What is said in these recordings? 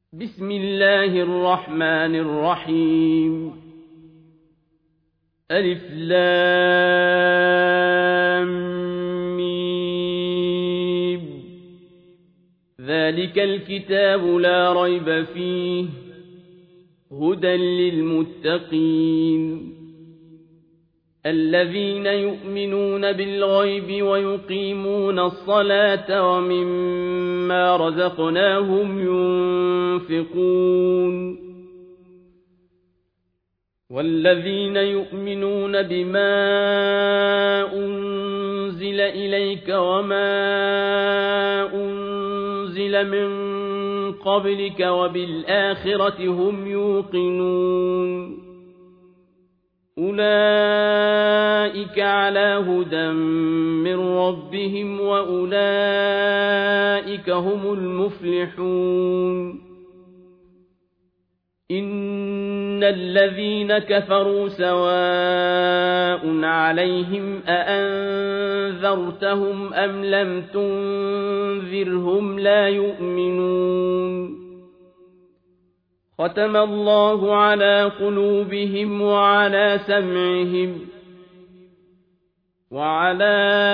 بسم الله الرحمن الرحيم ألف لام ميم ذلك الكتاب لا ريب فيه هدى للمتقين الذين يؤمنون بالغيب ويقيمون الصلاة ومما رزقناهم ينفقون والذين يؤمنون بما أنزل إليك وما أنزل من قبلك وبالآخرة هم يوقنون أولئك على هدى من ربهم وأولئك هم المفلحون إن الذين كفروا سواء عليهم أأنذرتهم أم لم تنذرهم لا يؤمنون ختم الله على قلوبهم وعلى سمعهم وعلى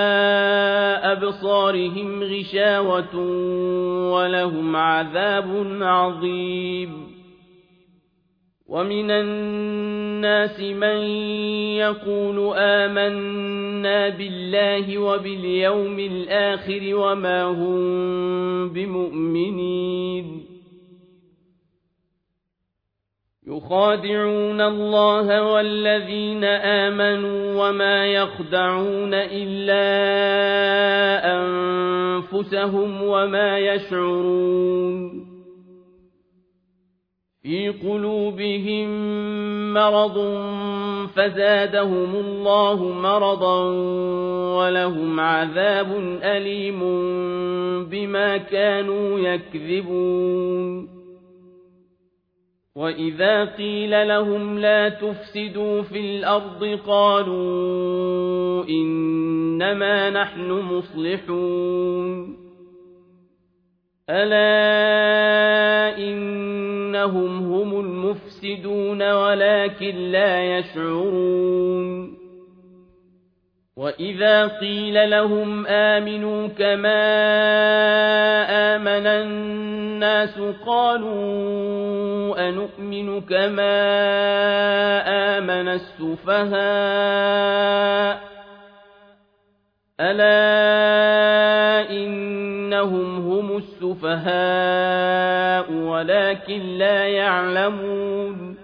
أبصارهم غشاوة ولهم عذاب عظيم ومن الناس من يقول آمنا بالله وباليوم الآخر وما هم بمؤمنين يخادعون الله والذين آمنوا وما يخدعون إلا أنفسهم وما يشعرون في قلوبهم مرض فزادهم الله مرضا ولهم عذاب أليم بما كانوا يكذبون وإذا قيل لهم لا تفسدوا في الأرض قالوا إنما نحن مصلحون ألا إنهم هم المفسدون ولكن لا يشعرون وإذا قيل لهم آمنوا كما آمن الناس قالوا أنؤمن كما آمن السفهاء ألا إنهم هم السفهاء ولكن لا يعلمون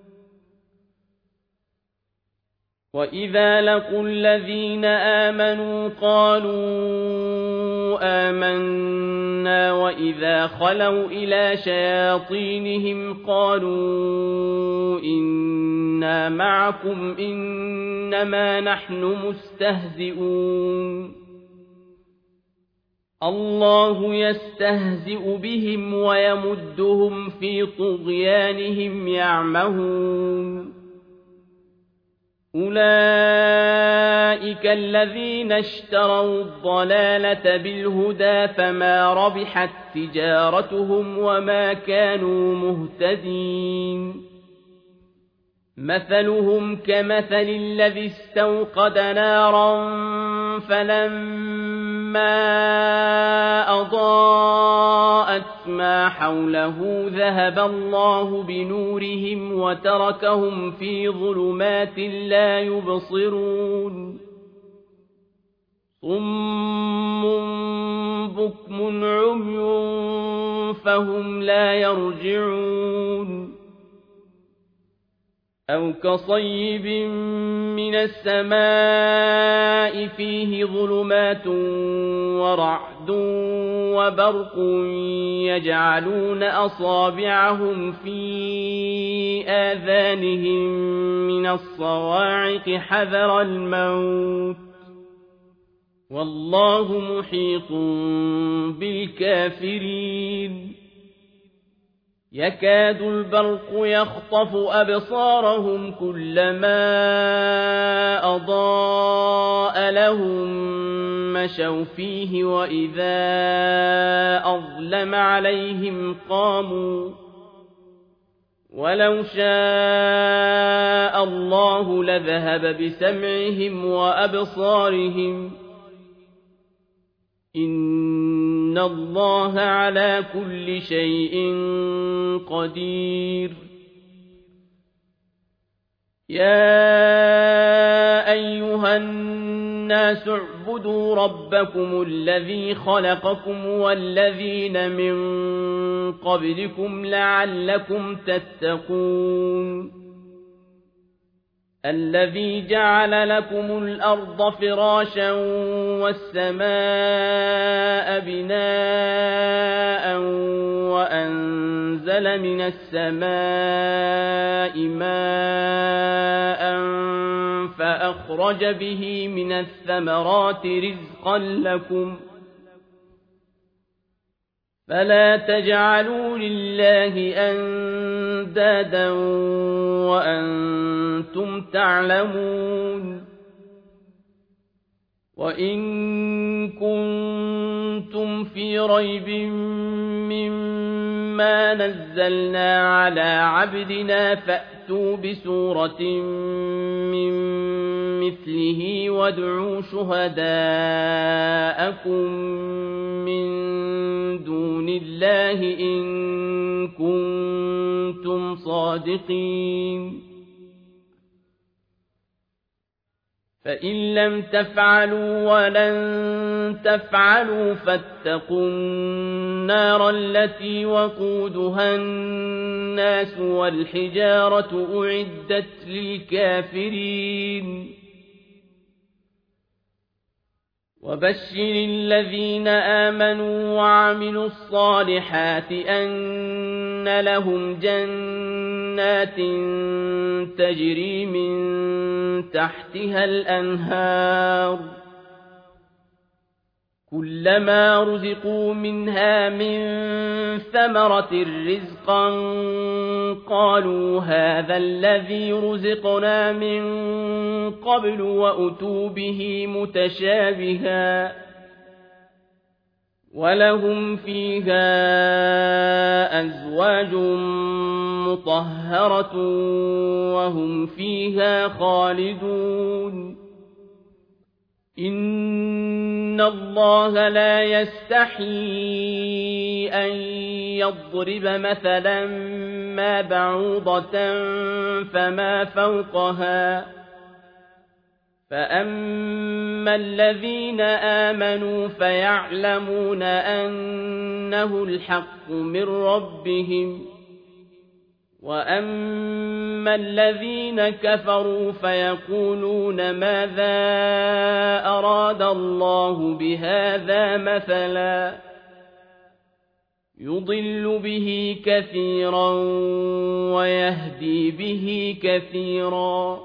وإذا لقوا الذين آمنوا قالوا آمنا وإذا خلوا إلى شياطينهم قالوا إنا معكم إنما نحن مستهزئون الله يستهزئ بهم ويمدهم في طغيانهم يعمهون أولئك الذين اشتروا الضلالة بالهدى فما ربحت تجارتهم وما كانوا مهتدين مثلهم كمثل الذي استوقد نارا فلما أضاءت ما حوله ذهب الله بنورهم وتركهم في ظلمات لا يبصرون صم بكم عمي فهم لا يرجعون أو كصيب من السماء فيه ظلمات ورعد وبرق يجعلون أصابعهم في آذانهم من الصواعق حذر الموت والله محيط بالكافرين يكاد البرق يخطف أبصارهم كلما أضاء لهم مشوا فيه وإذا أظلم عليهم قاموا ولو شاء الله لذهب بسمعهم وأبصارهم إن الله على كل شيء قدير يا أيها الناس اعبدوا ربكم الذي خلقكم والذين من قبلكم لعلكم تتقون الذي جعل لكم الأرض فراشا والسماء بناء وأنزل من السماء ماء فأخرج به من الثمرات رزقا لكم فلا تجعلوا لله أندادا وأنتم تعلمون وإن كنتم في ريب مما نزلنا على عبدنا فأتوا بسورة من مثله وادعوا شهداءكم من دون الله إن كنتم صادقين فإن لم تفعلوا ولن تفعلوا فاتقوا النار التي وقودها الناس والحجارة أعدت للكافرين وبشر الذين آمنوا وعملوا الصالحات أن لهم جنات تجري من تحتها الأنهار كلما رزقوا منها من ثمرة رزقا قالوا هذا الذي رزقنا من قبل وأتوا به متشابها ولهم فيها أزواج مطهرة وهم فيها خالدون إن الله لا يستحيي أن يضرب مثلا ما بعوضة فما فوقها فأما الذين آمنوا فيعلمون أنه الحق من ربهم وأما الذين كفروا فيقولون ماذا أراد الله بهذا مثلا يضل به كثيرا ويهدي به كثيرا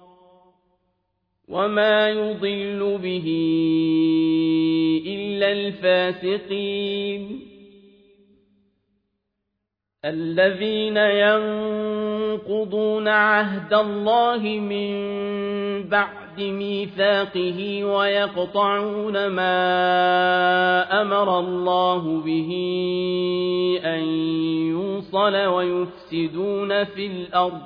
وما يضل به إلا الفاسقين الذين ينقضون عهد الله من بعد ميثاقه ويقطعون ما أمر الله به أن يوصل ويفسدون في الأرض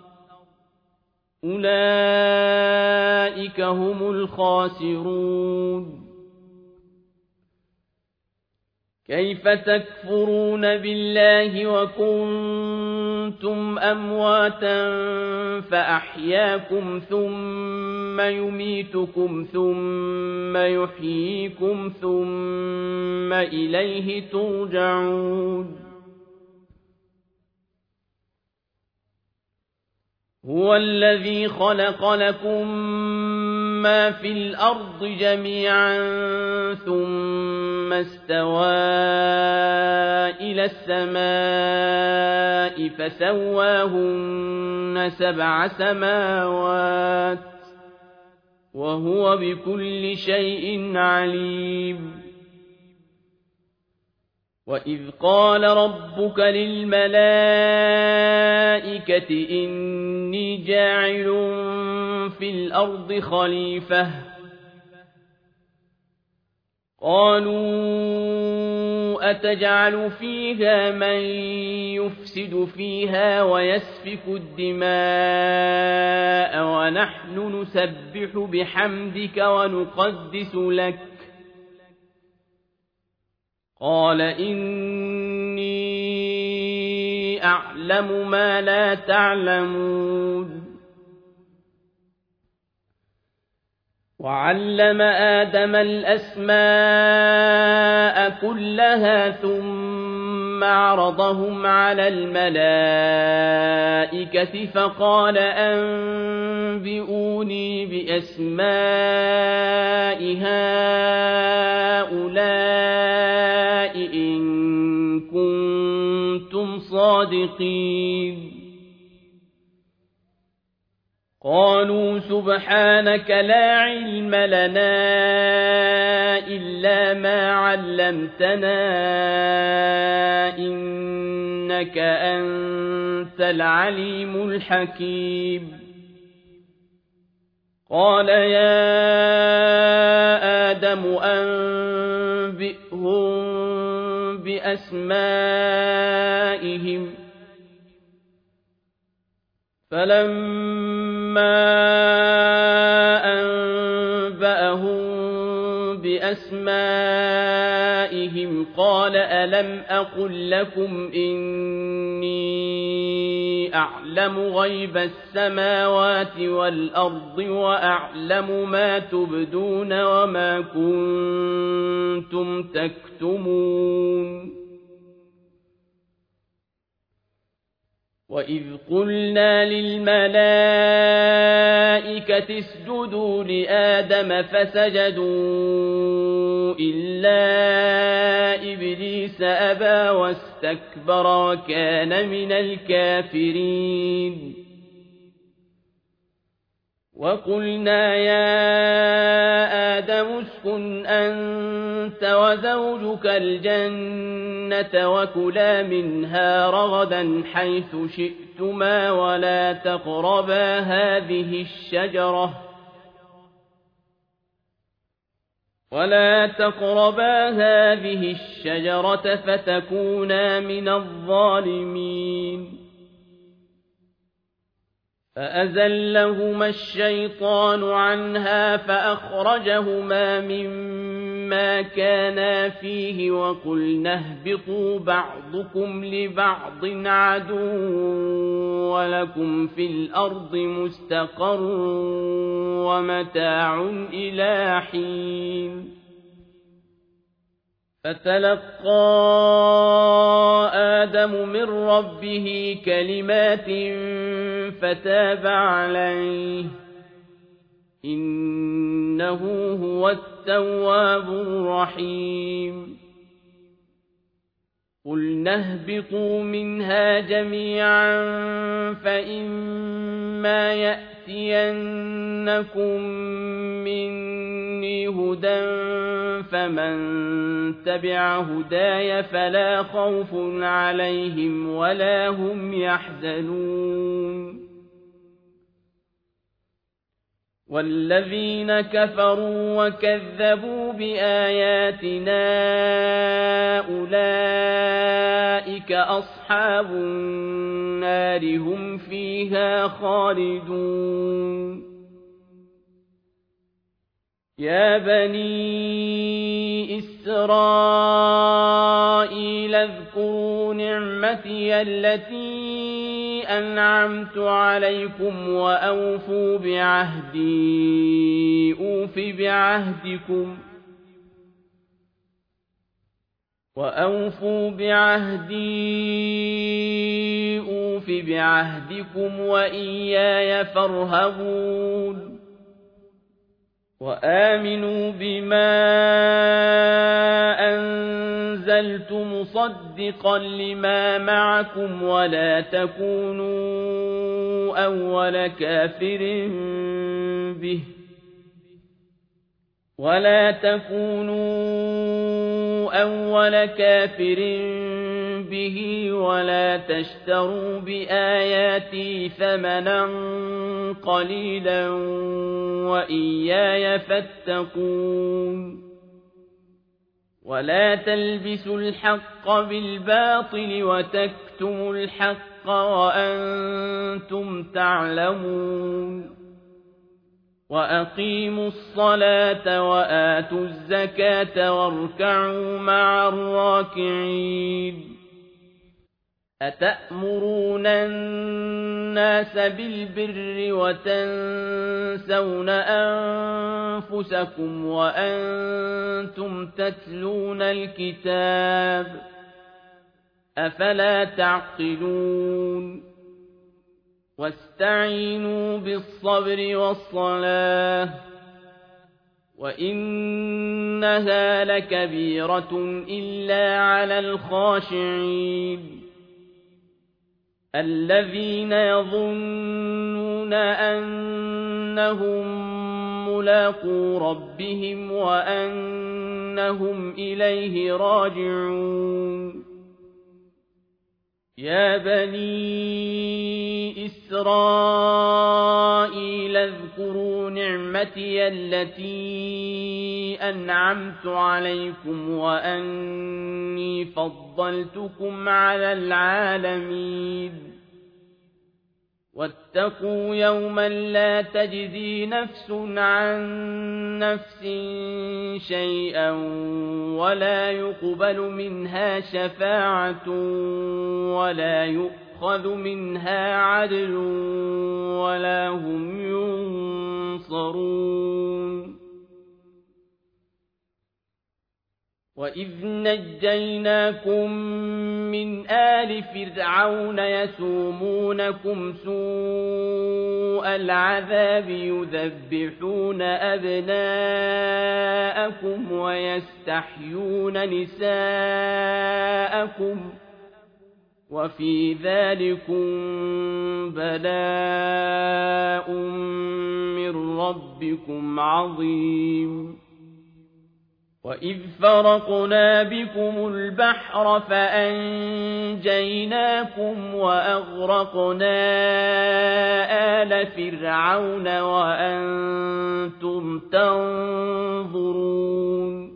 أولئك هم الخاسرون كيف تكفرون بالله وكنتم أمواتا فأحياكم ثم يميتكم ثم يحييكم ثم إليه ترجعون هو الذي خلق لكم ما في الأرض جميعا ثم استوى إلى السماء فسواهن 7 سماوات وهو بكل شيء عليم وَإِذْ قَالَ رَبُّكَ لِلْمَلَائِكَةِ إِنِّي جَاعِلٌ فِي الْأَرْضِ خَلِيفَةً قَالُوا أَتَجْعَلُ فِيهَا مَن يُفْسِدُ فِيهَا وَيَسْفِكُ الدِّمَاءَ وَنَحْنُ نُسَبِّحُ بِحَمْدِكَ وَنُقَدِّسُ لَكَ قَالَ إِنِّي أَعْلَمُ مَا لَا تَعْلَمُونَ وَعَلَّمَ آدَمَ الْأَسْمَاءَ كُلَّهَا ثُمَّ عَرَضَهُمْ عَلَى الْمَلَائِكَةِ فَقَالَ أَنبِئُونِي بِأَسْمَاءِ هَؤُلَاءِ إِن كُنتُمْ صَادِقِينَ قَالُوا سُبْحَانَكَ لَا عِلْمَ لَنَا إِلَّا مَا عَلَّمْتَنَا إِنَّكَ أَنتَ الْعَلِيمُ الْحَكِيمُ قَالَ يَا آدَمُ أَنبِئْهُم بِأَسْمَائِهِمْ فَلَمَّا أَنبَأَهُم بِأَسْمَائِهِمْ قَالَ أَلَمْ أَقُل لَّكُمْ إِنِّي أَعْلَمُ غَيْبَ السَّمَاوَاتِ وَالْأَرْضِ وَأَعْلَمُ مَا تُبْدُونَ وَمَا كُنتُمْ تَكْتُمُونَ وَإِذْ قُلْنَا لِلْمَلَائِكَةِ اسْجُدُوا لِآدَمَ فَسَجَدُوا إِلَّا إِبْلِيسَ أَبَىٰ وَاسْتَكْبَرَ وَكَانَ مِنَ الْكَافِرِينَ وَقُلْنَا يَا آدَمُ اسْكُنْ أَنتَ وَزَوْجُكَ الْجَنَّةَ وَكُلَا مِنْهَا رَغَدًا حَيْثُ شِئْتُمَا ولا تقربا هذه الشجرة فتكونا من الظالمين فأزلهما الشيطان عنها فأخرجهما مما كانا فيه وقلنا اهبطوا بعضكم لبعض عدو ولكم في الأرض مستقر ومتاع إلى حين فتلقى آدم من ربه كلمات فتاب عليه إنه هو التواب الرحيم قُلْنَا اهْبِطُوا مِنْهَا جَمِيعًا فَإِمَّا يَأْتِيَنَّكُم مِّنِّي هُدًى فَمَن تَبِعَ هُدَايَ فَلَا خَوْفٌ عَلَيْهِمْ وَلَا هُمْ يَحْزَنُونَ وَالَّذِينَ كَفَرُوا وَكَذَّبُوا بِآيَاتِنَا أُولَٰئِكَ أَصْحَابُ النَّارِ هُمْ فِيهَا خَالِدُونَ يَا بَنِي إِسْرَائِيلَ اذْكُرُوا نِعْمَتِيَ الَّتِي أَنْعَمْتُ عَلَيْكُمْ وَأَوْفُوا بعهدي أوف بعهدكم وإياي فارهبون وآمنوا بما أنزلت مصدقا لما معكم ولا تكونوا أول كافر به ولا تكونوا أول كافر به ولا تشتروا بآياتي ثمنا قليلا وإياي فاتقون ولا تلبسوا الحق بالباطل وتكتموا الحق وأنتم تعلمون وأقيموا الصلاة وآتوا الزكاة واركعوا مع الراكعين أتأمرون الناس بالبر وتنسون أنفسكم وأنتم تتلون الكتاب أفلا تعقلون واستعينوا بالصبر والصلاة وإنها لكبيرة إلا على الخاشعين الذين يظنون أنهم ملاقو ربهم وأنهم إليه راجعون يا بني إسرائيل اذكروا نعمتي التي أنعمت عليكم وأني فضلتكم على العالمين واتقوا يوما لا تجزي نفس عن نفس شيئا ولا يقبل منها شفاعة ولا يؤخذ منها عدل ولا هم ينصرون وإذ نجيناكم من آل فرعون يسومونكم سوء العذاب يذبحون أبناءكم ويستحيون نساءكم وفي ذلكم بلاء من ربكم عظيم وإذ فرقنا بكم البحر فأنجيناكم وأغرقنا آل فرعون وأنتم تنظرون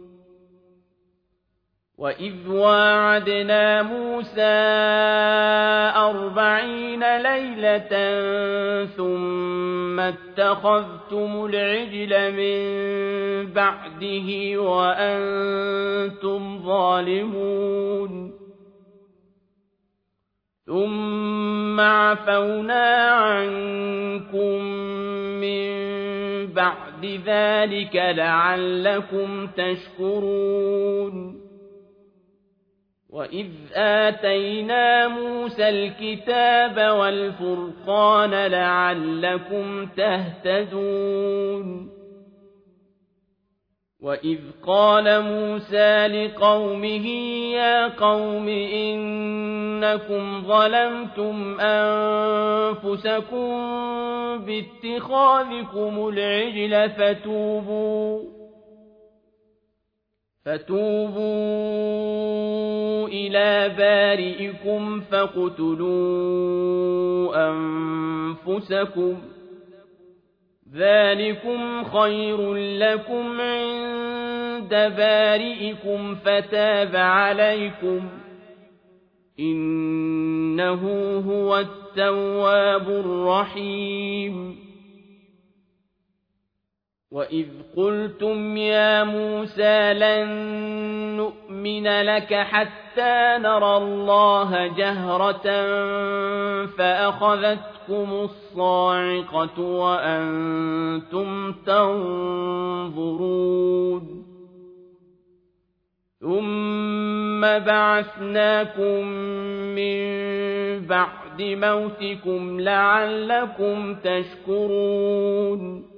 وإذ واعدنا موسى 40 ليلة ثم اتخذتم العجل من بعده وأنتم ظالمون ثم عفونا عنكم من بعد ذلك لعلكم تشكرون وإذ آتينا موسى الكتاب والفرقان لعلكم تهتدون وإذ قال موسى لقومه يا قوم إنكم ظلمتم أنفسكم باتخاذكم العجل فتوبوا إلى بارئكم فاقتلوا أنفسكم ذلكم خير لكم عند بارئكم فتاب عليكم إنه هو التواب الرحيم وإذ قلتم يا موسى لن نؤمن لك حتى نرى الله جهرة فأخذتكم الصاعقة وأنتم تنظرون ثم بعثناكم من بعد موتكم لعلكم تشكرون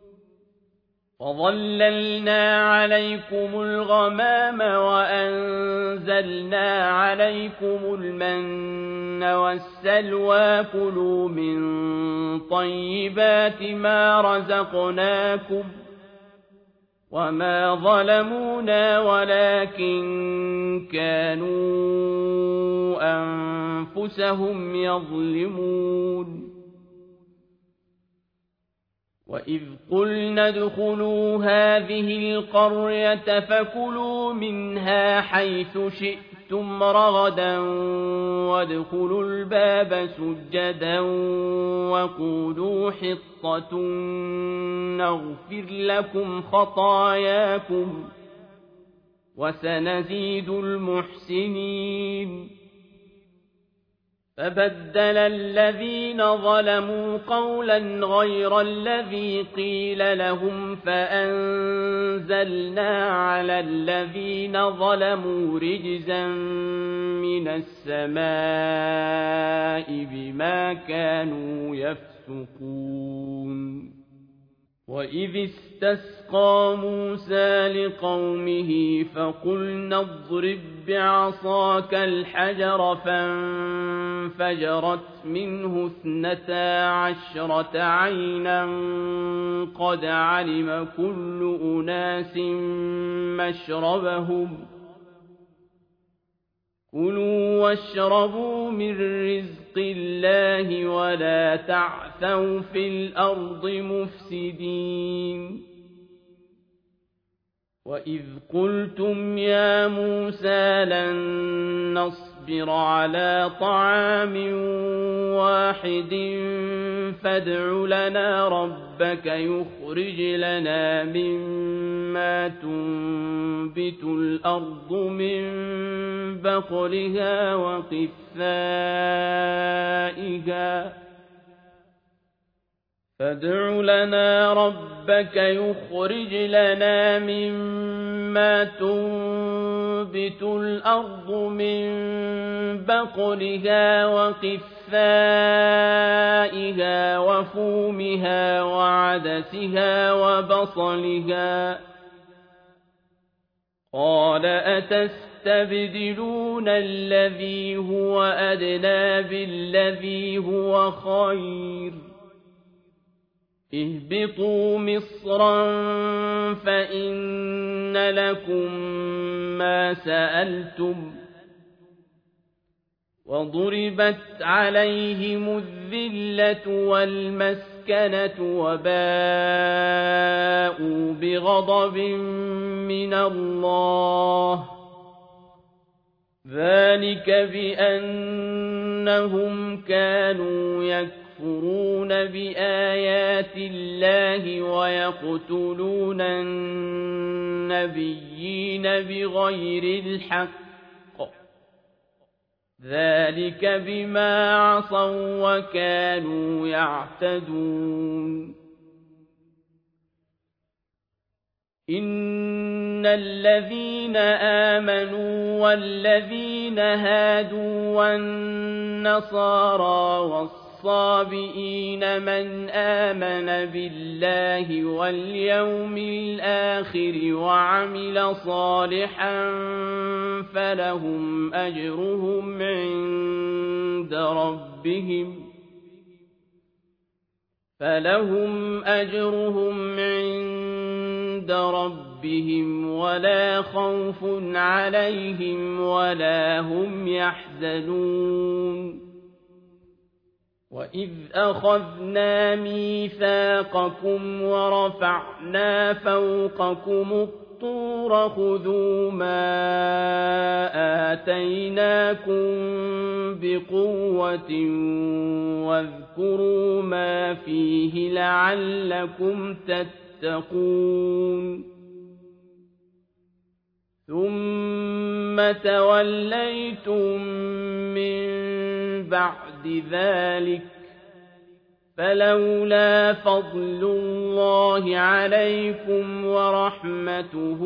وظللنا عليكم الغمام وأنزلنا عليكم المن والسلوى كلوا من طيبات ما رزقناكم وما ظلمونا ولكن كانوا أنفسهم يظلمون وإذ قلنا ادخلوا هذه القرية فكلوا منها حيث شئتم رغدا وادخلوا الباب سجدا وقولوا حطة نغفر لكم خطاياكم وسنزيد المحسنين فبدل الذين ظلموا قولا غير الذي قيل لهم فأنزلنا على الذين ظلموا رجزا من السماء بما كانوا يفسقون وإذ استسقى موسى لقومه فقلنا اضرب بعصاك الحجر فانفجرت منه 12 عينا قد علم كل أناس مشربهم كلوا واشربوا من رزق الله ولا تعثوا في الأرض مفسدين وإذ قلتم يا موسى لن نصبر على طعام واحد فادع لنا ربك يخرج لنا مما تنبت الأرض من بقلها وقثائها فادع لنا ربك يخرج لنا مما تنبت الأرض من بقلها وقثائها وفومها وعدسها وبصلها قال أتستبدلون الذي هو أدنى بالذي هو خير اهبطوا مصرا فإن لكم ما سألتم وضربت عليهم الذلة والمسكنة وباءوا بغضب من الله ذلك بأنهم كانوا يكفرون بآيات الله ويقتلون النبيين بغير الحق ذلك بما عصوا وكانوا يعتدون إن الذين آمنوا والذين هادوا والنصارى والصابئين من آمن بالله واليوم الآخر وعمل صالحا فلهم أجرهم عند ربهم ولا خوف عليهم ولا هم يحزنون وإذ أخذنا ميثاقكم ورفعنا فوقكم الطور خذوا ما آتيناكم بقوة واذكروا ما فيه لعلكم تتقون ثم توليتم من بعد ذلك فلولا فضل الله عليكم ورحمته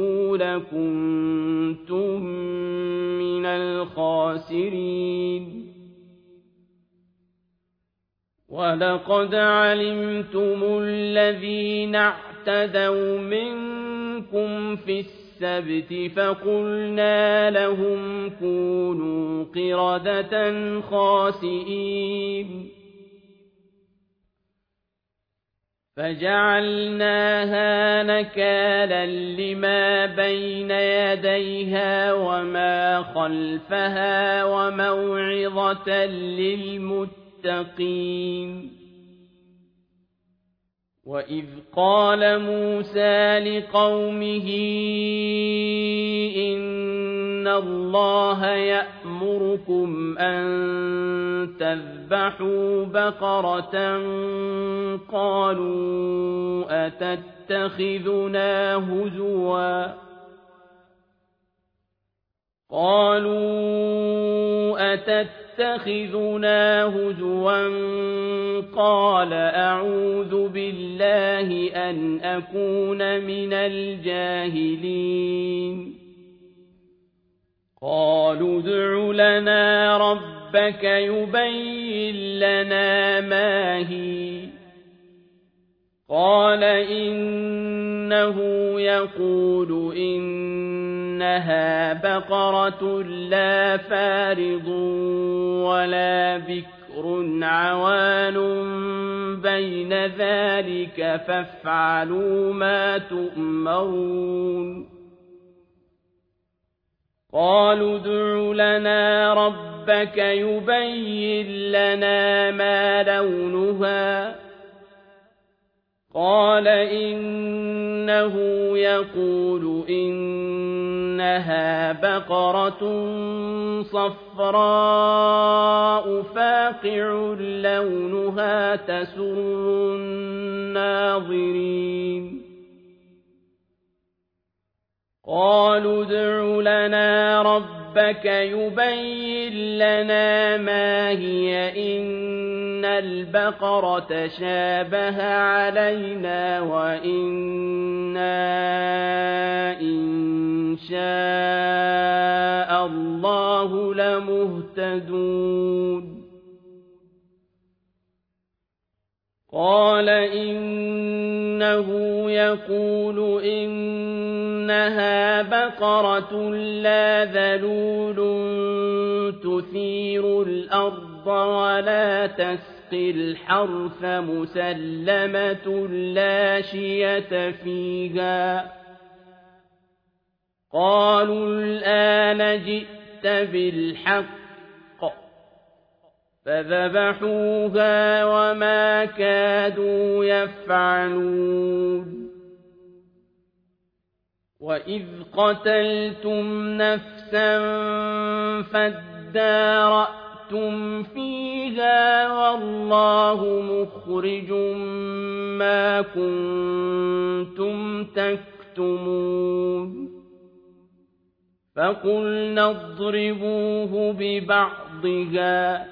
لكنتم من الخاسرين ولقد علمتم الذين اعتدوا منكم في السبت فقلنا لهم كونوا قردة خاسئين فجعلناها نكالا لما بين يديها وما خلفها وموعظة للمتقين. وإذ قال موسى لقومه إن الله يأمركم أن تذبحوا بقرة قالوا أتتخذنا هزوا قال أعوذ بالله أن أكون من الجاهلين. قالوا ادع لنا ربك يبين لنا ما هي. قال إنه يقول إنها بقرة لا فارض ولا بكر عوان بين ذلك فافعلوا ما تؤمرون. قالوا ادع لنا ربك يبين لنا ما لونها. قال إنه يقول إنها بقرة صفراء فاقع لونها تسر الناظرين. قالوا ادع لنا ربك يبين لنا ما هي إن البقرة شابه علينا وإنا إن شاء الله لمهتدون. قال إنه يقول إنها بقرة لا ذلول تثير الأرض ولا تسقي الحرث مسلمة لا شية فيها. قالوا الآن جئت بالحق فذبحوها وما كادوا يفعلون. وإذ قتلتم نفسا فادارأتم فيها والله مخرج ما كنتم تكتمون. فقلنا اضربوه ببعضها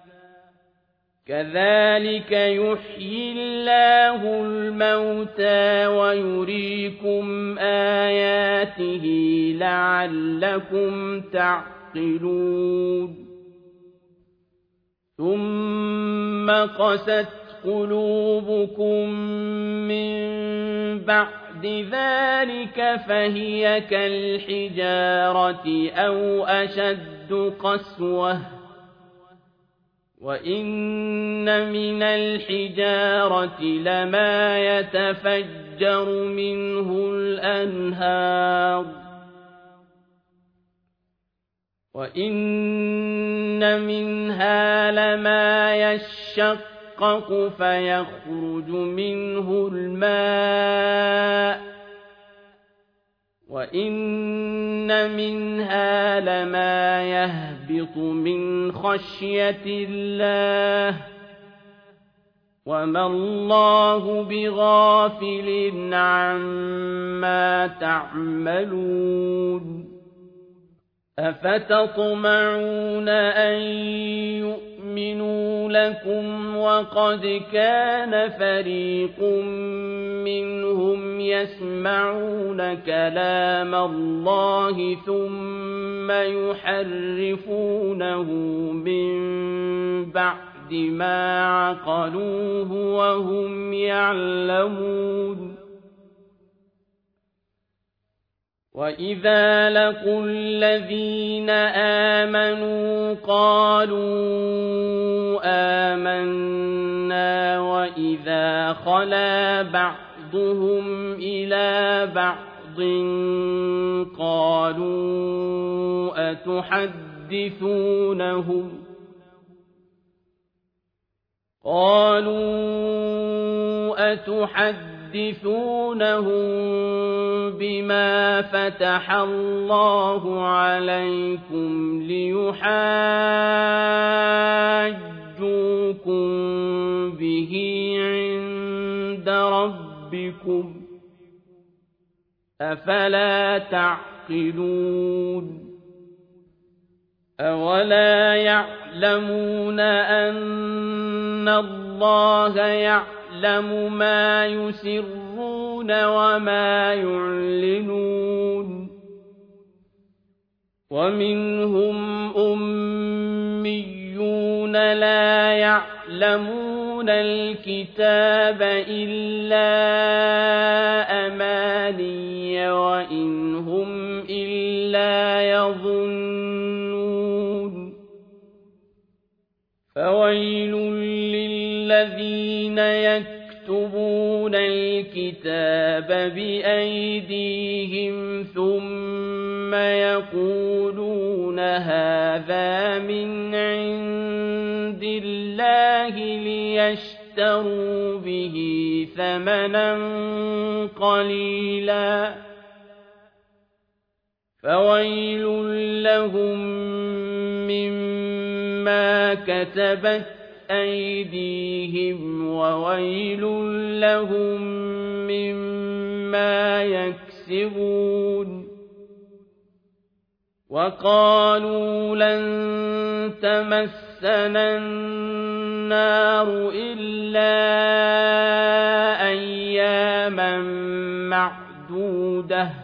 كذلك يحيي الله الموتى ويريكم آياته لعلكم تعقلون. ثم قست قلوبكم من بعد ذلك فهي كالحجارة أو أشد قسوة. وإن من الحجارة لما يتفجر منه الأنهار وإن منها لما يشقق فيخرج منه الماء وإن منها لما يهبط من خشية الله وما الله بغافل عما تعملون. أفتطمعون أن يؤمنوا لكم وقد كان فريق منهم يسمعون كلام الله ثم يحرفونه من بعد ما عقلوه وهم يعلمون. وإذا لقوا الذين آمنوا قالوا آمنا وإذا خلا بعضهم إلى بعض قالوا أتحدثونهم بما فتح الله عليكم ليحاجوكم به عند ربكم أفلا تعقلون أولا يعلمون أن الله يعلم ما يسرون وما يعلنون ومنهم أميون لا يعلمون الكتاب إلا أماني وإن هم إلا يظنون فويل للذين يكتبون الكتاب بأيديهم ثم يقولون هذا من عند الله ليشتروا به ثمنا قليلا فويل لهم مما كتبت أيديهم وويل لهم مما يكسبون وقالوا لن تمسنا النار إلا أياما معدودة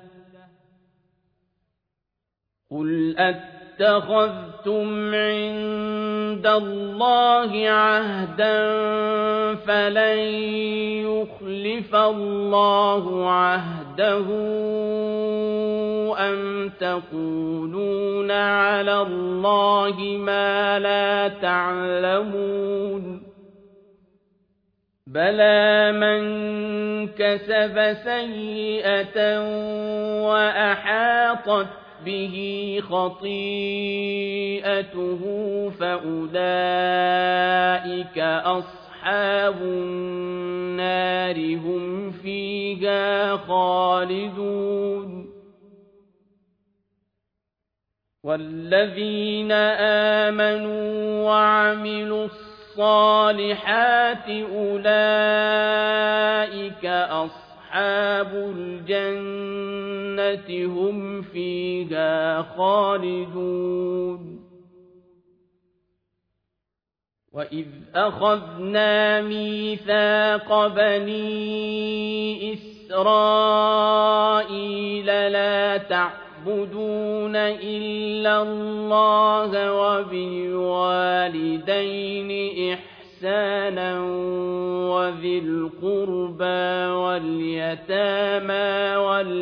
قل اتخذتم عند الله عهدا فلن يخلف الله عهده أم تقولون على الله ما لا تعلمون بلى من كسب سيئة وأحاطت به خطيئته فأولئك أصحاب النار هم فيها خالدون والذين آمنوا وعملوا الصالحات أولئك أصحاب الجنة هم فيها خالدون وإذ أخذنا ميثاق بني إسرائيل لا تعبدون إلا الله وبالوالدين إحسانا وذي القربى واليتامى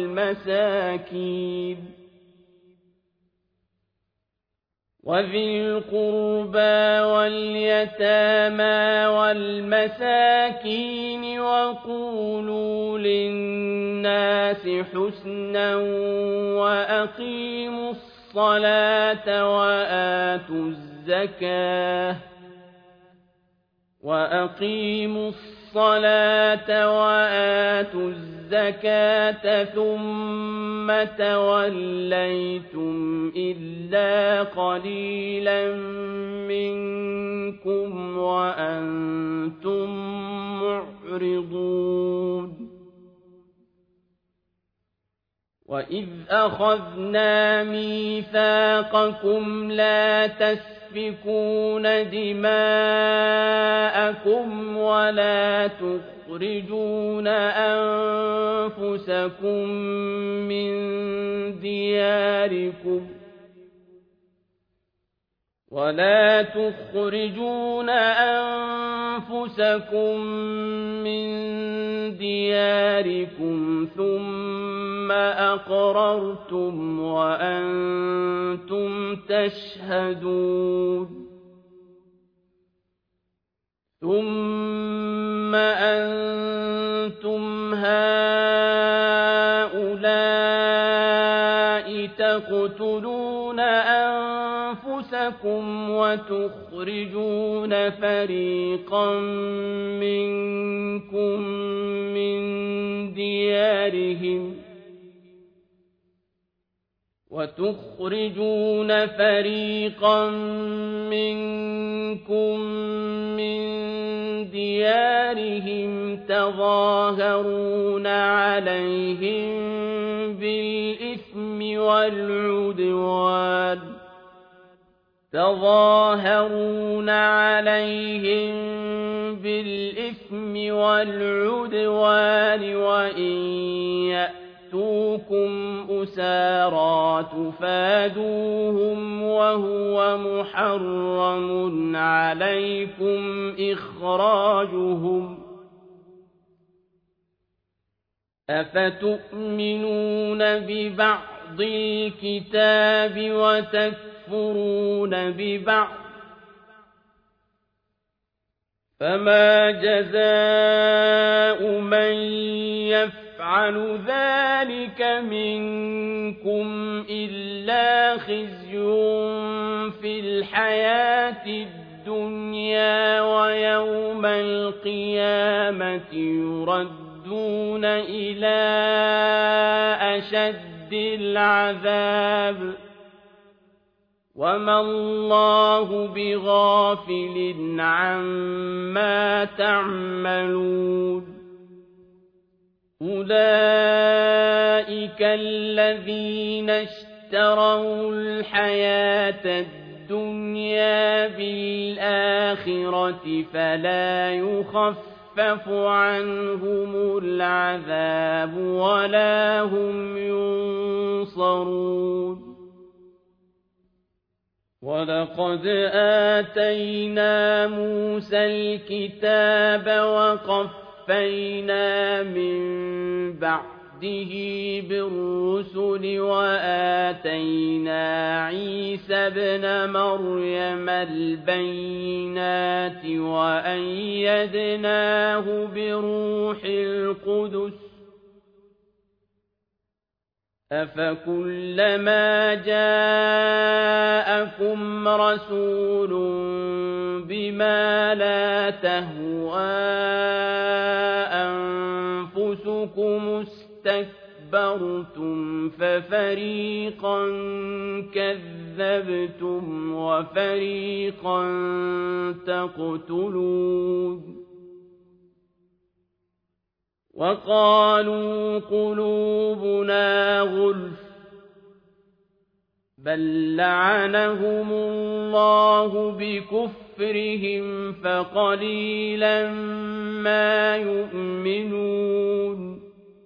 والمساكين وقولوا للناس حسنا وأقيموا الصلاة وآتوا الزكاة ثم توليتم إلا قليلا منكم وأنتم معرضون وإذ أخذنا ميثاقكم لا تسفكون دماءكم ولا تخرجون أنفسكم من دياركم ثم أقررتم وأنتم تشهدون ثم أنتم هؤلاء تقتلون أنفسكم وتخرجون فريقا منكم من ديارهم تظاهرون عليهم بالإثم والعدوان وإن يأتوكم أسارى تفادوهم وهو محرم عليكم إخراجهم أفتؤمنون ببعض الكتاب وتكفرون ببعض فما جزاء من يفعل ذلك منكم إلا خزي في الحياة الدنيا ويوم القيامة يردون إلى أشد العذاب وما الله بغافل عما تعملون أولئك الذين اشتروا الحياة الدنيا بالآخرة فلا يخفف عنهم العذاب ولا هم ينصرون ولقد آتينا موسى الكتاب وقفينا من بعده بالرسل وآتينا عيسى ابن مريم البينات وأيدناه بروح القدس أفكلما جاءكم رسول بما لا تهوى أنفسكم استكبرتم ففريقا كذبتم وفريقا تقتلون وقالوا قلوبنا غلف بل لعنهم الله بكفرهم فقليلا ما يؤمنون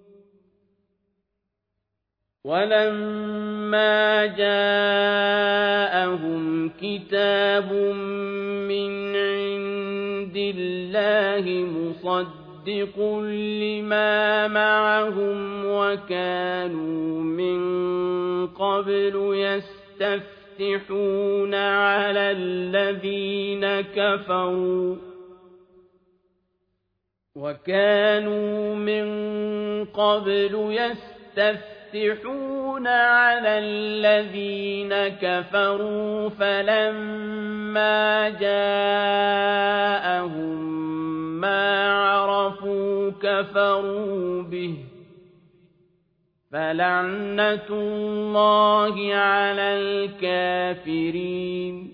ولما جاءهم كتاب من عند الله مصدق لما معهم وكانوا من قبل يستفتحون على الذين كفروا فلما جاءهم ما عرفوا كفروا به فلعنة الله على الكافرين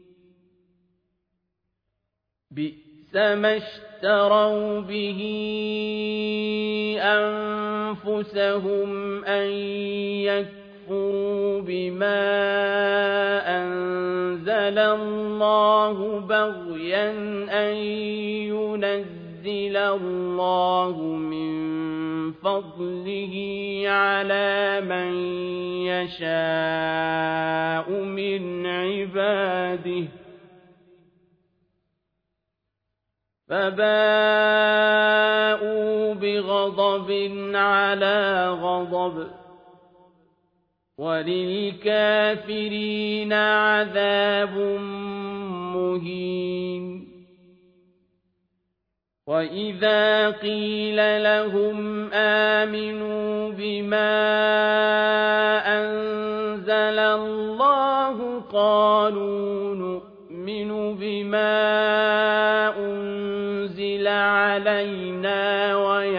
بئس ما اشتروا به أنفسهم أن يكفروا بما أنزل الله بغيا أن ينزل الله من فضله على من يشاء من عباده فباءوا بغضب على غضب وللكافرين عذاب مهين وَإِذَا قِيلَ لَهُمْ آمِنُوا بِمَا أَنزَلَ اللَّهُ قَالُوا نُؤْمِنُ بِمَا أُنزِلَ عَلَيْنَا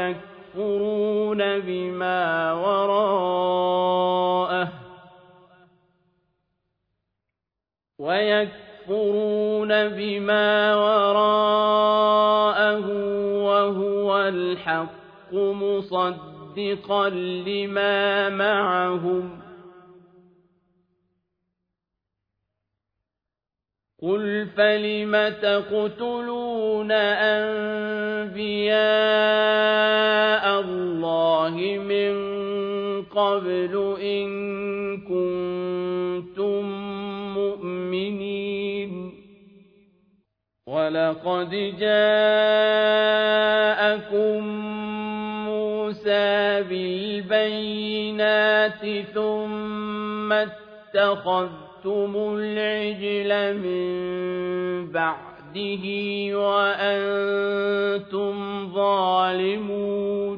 وَيَكْفُرُونَ بِمَا وَرَاءَهُ وَهُوَ الْحَقُّ مُصَدِّقًا لِمَا مَعَهُمْ ۗ قُلْ فَلِمَ تَقْتُلُونَ أَنبِيَاءَ اللَّهِ مِن قَبْلُ إِن كُنتُم مُّؤْمِنِينَ وَلَقَدْ جَاءَكُم مُّوسَىٰ بِالْبَيِّنَاتِ ثُمَّ اتَّخَذْتُمُ الْعِجْلَ مِن بَعْدِهِ وَأَنتُمْ ظَالِمُونَ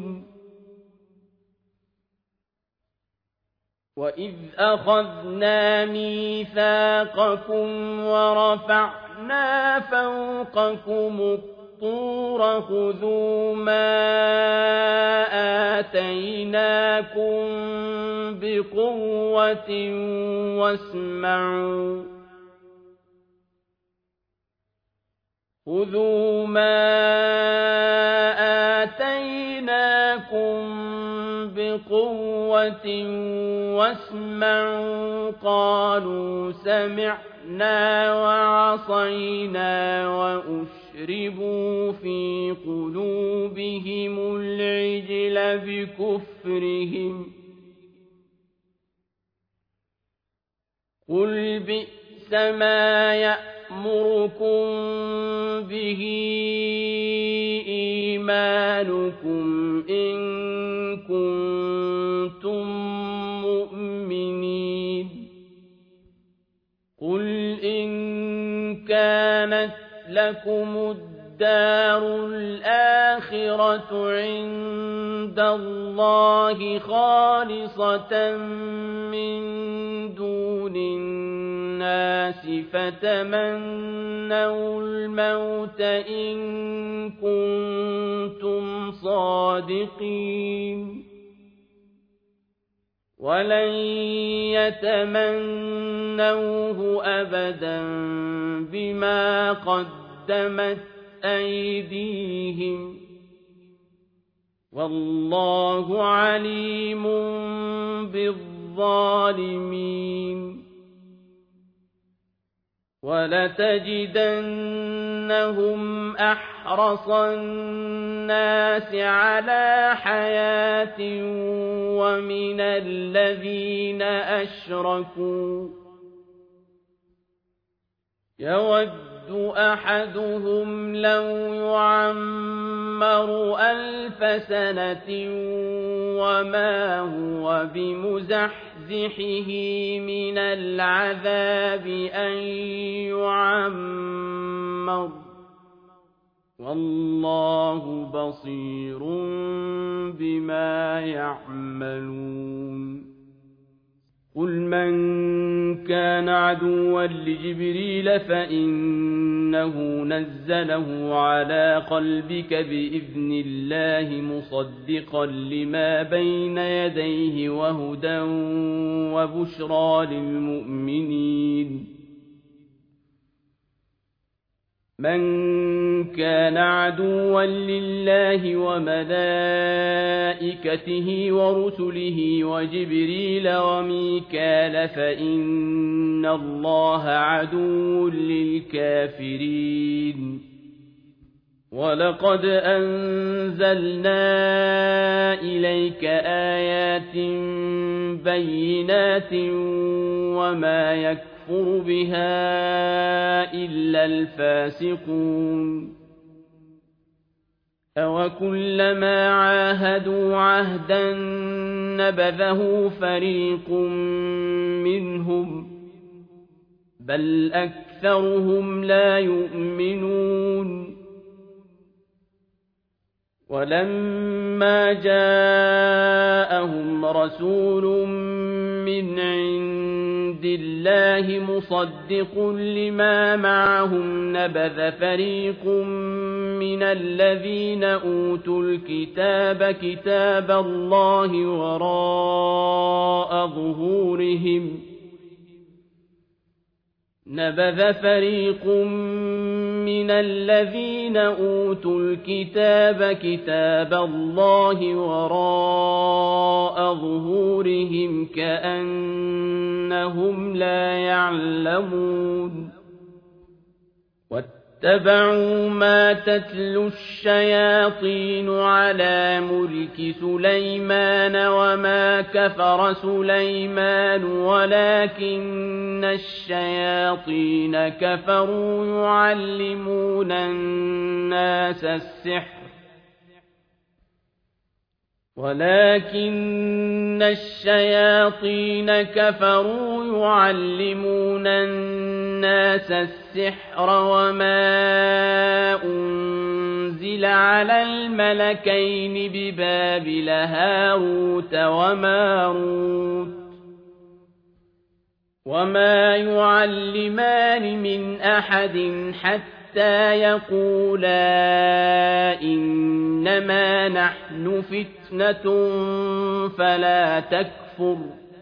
وَإِذْ أَخَذْنَا مِيثَاقَكُمْ وَرَفَعْنَا فَوْقَكُمُ الطُّورَ خُذُوا مَا آتَيْنَاكُم بِقُوَّةٍ وَاسْمَعُوا خُذُوا مَا آتَيْنَاكُم بِقُوَّةٍ وَاسْمَعُوا قَالُوا سَمِعْنَا وَعَصَيْنَا وَأُشْرِبُوا فِي قُلُوبِهِمُ الْعِجْلَ بِكُفْرِهِمْ ۚ قُلْ بِئْسَ مَا يَأْمُرُكُم بِهِ إِيمَانُكُمْ إِن كُنتُم مُّؤْمِنِينَ قُلْ إِن كَانَتْ لَكُمُ الدَّارُ الْآخِرَةُ عِندَ اللَّهِ خَالِصَةً مِّن دُونِ النَّاسِ فَتَمَنَّوُا الْمَوْتَ إِن كُنتُمْ صَادِقِينَ وَلَن يَتَمَنَّوْهُ أَبَدًا بِمَا قَدَّمَتْ أَيْدِيهِمْ ۗ وَاللَّهُ عَلِيمٌ بِالظَّالِمِينَ وَلَتَجِدَنَّهُمْ أَحْرَصَ النَّاسِ عَلَىٰ حَيَاةٍ وَمِنَ الَّذِينَ أَشْرَكُوا يَوَدُّ أَحَدُهُمْ لَوْ يُعَمَّرُ 1000 سَنَةٍ وَمَا هُوَ بِمُزَحْزِحِهِ مِنَ الْعَذَابِ أَن يُعَمَّرَ ۗ وَاللَّهُ بَصِيرٌ بِمَا يَعْمَلُونَ قُلْ مَن كَانَ عَدُوًّا لِّجِبْرِيلَ فَإِنَّهُ نَزَّلَهُ عَلَىٰ قَلْبِكَ بِإِذْنِ اللَّهِ مُصَدِّقًا لِّمَا بَيْنَ يَدَيْهِ وَهُدًى وَبُشْرَىٰ لِلْمُؤْمِنِينَ مَن كَانَ عَدُوًّا لِّلَّهِ وَمَلَائِكَتِهِ وَرُسُلِهِ وَجِبْرِيلَ وَمِيكَالَ فَإِنَّ اللَّهَ عَدُوٌّ لِّلْكَافِرِينَ وَلَقَدْ أَنزَلْنَا إِلَيْكَ آيَاتٍ بَيِّنَاتٍ وَمَا يَكْفُرُ بِهَا إِلَّا الْفَاسِقُونَ أَوَكُلَّمَا عَاهَدُوا عَهْدًا نَّبَذَهُ فَرِيقٌ مِّنْهُم ۚ بَلْ أَكْثَرُهُمْ لَا يُؤْمِنُونَ ولما جاءهم رسول من عند الله مصدق لما معهم نبذ فريق من الذين أوتوا الكتاب كتاب الله وراء ظهورهم نبذ فريق من الذين أوتوا الكتاب كتاب الله وراء ظهورهم كأنهم لا يعلمون واتبعوا ما تتلو الشياطين على ملك سليمان وما كفر سليمان ولكن الشياطين كفروا يعلمون الناس السحر وما أنزل على الملكين ببابل هاروت وماروت وما يعلمان من أحد حتى يقولا إنما نحن فتنة فلا تكفر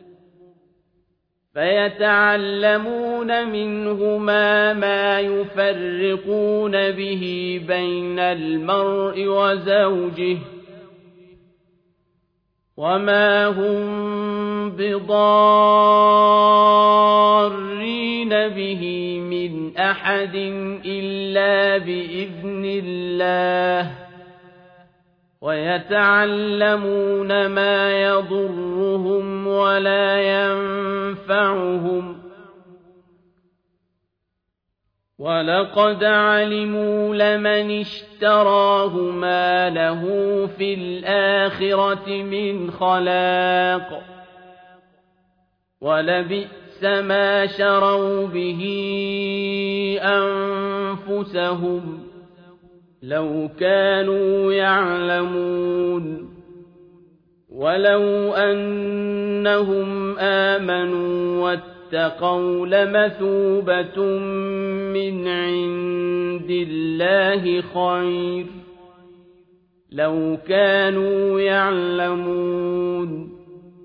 فيتعلمون منهما ما يفرقون به بين المرء وزوجه وما هم بضارين به من أحد إلا بإذن الله ويتعلمون ما يضرهم ولا ينفعهم ولقد علموا لمن اشتراه ما له في الآخرة من خلاق ولبئس ما شروا به أنفسهم لو كانوا يعلمون ولو أنهم آمنوا واتقوا لمثوبة من عند الله خير لو كانوا يعلمون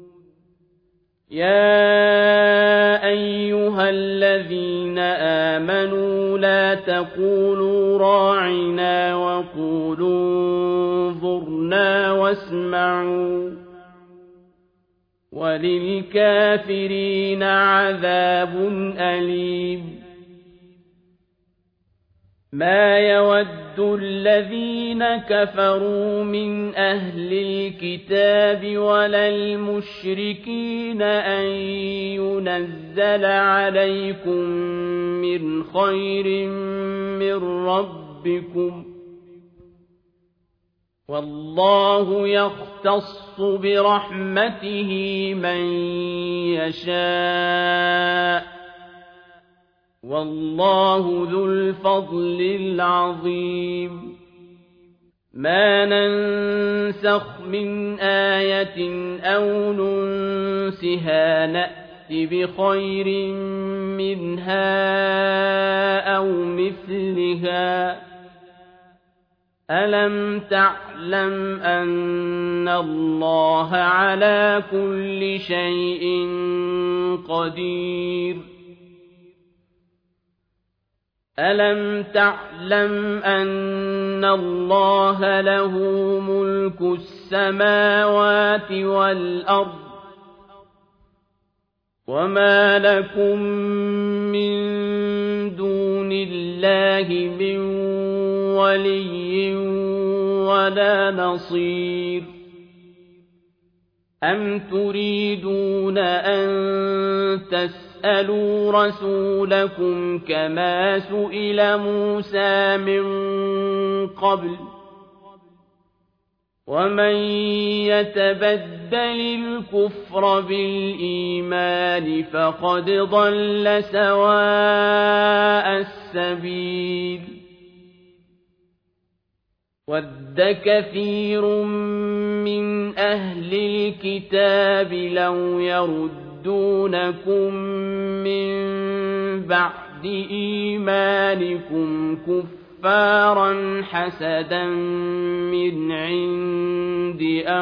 يا أيها الذين آمنوا لا تقولوا راعنا وقولوا انظرنا واسمعوا وللكافرين عذاب أليم ما يود الذين كفروا من أهل الكتاب ولا المشركين أن ينزل عليكم من خير من ربكم والله يختص برحمته من يشاء والله ذو الفضل العظيم ما ننسخ من آية أو ننسها نأت بخير منها أو مثلها ألم تعلم أن الله على كل شيء قدير ألم تعلم أن الله له ملك السماوات والأرض وما لكم من دون الله من ولي ولا نصير أم تريدون أن تسألوا رسولكم كما سئل موسى من قبل ومن يتبدل الكفر بالإيمان فقد ضل سواء السبيل وَدَّ كَثِيرٌ مِّنْ أَهْلِ الْكِتَابِ لَوْ يَرُدُّونَكُم مِّن بَعْدِ إِيمَانِكُمْ كُفَّارًا حَسَدًا مِّنْ عِندِ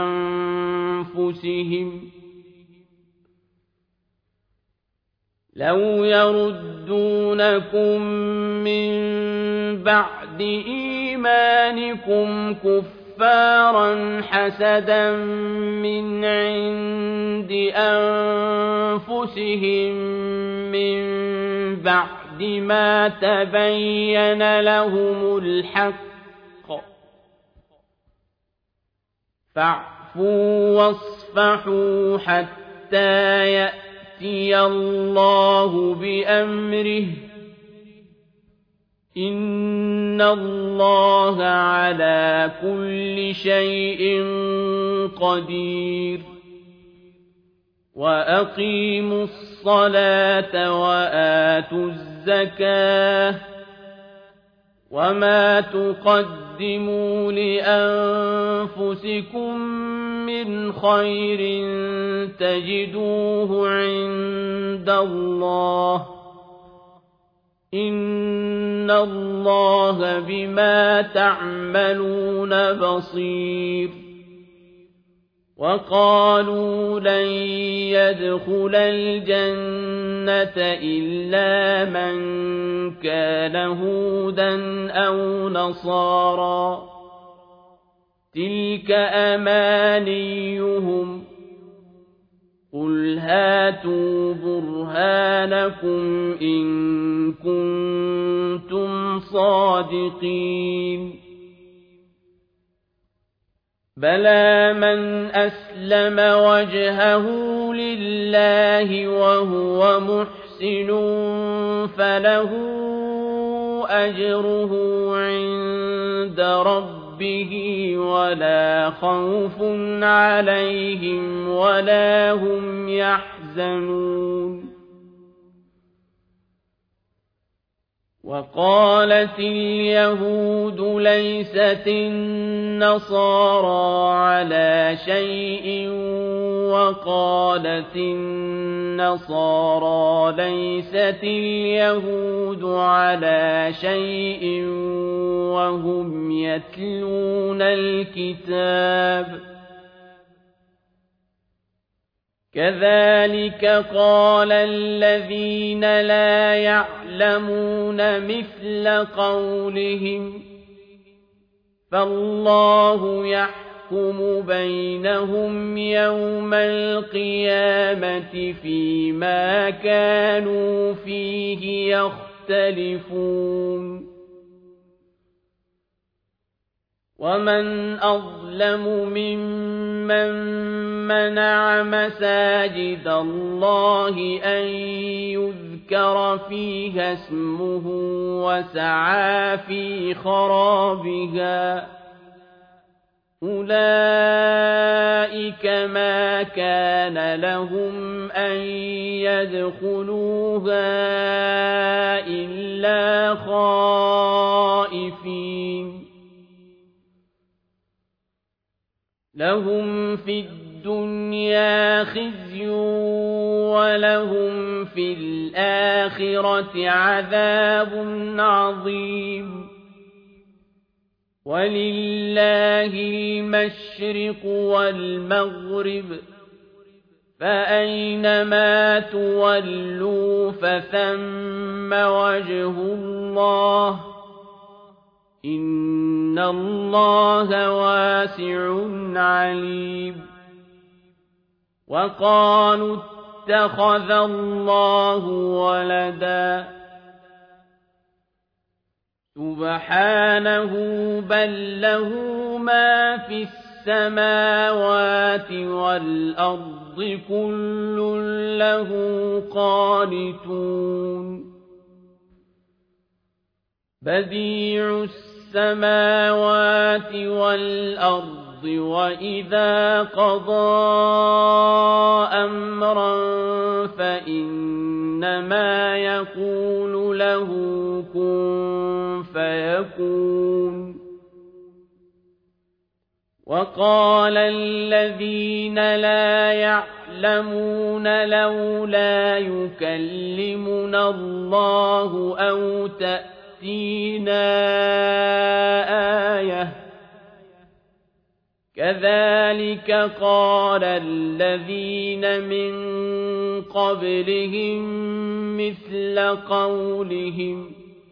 أَنفُسِهِم مِّن بَعْدِ مَا تَبَيَّنَ لَهُمُ الْحَقُّ فَاعْفُوا وَاصْفَحُوا حَتَّىٰ يَأْتِيَ اللَّهُ بِأَمْرِهِ ۗ إِنَّ اللَّهَ عَلَىٰ كُلِّ شَيْءٍ قَدِيرٌ وَأَقِيمُوا الصَّلَاةَ وَآتُوا الزَّكَاةَ وَمَا تُقَدِّمُوا لِأَنفُسِكُم مِّنْ خَيْرٍ تَجِدُوهُ عِندَ اللَّهِ ۗ إِنَّ اللَّهَ بِمَا تَعْمَلُونَ بَصِيرٌ وَقَالُوا لَن يَدْخُلَ الْجَنَّةَ إِلَّا مَن كَانَ هُودًا أَوْ نَصَارَىٰ ۗ تِلْكَ أَمَانِيُّهُمْ ۗ قُلْ هَاتُوا بُرْهَانَكُمْ إِن كُنتُمْ صَادِقِينَ بَلَىٰ مَنْ أَسْلَمَ وَجْهَهُ لِلَّهِ وَهُوَ مُحْسِنٌ فَلَهُ أَجْرُهُ عِندَ رَبِّهِ وَلَا خَوْفٌ عَلَيْهِمْ وَلَا هُمْ يَحْزَنُونَ وَقَالَتِ الْيَهُودُ لَيْسَتِ النَّصَارَىٰ عَلَىٰ شَيْءٍ وَقَالَتِ النَّصَارَىٰ لَيْسَتِ الْيَهُودُ عَلَىٰ شَيْءٍ وَهُمْ يَتْلُونَ الْكِتَابَ كَذَٰلِكَ قَالَ الَّذِينَ لَا يَعْلَمُونَ مِثْلَ قَوْلِهِمْ ۚ فَاللَّهُ يَحْكُمُ بَيْنَهُمْ يَوْمَ الْقِيَامَةِ فِيمَا كَانُوا فِيهِ يَخْتَلِفُونَ وَمَنْ أَظْلَمُ مِمَّن مَّنَعَ مَسَاجِدَ اللَّهِ أَن يُذْكَرَ فِيهَا اسْمُهُ وَسَعَىٰ فِي خَرَابِهَا ۚ أُولَٰئِكَ مَا كَانَ لَهُمْ أَن يَدْخُلُوهَا إِلَّا خَائِفِينَ لَهُمْ فِي الدُّنْيَا خِزْيٌ وَلَهُمْ فِي الْآخِرَةِ عَذَابٌ عَظِيمٌ وَلِلَّهِ الْمَشْرِقُ وَالْمَغْرِبُ ۚ فَأَيْنَمَا تُوَلُّوا فَثَمَّ وَجْهُ اللَّهِ ۚ إِنَّ اللَّهَ وَاسِعٌ عَلِيمٌ وَقَالُوا اتَّخَذَ اللَّهُ وَلَدًا سُبْحَانَهُ بَل لَّهُ مَا فِي السَّمَاوَاتِ وَالْأَرْضِ كُلٌّ لَّهُ قَانِتُونَ بَدِيعُ السَّمَاوَاتِ وَالْأَرْضِ وَإِذَا قَضَىٰ أَمْرًا فَإِنَّمَا يَقُولُ لَهُ كُن فَيَكُونُ وقال الذين لا يعلمون لولا يكلمنا الله أو تأتينا آية كذلك قال الذين من قبلهم مثل قولهم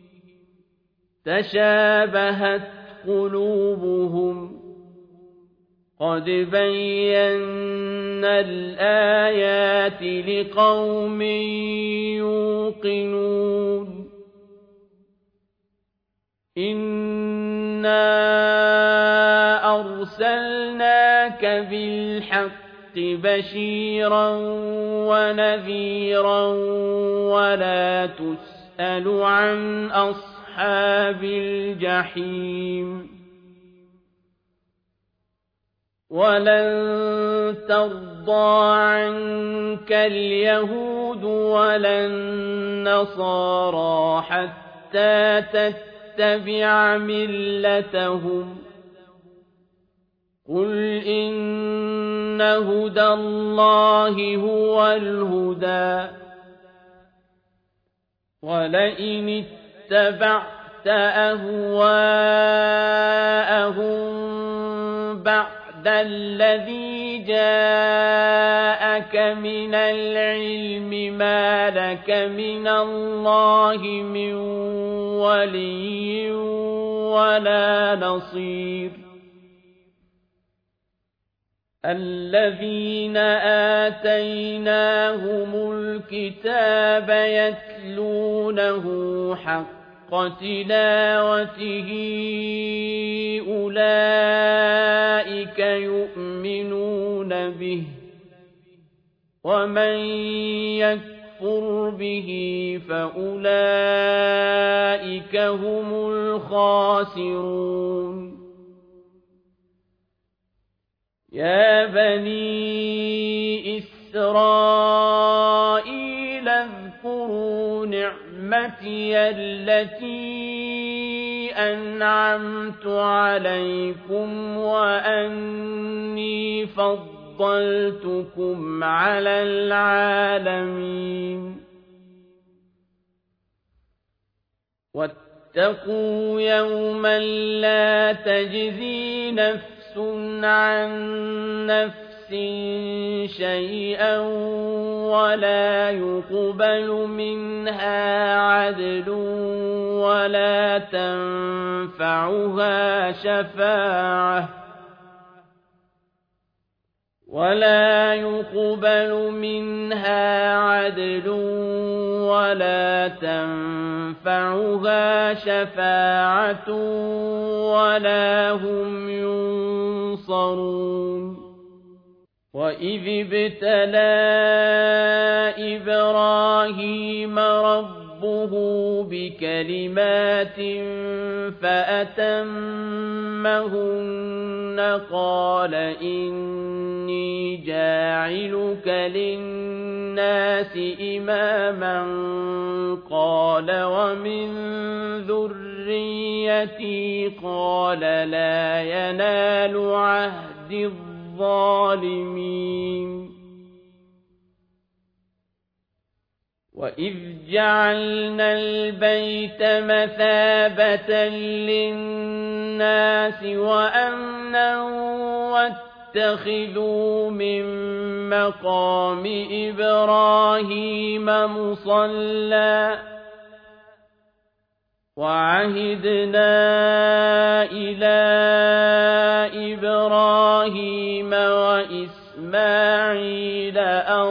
تشابهت قلوبهم قد بينا الآيات لقوم يوقنون إنا أرسلناك بالحق بشيرا ونذيرا ولا تسأل عن أصحاب الجحيم ولن ترضى عنك اليهود ولا النصارى حتى تتبع ملتهم قل إن هدى الله هو الهدى ولئن اتبعت أهواءهم بعد الذي جاءك من العلم ما لك من الله من ولي ولا نصير الذين آتيناهم الكتاب يتلونه حق تلاوته أولئك يؤمنون به ومن يكفر به فأولئك هم الخاسرون يا بني إسرائيل اذكروا نعمتي التي أنعمت عليكم وأني فضلتكم على العالمين واتقوا يوما لا تجزي نفس عن نفس شيئا ولا يقبل منها عدل ولا تنفعها شفاعة ولا هم ينصرون وإذ ابتلى إبراهيم ربه بكلمات فأتمهن قال إني جاعلك للناس إماما قال ومن ذريتي قال لا ينال عهد الظالمين وإذ جعلنا البيت مثابة للناس وأمنا واتخذوا من مقام إبراهيم مصلى وعهدنا إلى إبراهيم وإسماعيل أن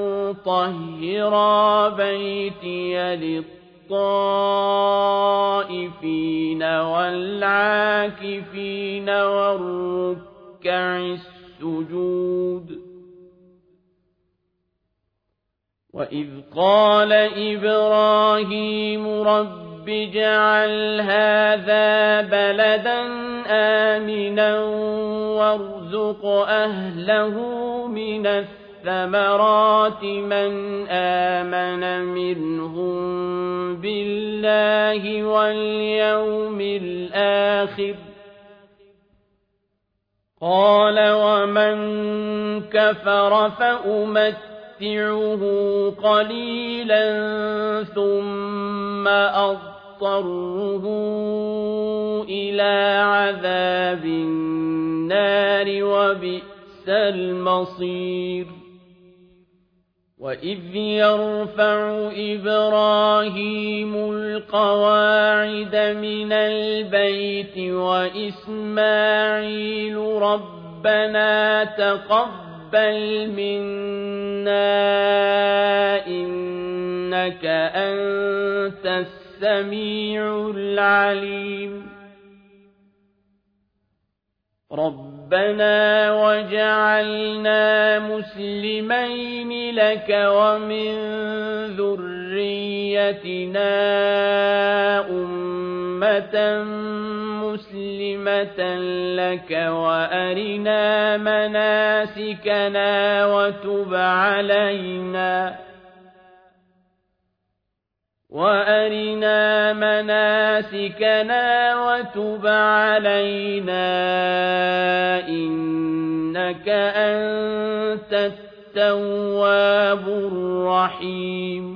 طهرا بيتي للطائفين والعاكفين والركع السجود وإذ قال إبراهيم رب اجعل هذا بلدا آمنا وارزق أهله من الثمرات من آمن منهم بالله واليوم الآخر قال ومن كفر فأمتعه قليلا ثم أضطره إلى عذاب النار وبئس المصير وإذ يرفع إبراهيم القواعد من البيت وإسماعيل ربنا تقبل منا إنك أنت السميع العليم ربنا وجعلنا مسلمين لك ومن ذريتنا أمة مسلمة لك وأرنا مناسكنا وتب علينا إنك أنت التواب الرحيم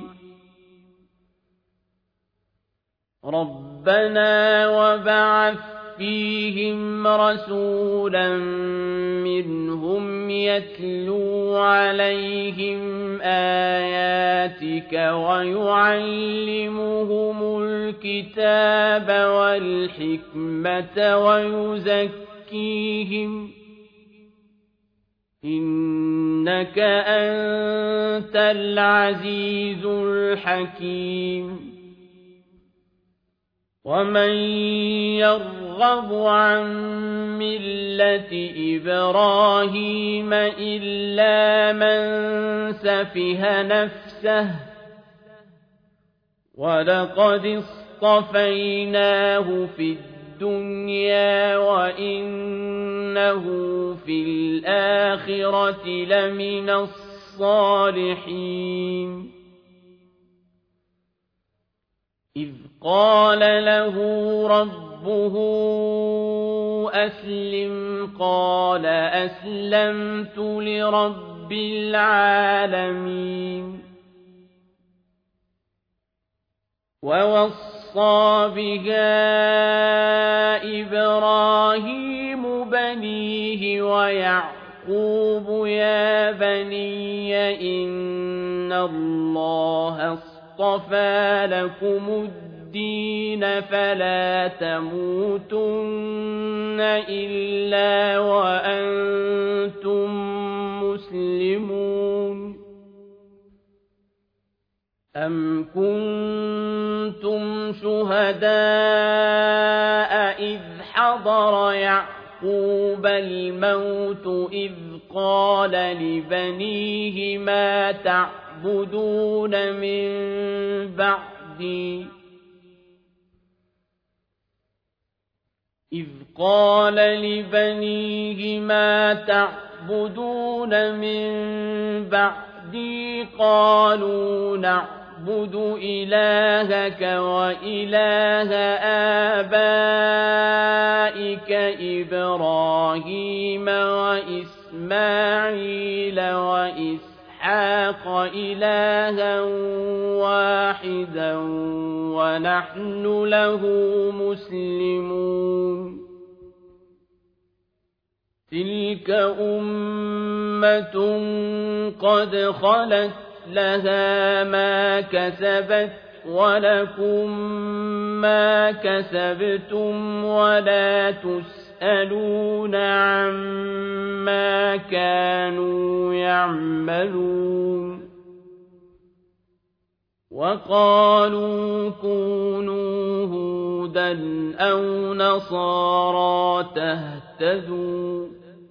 ربنا وبعث فيهم رسولا منهم يتلو عليهم آياتك ويعلمهم الكتاب والحكمة ويزكيهم إنك أنت العزيز الحكيم ومن يرغب عن ملة إبراهيم إلا من سفه نفسه ولقد اصطفيناه في الدنيا وإنه في الآخرة لمن الصالحين إذ قال له ربه أسلم قال أسلمت لرب العالمين ووصى بها إبراهيم بنيه ويعقوب يا بني إن الله اصطفى لكم الدين فلا تموتن إلا وأنتم مسلمون أم كنتم شهداء إذ حضر يعقوب الموت إذ قال لبنيه ما تعبدون من بعدي إذ قال لبنيه ما تعبدون من بعدي قالوا نعبد إلهك وإله آبائك إبراهيم وإسماعيل وإسحاق إلها واحدا ونحن له مسلمون تلك أمة قد خلت لها ما كسبت ولكم ما كسبتم ولا تسألون عما كانوا يعملون وقالوا كونوا هودا أو نصارى تهتدوا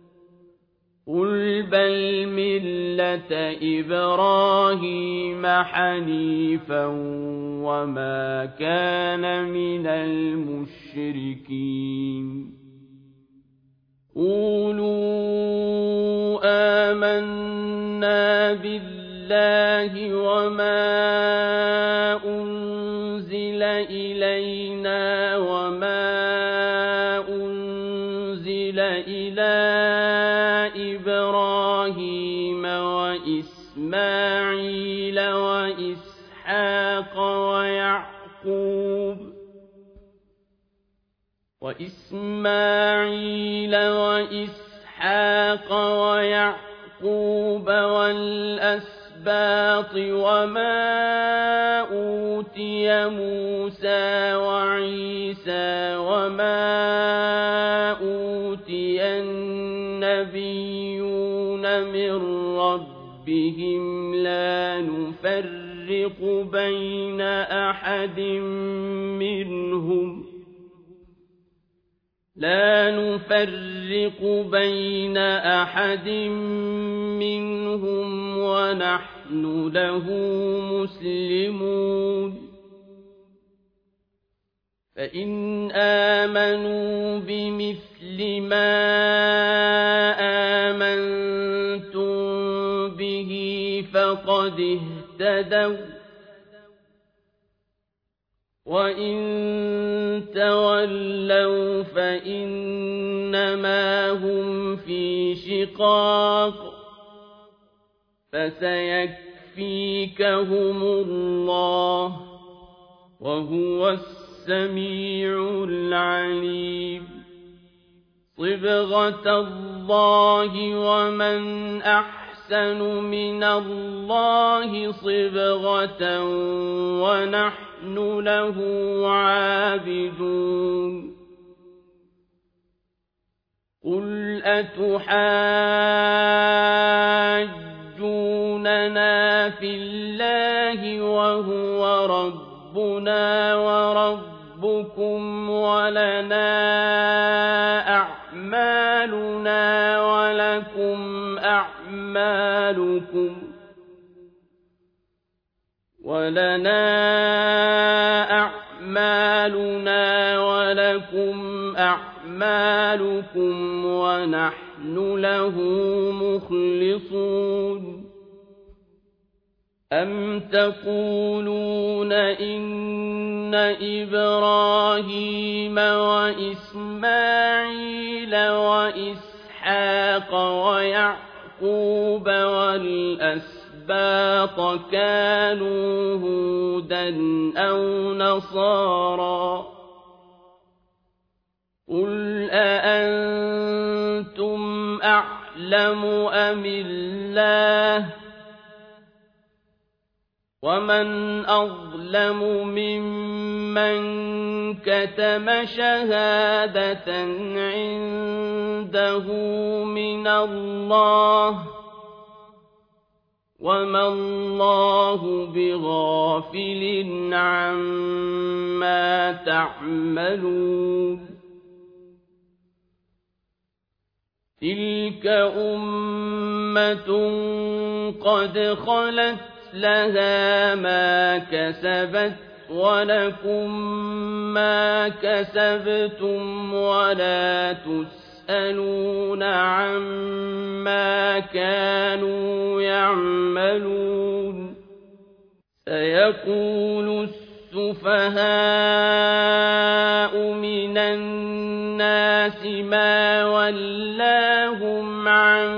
قل بل ملة إبراهيم حنيفا وما كان من المشركين قولوا آمنا بالله وما أنزل إلينا وما أنزل إلى إبراهيم وإسماعيل وإسحاق ويعقوب والأسباط وما أوتي موسى وعيسى وما أوتي النبيون من ربهم لا نفرق بين أحد منهم ونحن له مسلمون فإن آمنوا بمثل ما آمنتم به فقد اهتدوا وإن تولوا فإنما هم في شقاق فسيكفيكهم الله وهو السميع العليم صبغة الله ومن أحسن من الله صبغة ونحن له عابدون قل أتحاجوننا في الله وهو ربنا وربكم ولنا أعمالنا ولكم أعمالكم ونحن له مخلصون أم تقولون إن إبراهيم وإسماعيل وإسحاق ويعقوب والأسباط كانوا هودا أو نصارى قل أأنتم أعلم أم الله ومن أظلم ممن كتم شهادة عنده من الله وما الله بغافل عما تعملون تلك أمة قد خلت لها ما كسبت ولكم ما كسبتم ولا تسألون عما كانوا يعملون سيقول السفهاء من الناس ما ولاهم عن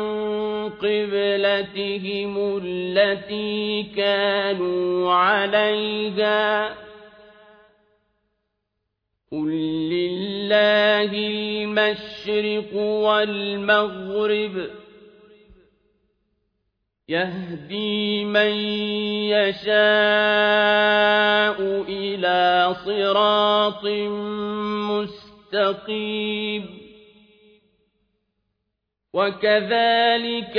قبلتهم التي كانوا عليها قل لله المشرق والمغرب يهدي من يشاء إلى صراط مستقيم وكذلك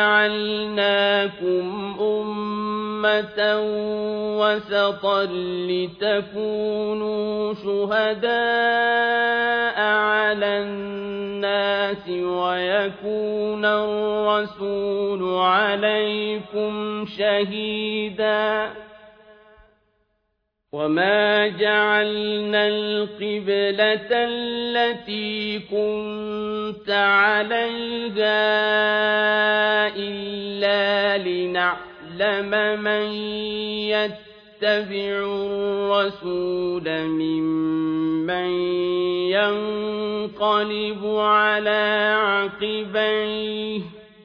جعلناكم أمة وسطا لتكونوا شهداء على الناس ويكون الرسول عليكم شهيدا وما جعلنا القبلة التي كنت عليها إلا لنعلم من يتبع يتبعوا الرسول ممن ينقلب على عقبيه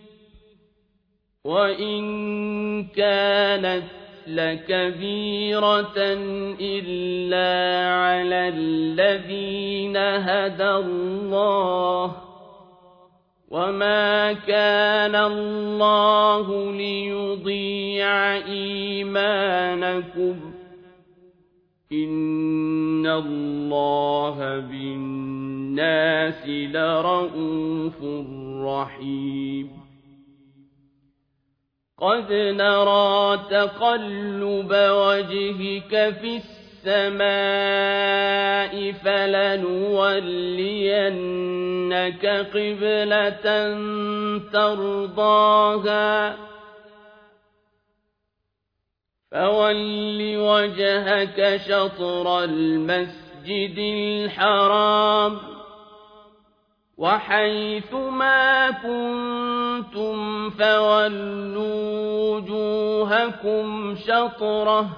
وإن كانت لكبيرة إلا على الذين هدى الله وما كان الله ليضيع إيمانكم إن الله بالناس لرءوف رحيم قد نرى تقلب وجهك في السماء فلنولينك قبلة ترضاها فول وجهك شطر المسجد الحرام وحيث ما كنتم فولوا وجوهكم شطره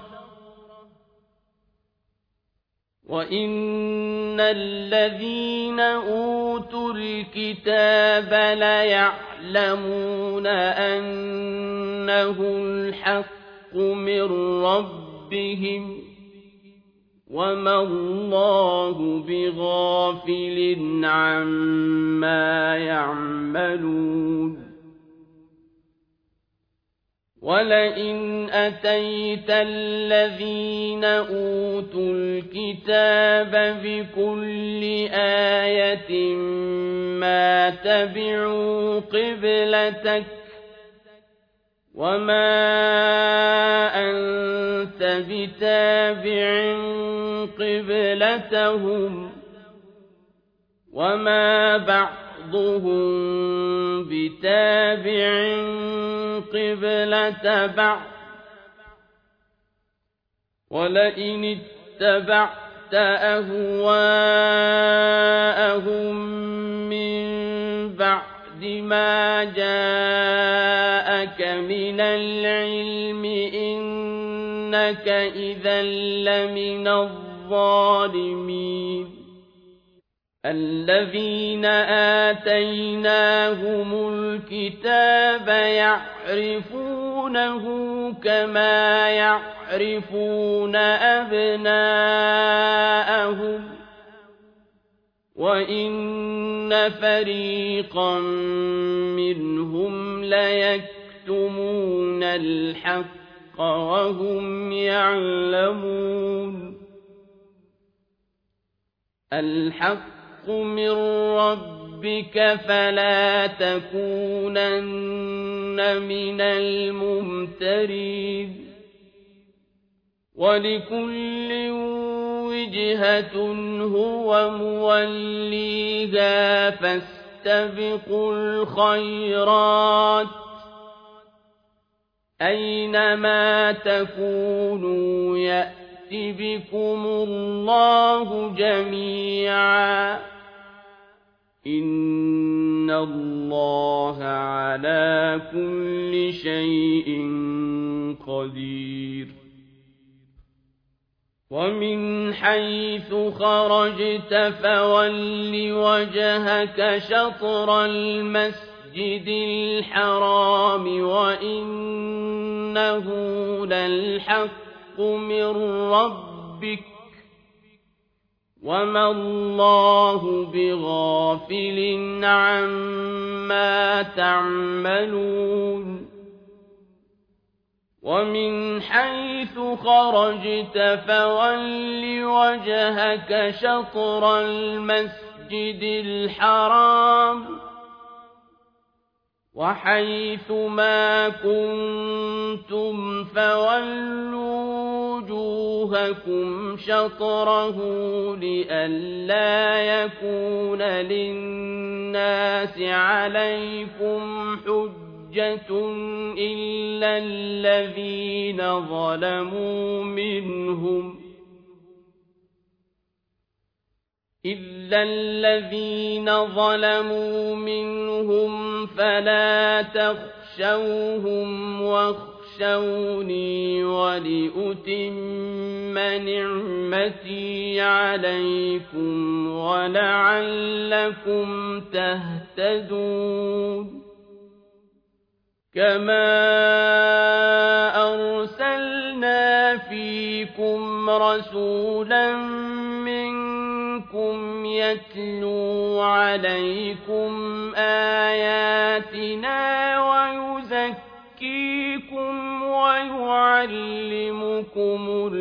وإن الذين أوتوا الكتاب ليعلمون أنه الحق من ربهم وما الله بغافل عما يعملون ولئن أتيت الذين أوتوا الكتاب بكل آية ما تبعوا قبلتك وما أنت بتابع قبلتهم وما بعضهم بتابع قبلة بعض ولئن اتبعت أهواءهم من بعد ما جاءك من العلم إنك إذا لمن الظالمين الذين آتيناهم الكتاب يعرفونه كما يعرفون أبناءهم وإن فريقا منهم ليكتمون الحق وهم يعلمون الحق من ربك فلا تكونن من الممترين ولكل وجهة هو موليها فاستبقوا الخيرات أينما تكونوا يأتي بكم الله جميعا إن الله على كل شيء قدير ومن حيث خرجت فول وجهك شطر المسجد الحرام وإنه للحق من ربك وما الله بغافل عما تعملون ومن حيث خرجت فول وجهك شطر المسجد الحرام وحيث ما كنتم فولوا وجوهكم شطره لئلا يكون للناس عليكم حجة إلا الذين ظلموا منهم فلا تخشوهم واخشوني واخشوني ولأتم نعمتي عليكم ولعلكم تهتدون كما أرسلنا فيكم رسولا منكم يتلو عليكم آياتنا ويزكيكم ويعلمكم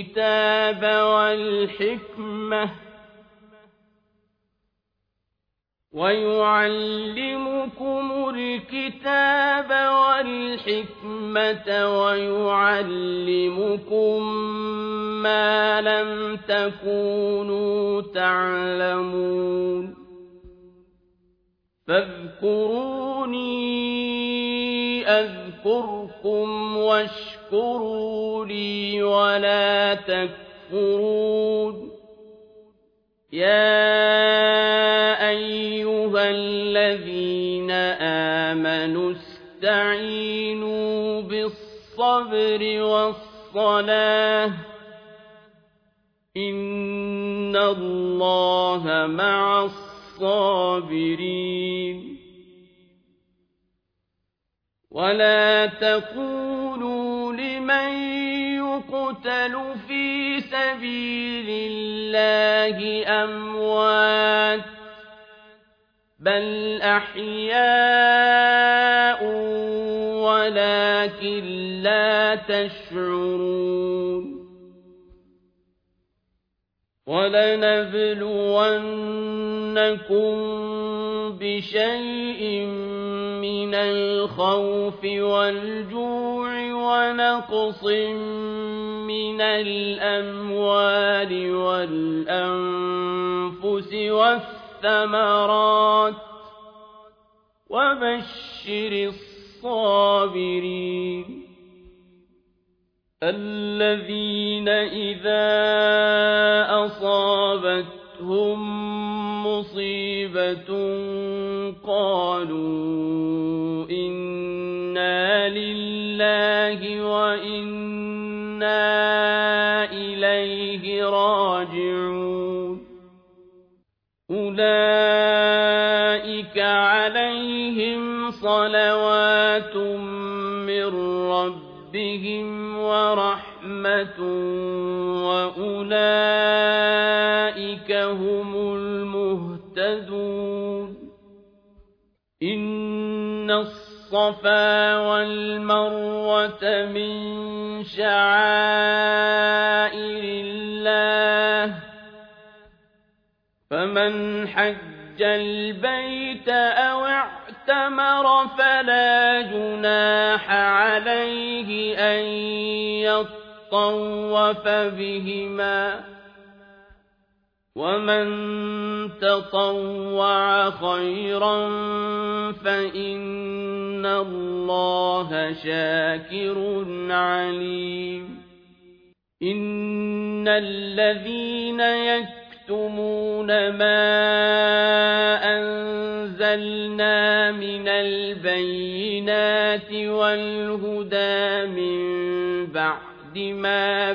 الكتاب والحكمة ويعلمكم ما لم تكونوا تعلمون فاذكروني أذكركم واشكروا لي ولا تكفرون يا أيها الذين آمنوا استعينوا بالصبر والصلاة إن الله مع الصابرين ولا تقولوا لمن يقتل في سبيل الله أموات بل أحياء ولكن لا تشعرون ولنبلونكم بشيء من الخوف والجوع ونقص من الأموال والأنفس والثمرات وبشر الصابرين الذين إذا أصابتهم مصيبة قالوا إنا لله وإنا إليه راجعون أولئك عليهم صلوات من ربهم ورحمة وأولئك هم المهتدون إن الصفا والمروة من شعائر الله فمن حج البيت أو اعتمر فلا جناح عليه أن يطوف بهما ومن تطوع خيرا فإن الله شاكر عليم إن الذين يكتمون ما أنزلنا من البينات والهدى من بعد ما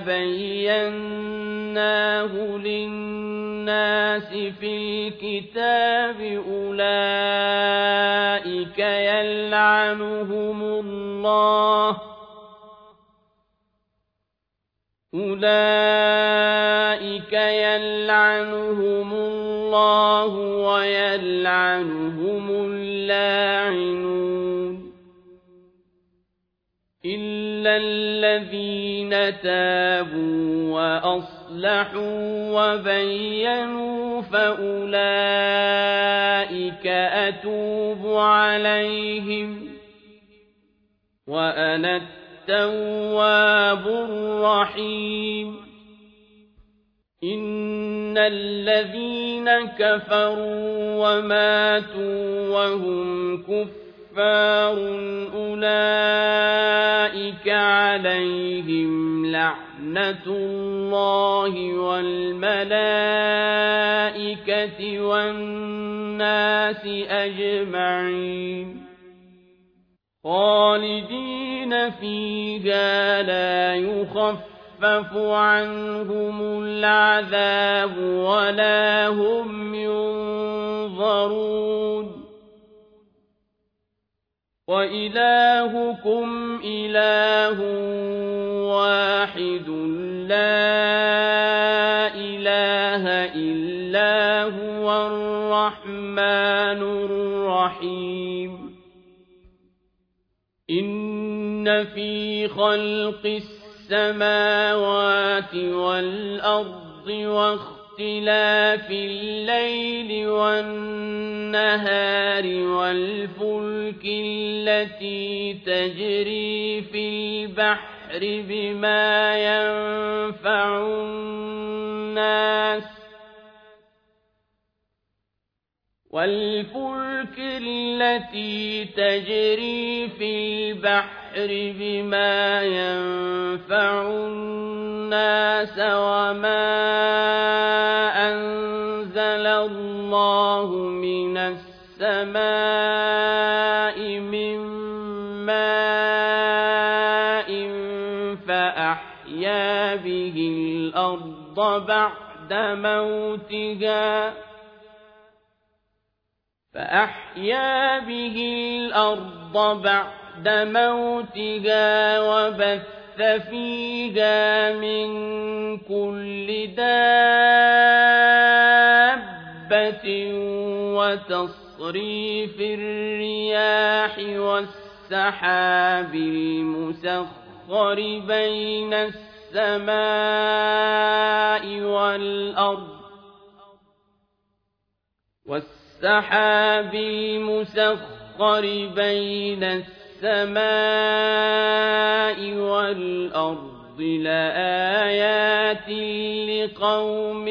بيناه للناس في الكتاب أولئك يلعنهم الله ويلعنهم اللاعنون إلا الذين تابوا وأصلحوا وبينوا فأولئك أتوب عليهم وأنا التواب الرحيم إن الذين كفروا وماتوا وهم كفار أولئك عليهم لعنة الله والملائكة والناس أجمعين خالدين فيها لا يخفف عنهم العذاب ولا هم ينظرون وإلهكم إله واحد لا إله إلا هو الرحمن الرحيم إن في خلق السماوات والأرض واختلاف الليل والنهار والفلك التي تجري في البحر بما ينفع الناس بما ينفع الناس وما أنزل الله من السماء من ماء فأحيا به الأرض بعد موتها وبث فيها من كل دابة وتصريف الرياح والسحاب المسخر بين السماء والأرض لآيات لقوم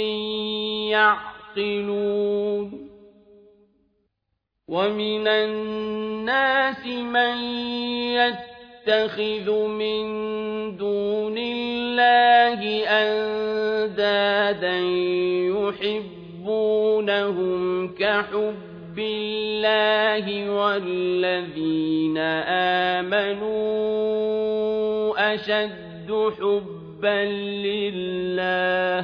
يعقلون ومن الناس من يتخذ من دون الله أندادا يحبونهم كحب الله والذين آمنوا أشد حبا لله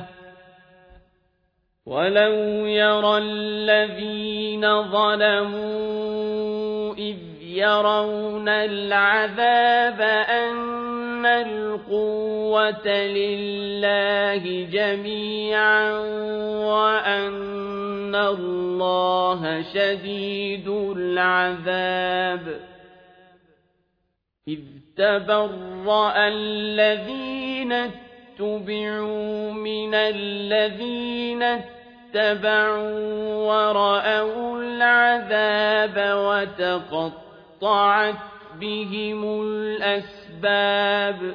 ولو يرى الذين ظلموا إذ يرون العذاب أن القوة لله جميعا وأن الله شديد العذاب إذ تبرأ الذين اتبعوا من الذين اتبعوا ورأوا العذاب وتقطعت بهم الأسباب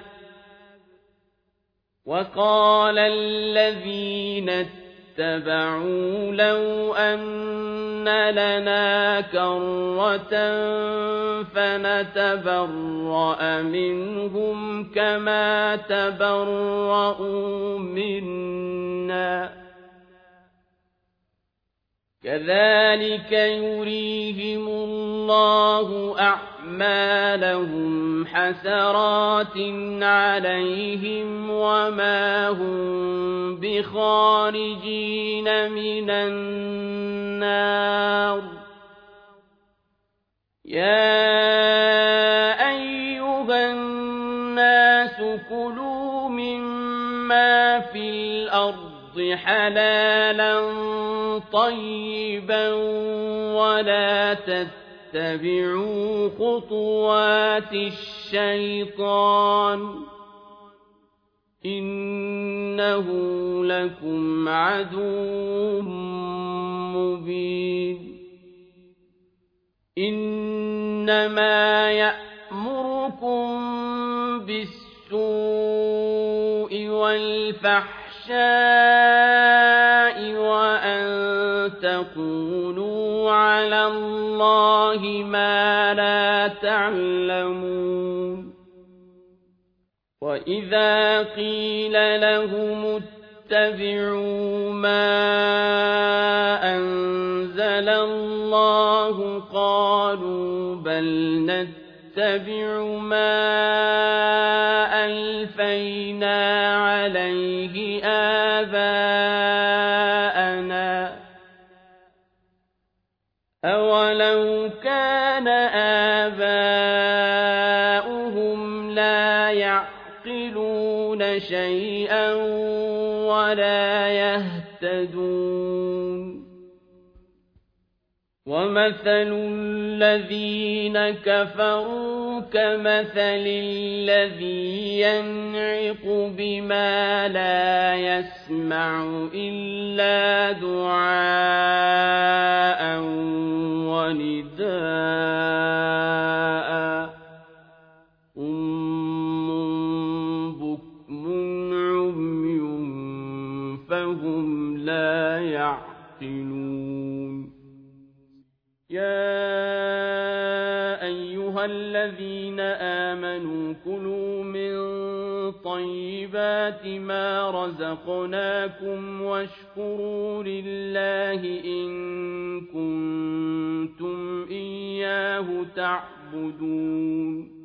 وقال الذين اتبعوا لو أن لنا كرة فنتبرأ منهم كما تبرؤوا منا كذلك يريهم الله أعمالهم حسرات عليهم وما هم بخارجين من النار يا أيها الناس كلوا مما في الأرض حلالا طيبا ولا تتبعوا خطوات الشيطان إنه لكم عدو مبين إنما يأمركم بالسوء والفحشاء وأن تقولوا على الله ما لا تعلمون وإذا قيل لهم اتبعوا ما أنزل الله قالوا بل نتبع ما ألفينا عليه آباءنا أولو كان آباؤهم لا يعقلون شيئا ولا يهتدون ومثل الذين كفروا كمثل الذي ينعق بما لا يسمع إلا دعاء ونداء صم بكم عمي فهم لا يعقلون يا أيها الذين آمنوا كلوا من طيبات ما رزقناكم واشكروا لله إن كنتم إياه تعبدون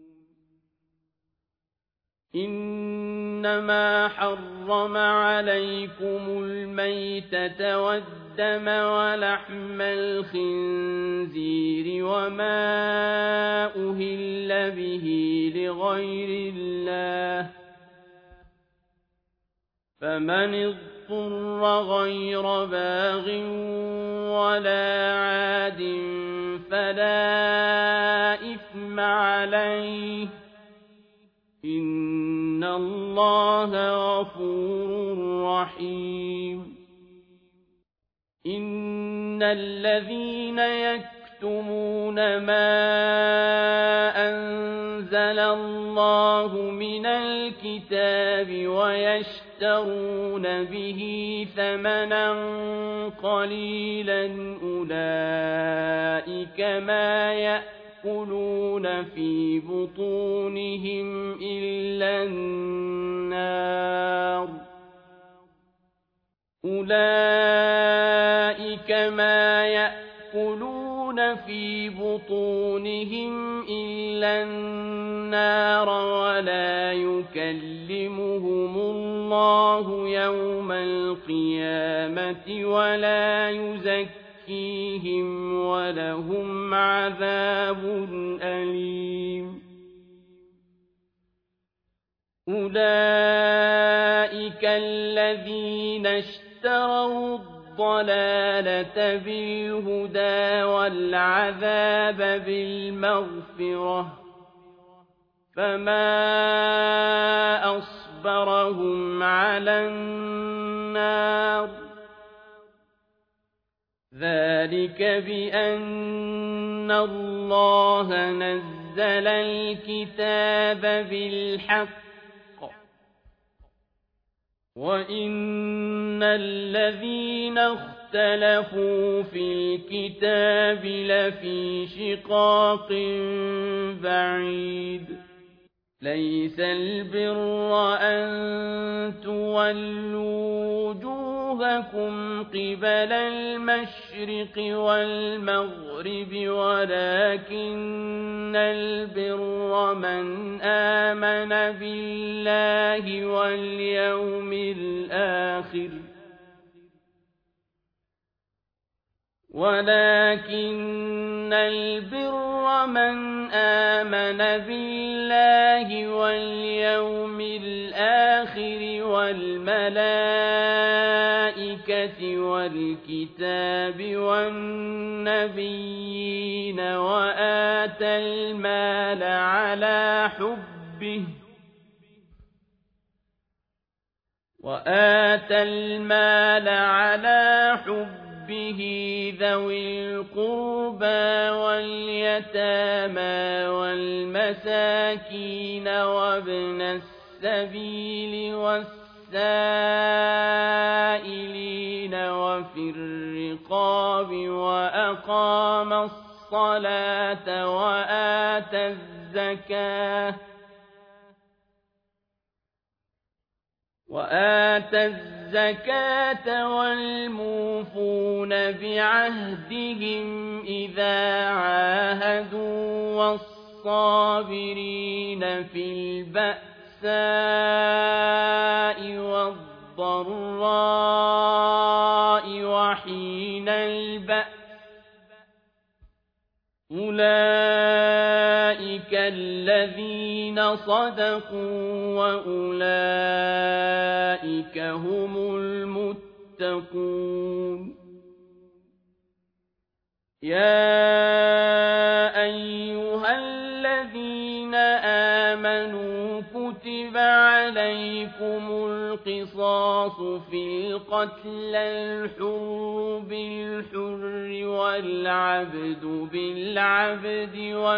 إنما حرم عليكم الميتة والدم ولحم الخنزير وما أهل به لغير الله فمن اضطر غير باغ ولا عاد فلا إثم عليه إن الله غفور رحيم إن الذين يكتمون ما أنزل الله من الكتاب ويشترون به ثمنا قليلا أولئك ما يأكلون في بطونهم إلا النار أولئك ما يأكلون في بطونهم إلا النار ولا يكلمهم الله يوم القيامة ولا يزكيهم ولهم عذاب أليم أولئك الذين اشتروا الضلالة بالهدى والعذاب بالمغفرة فما أصبرهم على النار ذلك بأن الله نزل الكتاب بالحق وإن الذين اختلفوا في الكتاب لفي شقاق بعيد ليس البر أن تولوا وجوهكم قبل المشرق والمغرب ولكن البر من آمن بالله واليوم الآخر ولكن البر من آمن بالله واليوم الآخر والملائكة والكتاب والنبيين وآتى المال على حبه ذوي القربى واليتامى والمساكين وابن السبيل والسائلين وفي الرقاب وأقام الصلاة وآتى الزكاة والموفون بعهدهم إذا عاهدوا والصابرين في البأساء والضراء وحين البأس أولئك الذين صدقوا وأولئك هم المتقون يا أيها الذين آمنوا كتب عليكم القصاص في القتلى الحر بالحر والعبد بالعبد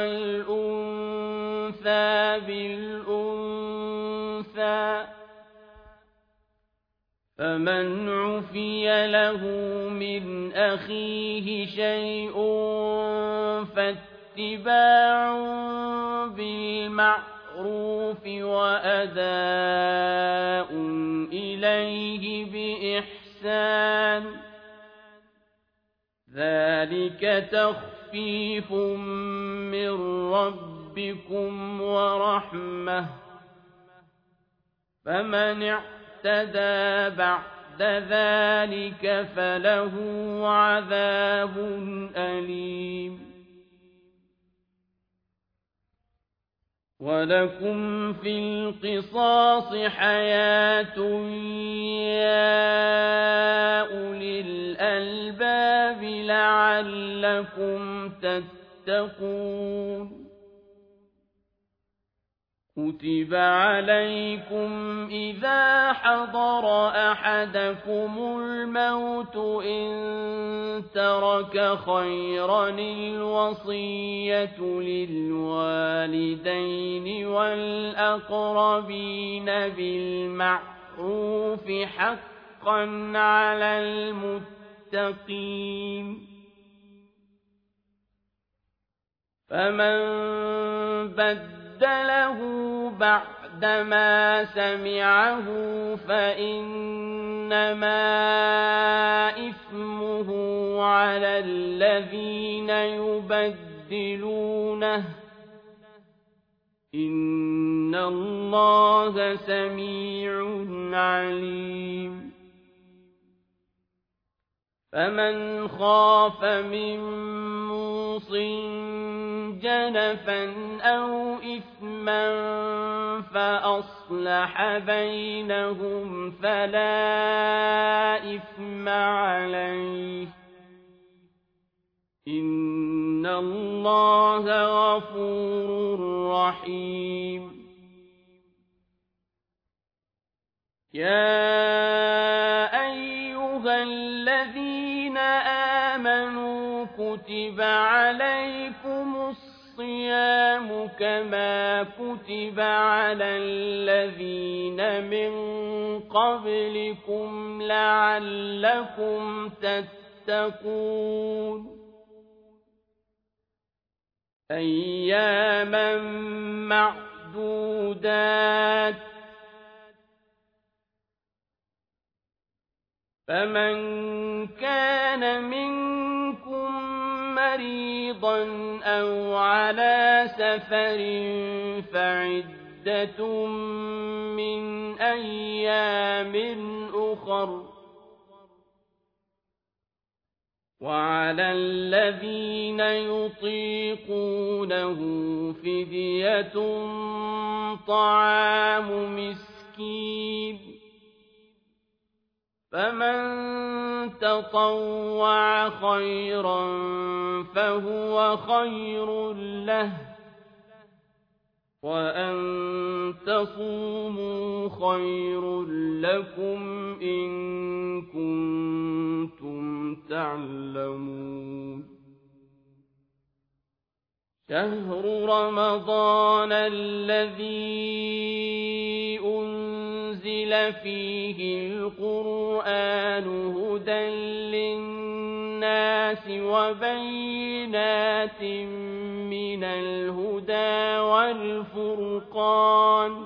والأنثى بالأنثى فمن عفي له من أخيه شيء فاتباع بالمعروف وأداء إليه بإحسان ذلك تخفيف من ربكم ورحمة فمن اعتدى بعد ذلك فله عذاب أليم ولكم في القصاص حياة يا أولي الألباب لعلكم تتقون كتب عليكم إذا حضر أحدكم الموت إن ترك خيرا الوصية للوالدين والأقربين بالمعروف حقا على المتقين فمن بدله بعدما سمعه فإنما إثمه على الذين يبدلونه إن الله سميع عليم فمن خاف من موصٍ جنفا أو إثما فأصلح بينهم فلا إثم عليه إن الله غفور رحيم يا أيها الذين آمنوا كتب عليكم الصيام كما كتب على الذين من قبلكم لعلكم تتقون أياما معدودات فمن كان منكم مريضا أو على سفر فعدة من أيام أخر وعلى الذين يطيقونه فدية طعام مسكين فمن تطوع خيرا فهو خير له وأن تصوموا خير لكم إن كنتم تعلمون شهر رمضان الذي أنزل فيه القرآن هدى للناس وبينات من الهدى والفرقان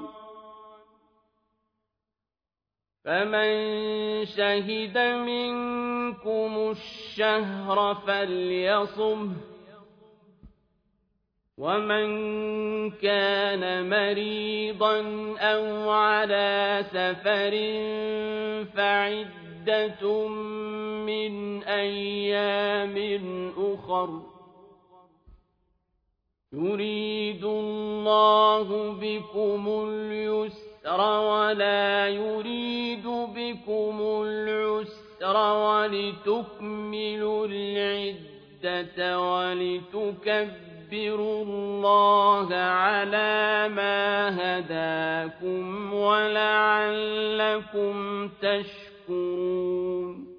فمن شهد منكم الشهر فليصمه ومن كان مريضا أو على سفر فعدة من أيام أخر يريد الله بكم اليسر ولا يريد بكم العسر ولتكملوا العدة ولتكبروا الله على ما هداكم ولعلكم تشكرون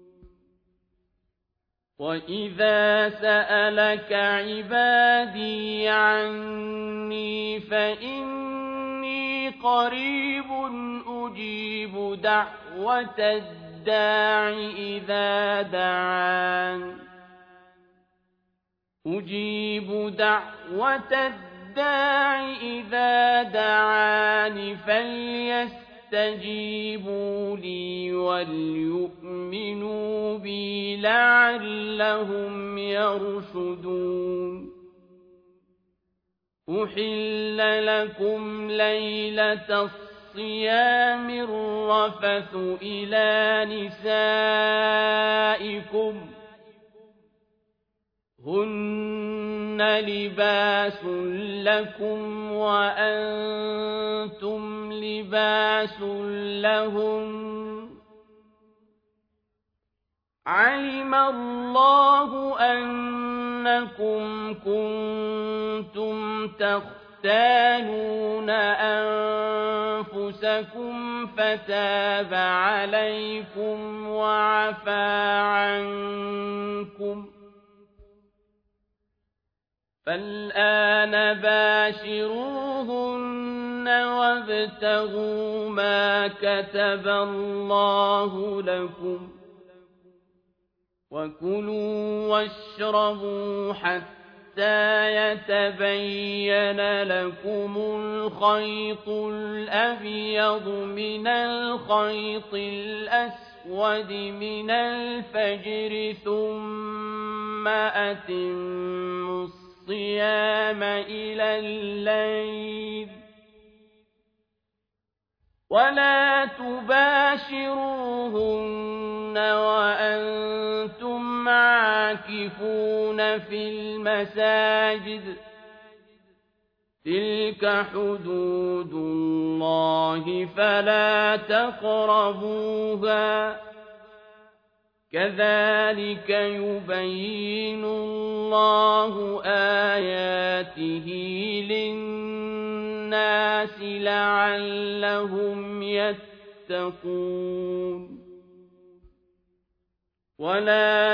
وَإِذَا سَأَلَكَ عِبَادِي عَنِّي فَإِنِّي قَرِيبٌ أُجِيبُ دَعْوَةَ الدَّاعِ إِذَا دَعَانِ فَلْيَسْتَجِيبُوا لِي وَلْيُؤْمِنُوا بِي لَعَلَّهُمْ يَرْشُدُونَ أُحِلَّ لَكُمْ لَيْلَةَ الصِّيَامِ الرَّفَثُ إِلَىٰ نِسَائِكُمْ هُنَّ لِبَاسٌ لَكُمْ وَأَنتُمْ لِبَاسٌ لَهُنَّ عَلِمَ اللَّهُ أَنَّكُمْ كُنتُمْ تَخْتَانُونَ أَنفُسَكُمْ فَتَابَ عَلَيْكُمْ وَعَفَا عَنكُمْ فَالْآنَ بَاشِرُوهُنَّ وَابْتَغُوا مَا كَتَبَ اللَّهُ لَكُمْ وَكُلُوا وَاشْرَبُوا حَتَّىٰ يَتَبَيَّنَ لَكُمُ الْخَيْطُ الْأَبْيَضُ مِنَ الْخَيْطِ الْأَسْوَدِ مِنَ الْفَجْرِ ثُمَّ أَتِمُّوا الصِّيَامَ إِلَى اللَّيْلِ وَلَا تُبَاشِرُوهُنَّ وَأَنتُمْ عَاكِفُونَ فِي الْمَسَاجِدِ ۗ تِلْكَ حُدُودُ اللَّهِ فَلَا تَقْرَبُوهَا ۗ كَذَٰلِكَ يُبَيِّنُ اللَّهُ آيَاتِهِ لِلنَّاسِ لَعَلَّهُمْ يَتَّقُونَ وَلَا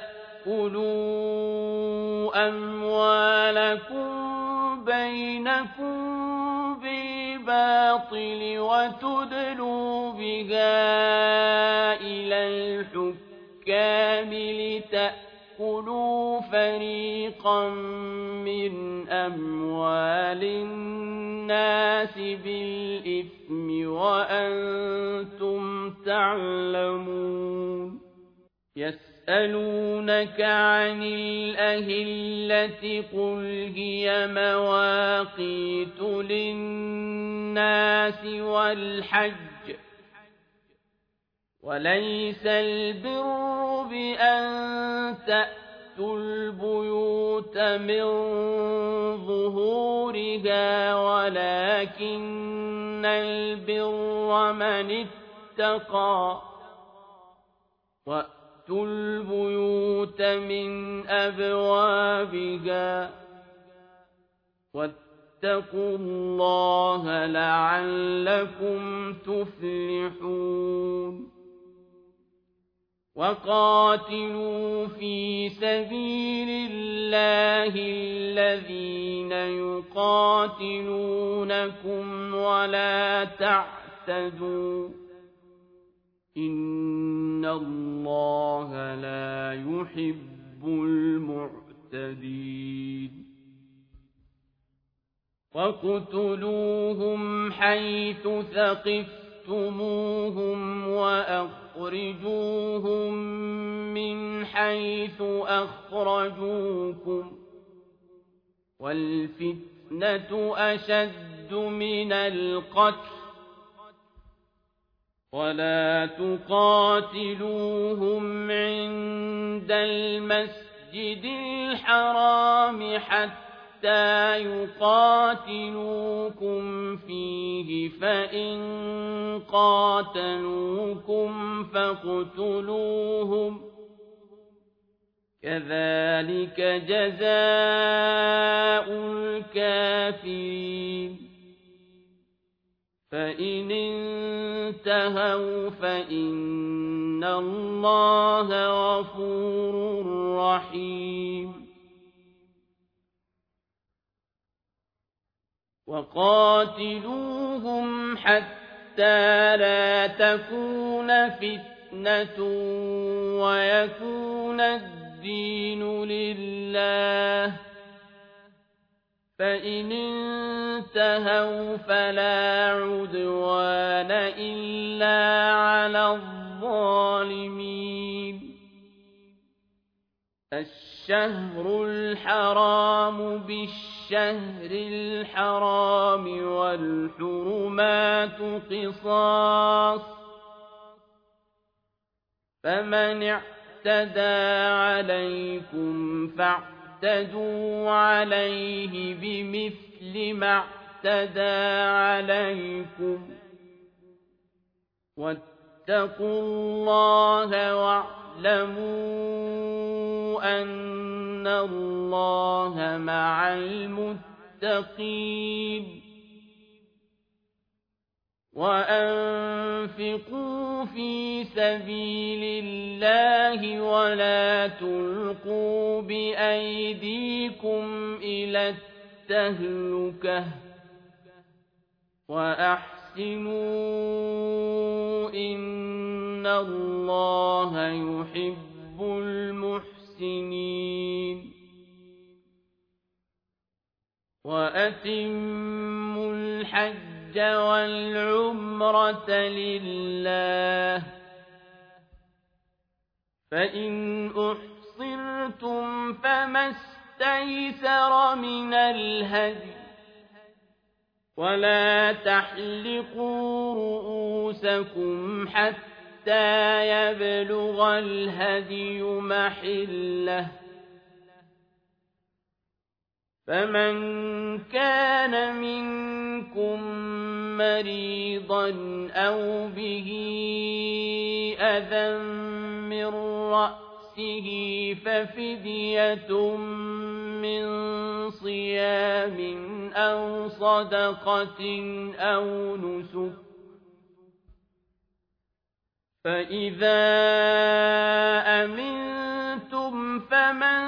تَأْكُلُوا أَمْوَالَكُم بَيْنَكُم بِالْبَاطِلِ وَتُدْلُوا بِهَا إِلَى الْحُكَّامِ لِتَأْكُلُوا فَرِيقًا مِّنْ أَمْوَالِ النَّاسِ بِالْإِثْمِ وَأَنتُمْ تَعْلَمُونَ يَسْأَلُونَكَ عَنِ الْأَهِلَّةِ قُلْ هِيَ مَوَاقِيتُ لِلنَّاسِ وَالْحَجِّ ۗ وَلَيْسَ الْبِرُّ بِأَن تَأْتُوا الْبُيُوتَ مِن ظُهُورِهَا وَلَٰكِنَّ الْبِرَّ مَنِ اتَّقَىٰ وَأْتُوا الْبُيُوتَ مِنْ أَبْوَابِهَا وَاتَّقُوا اللَّهَ لَعَلَّكُمْ تُفْلِحُونَ وَقَاتِلُوا فِي سَبِيلِ اللَّهِ الَّذِينَ يُقَاتِلُونَكُمْ وَلَا تَعْتَدُوا ۚ إِنَّ اللَّهَ لَا يُحِبُّ الْمُعْتَدِينَ وَاقْتُلُوهُمْ حَيْثُ ثَقِفْتُمُوهُمْ وَأَخْرِجُوهُم مِّنْ حَيْثُ أَخْرَجُوكُمْ ۚ والفتنة أشد من القتل ولا تقاتلوهم عند المسجد الحرام حتى يقاتلوكم فيه فإن قاتلوكم فاقتلوهم كذلك جزاء الكافرين فإن انتهوا فإن الله غفور رحيم وقاتلوهم حتى لا تكون فتنة ويكون الدين لله فإن انتهوا فلا عدوان إلا على الظالمين الشهر الحرام بالشهر الحرام والحرمات قصاص فمن اعتدى عليكم فاعتدوا عليه بمثل ما اعتدى عليكم واتقوا الله واعلموا أن الله مع المتقين وأنفقوا في سبيل الله ولا تلقوا بأيديكم إلى التهلكة وأحسنوا إن الله يحب المحسنين وأتموا الحج والعمرة لله فإن أحصرتم فما استيسر من الهدي ولا تحلقوا رؤوسكم حتى يبلغ الهدي محله فمن كان منكم مريضا أو به أذى من رأسه ففدية من صيام أو صدقة أو نسك فإذا أمنتم فمن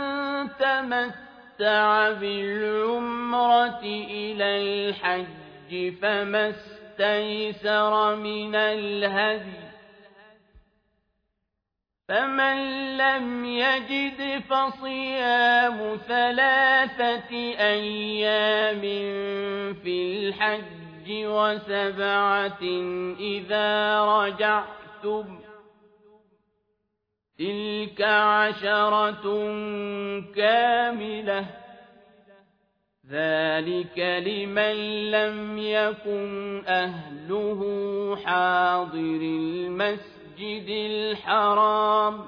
تمتع بالعمرة إلى الحج فما استيسر من الهدي فمن لم يجد فصيام 3 أيام في الحج و7 إذا رجعتم تلك 10 كاملة ذلك لمن لم يكن أهله حاضر المسجد الحرام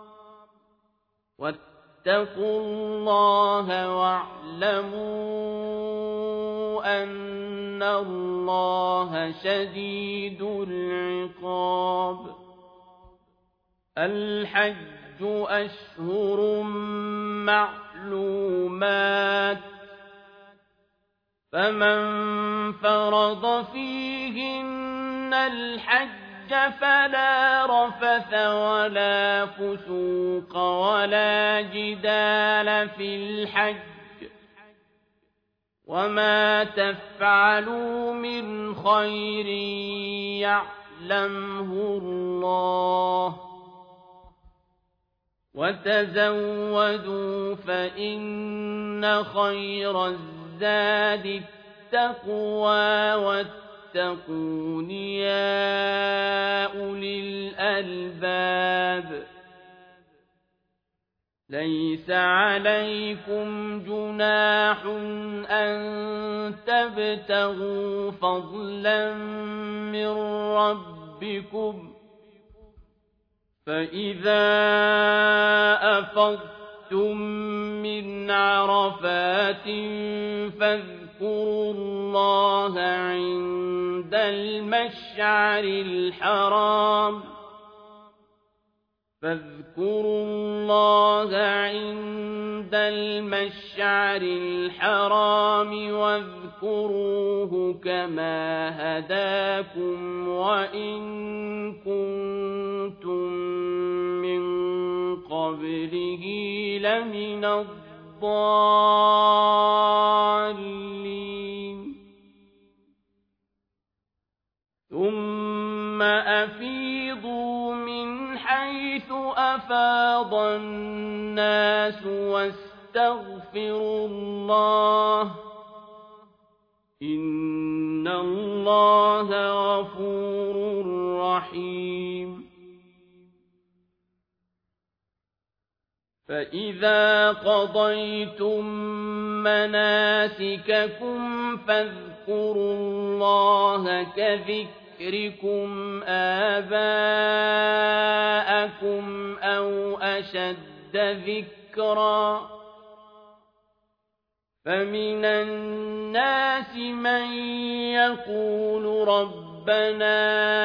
واتقوا الله واعلموا أن الله شديد العقاب الحج أشهر معلومات فمن فرض فيهن الحج فلا رفث ولا فسوق ولا جدال في الحج وما تفعلوا من خير يعلمه الله وتزودوا فإن خير الزاد التقوى واتقون يا أولي الألباب ليس عليكم جناح أن تبتغوا فضلا من ربكم فإذا أفضتم من عرفات فاذكروا الله عند المشعر الحرام واذكروه كما هداكم وإن كنتم من قبله لمن الضالين ثم أفيضوا من حيث أفاض الناس واستغفروا الله إن الله غفور رحيم فإذا قضيتم مناسككم فاذكروا الله كذكركم آباءكم أو أشد ذكرا فمن الناس من يقول ربنا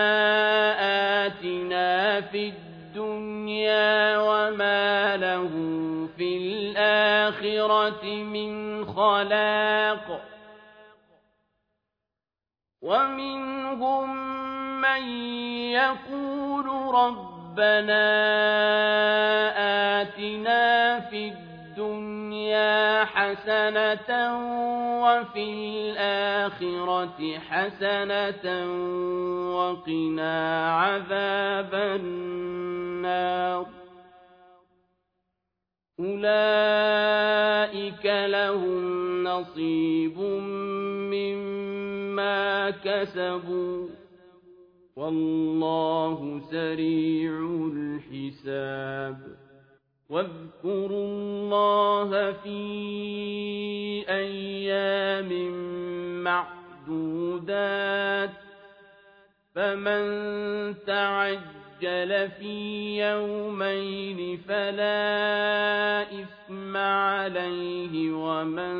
آتنا في الدنيا وما له في الآخرة من خلاق ومنهم من يقول ربنا آتنا في الدنيا حسنة وفي الآخرة حسنة وقنا عذاب النار أولئك لهم نصيب مما كسبوا والله سريع الحساب واذكروا الله في أيام معدودات فمن تعجل في يومين فلا إثم عليه ومن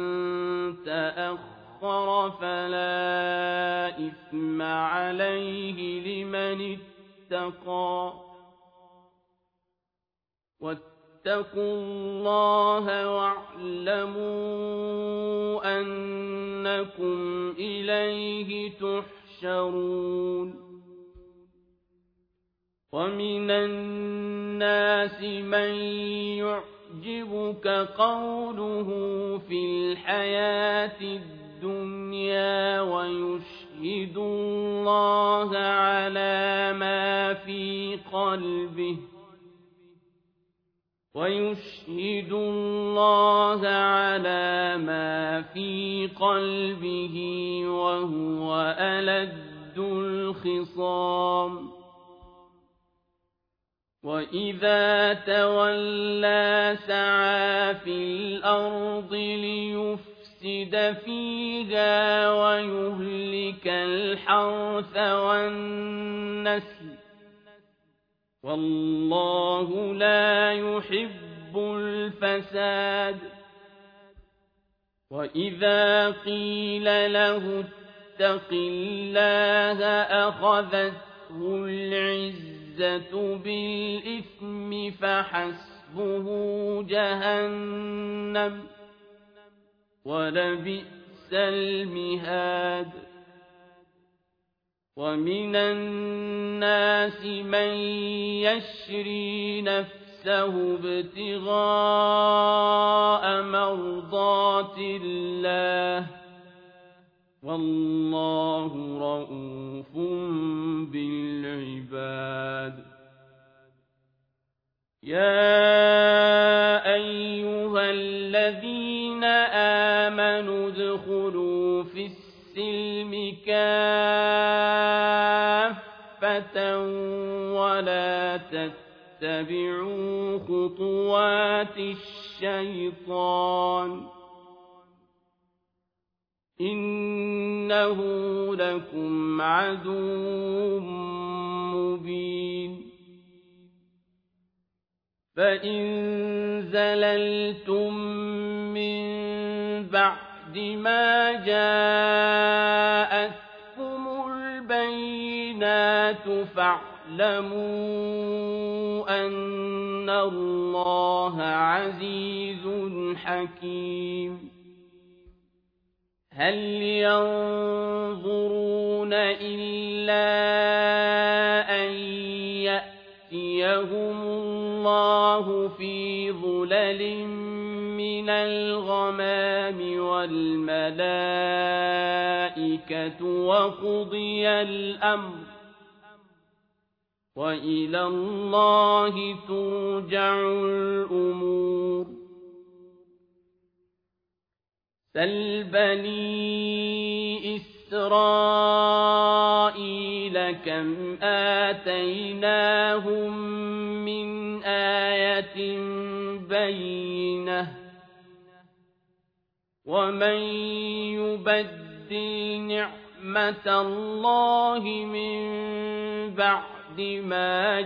تأخر فلا إثم عليه لمن اتقى واتقوا الله واعلموا أنكم إليه تحشرون ومن الناس من يعجبك قوله في الحياة الدنيا ويشهد الله على ما في قلبه وهو ألد الخصام وإذا تولى سعى في الأرض ليفسد فيها ويهلك الحرث والنسل والله لا يحب الفساد وإذا قيل له اتق الله أخذته العزة بالإثم فحسبه جهنم ولبئس المهاد ومن الناس من يشري نفسه ابتغاء مرضات الله والله رؤوف بالعباد يا أيها الذين آمنوا ادخلوا في السلم كافة ولا تتبعوا خطوات الشيطان إنه لكم عدو مبين فإن زللتم من بعد ما جاءتكم البينات فاعلموا أن الله عزيز حكيم هل ينظرون إلا أن يأتيهم الله في ظلل من الغمام والملائكة وقضي الأمر وإلى الله ترجع الأمور سل بني إسرائيل كم آتيناهم من آية بينة ومن يبدل نعمة الله من بعد ما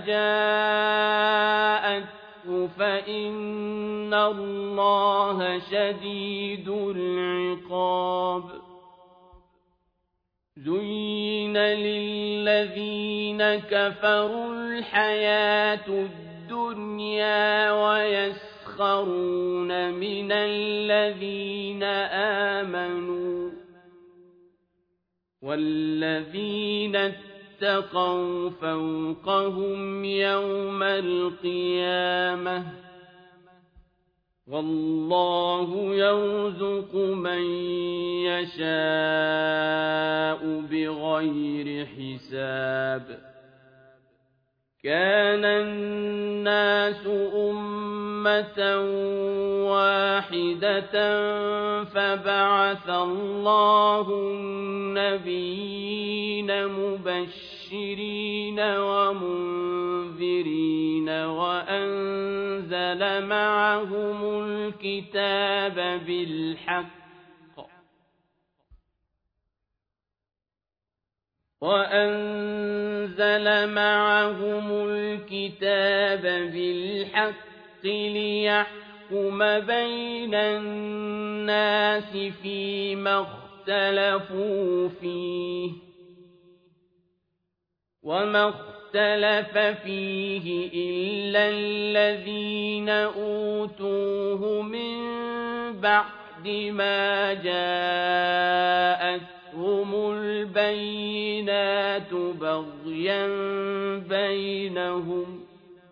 جاءته فإن الله شديد العقاب زين للذين كفروا الحياة الدنيا ويسخرون من الذين آمنوا والذين اتقوا فوقهم يوم القيامة والله يرزق من يشاء بغير حساب كان الناس أمة واحدة فبعث الله النبيين مبشرين ومنذرين وأنزل معهم الكتاب بالحق ليحكم بين الناس فيما اختلفوا فيه وما اختلف فيه إلا الذين أوتوه من بعد ما جاءتهم البينات بغيا بينهم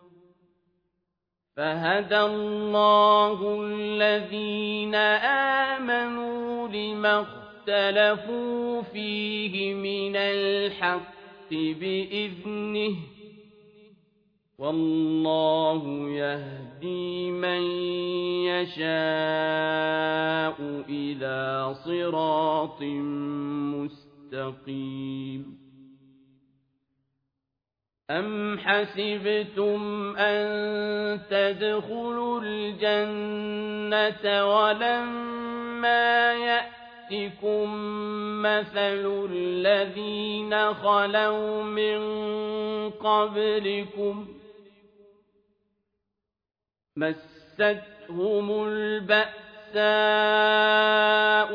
فهدى الله الذين آمنوا لما اختلفوا فيه من الحق بإذنه والله يهدي من يشاء إلى صراط مستقيم أم حسبتم أن تدخلوا الجنة ولما يأتكم مثل الذين خلوا من قبلكم مستهم البأساء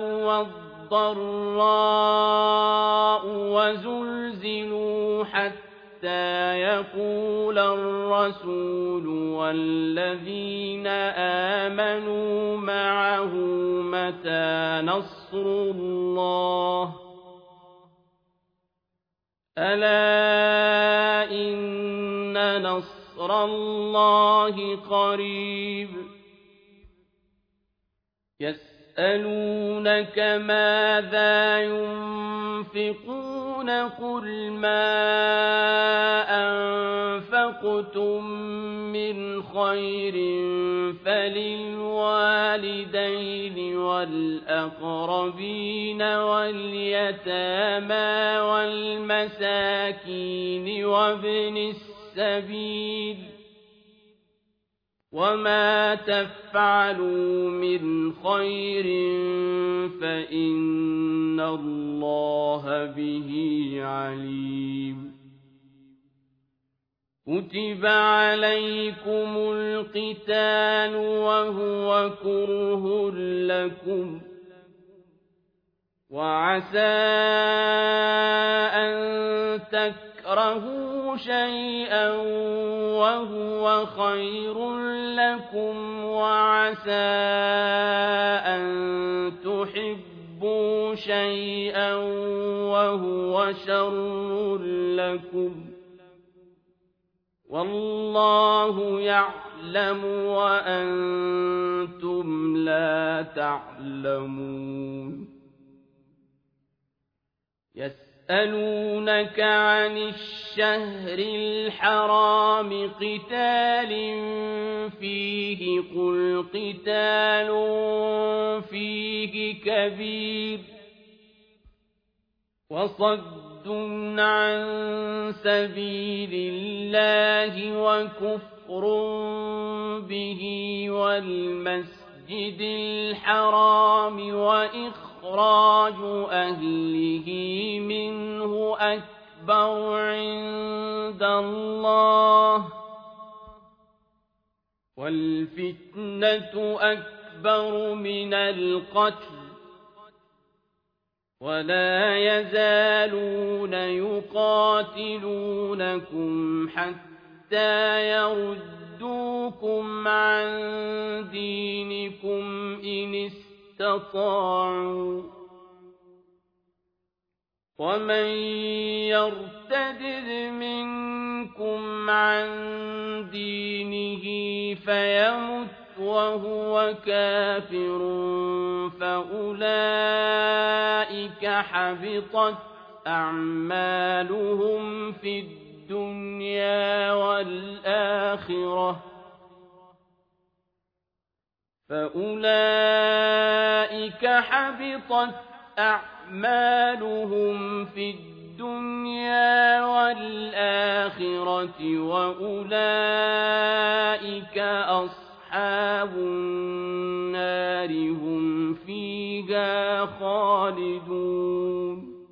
والضراء وزلزلوا حتى يقول الرسول والذين آمنوا معه متى نصر الله ألا إن نصر الله قريب يسألونك ماذا ينفقون قل ما أنفقتم من خير فللوالدين والأقربين واليتامى والمساكين وابن السبيل وما تفعلوا من خير فإن الله به عليم كتب عليكم القتال وهو كره لكم وعسى أن تكرهوا شيئا وهو خير لكم وعسى أن تحبوا شيئا وهو شر لكم والله يعلم وأنتم لا تعلمون يسألونك عن الشهر الحرام قتال فيه قل قتال فيه كبير وصد عن سبيل الله وكفر به والمسجد الحرام وإخراج أهله منه أكبر عند الله والفتنة أكبر من القتل ولا يزالون يقاتلونكم حتى يردوكم عن دينكم إن استطاعوا ومن يرتد منكم عن دينه فيمت وهو كافر فأولئك حبطت أعمالهم في الدنيا والآخرة وأولئك أصحاب النار هم فيها خالدون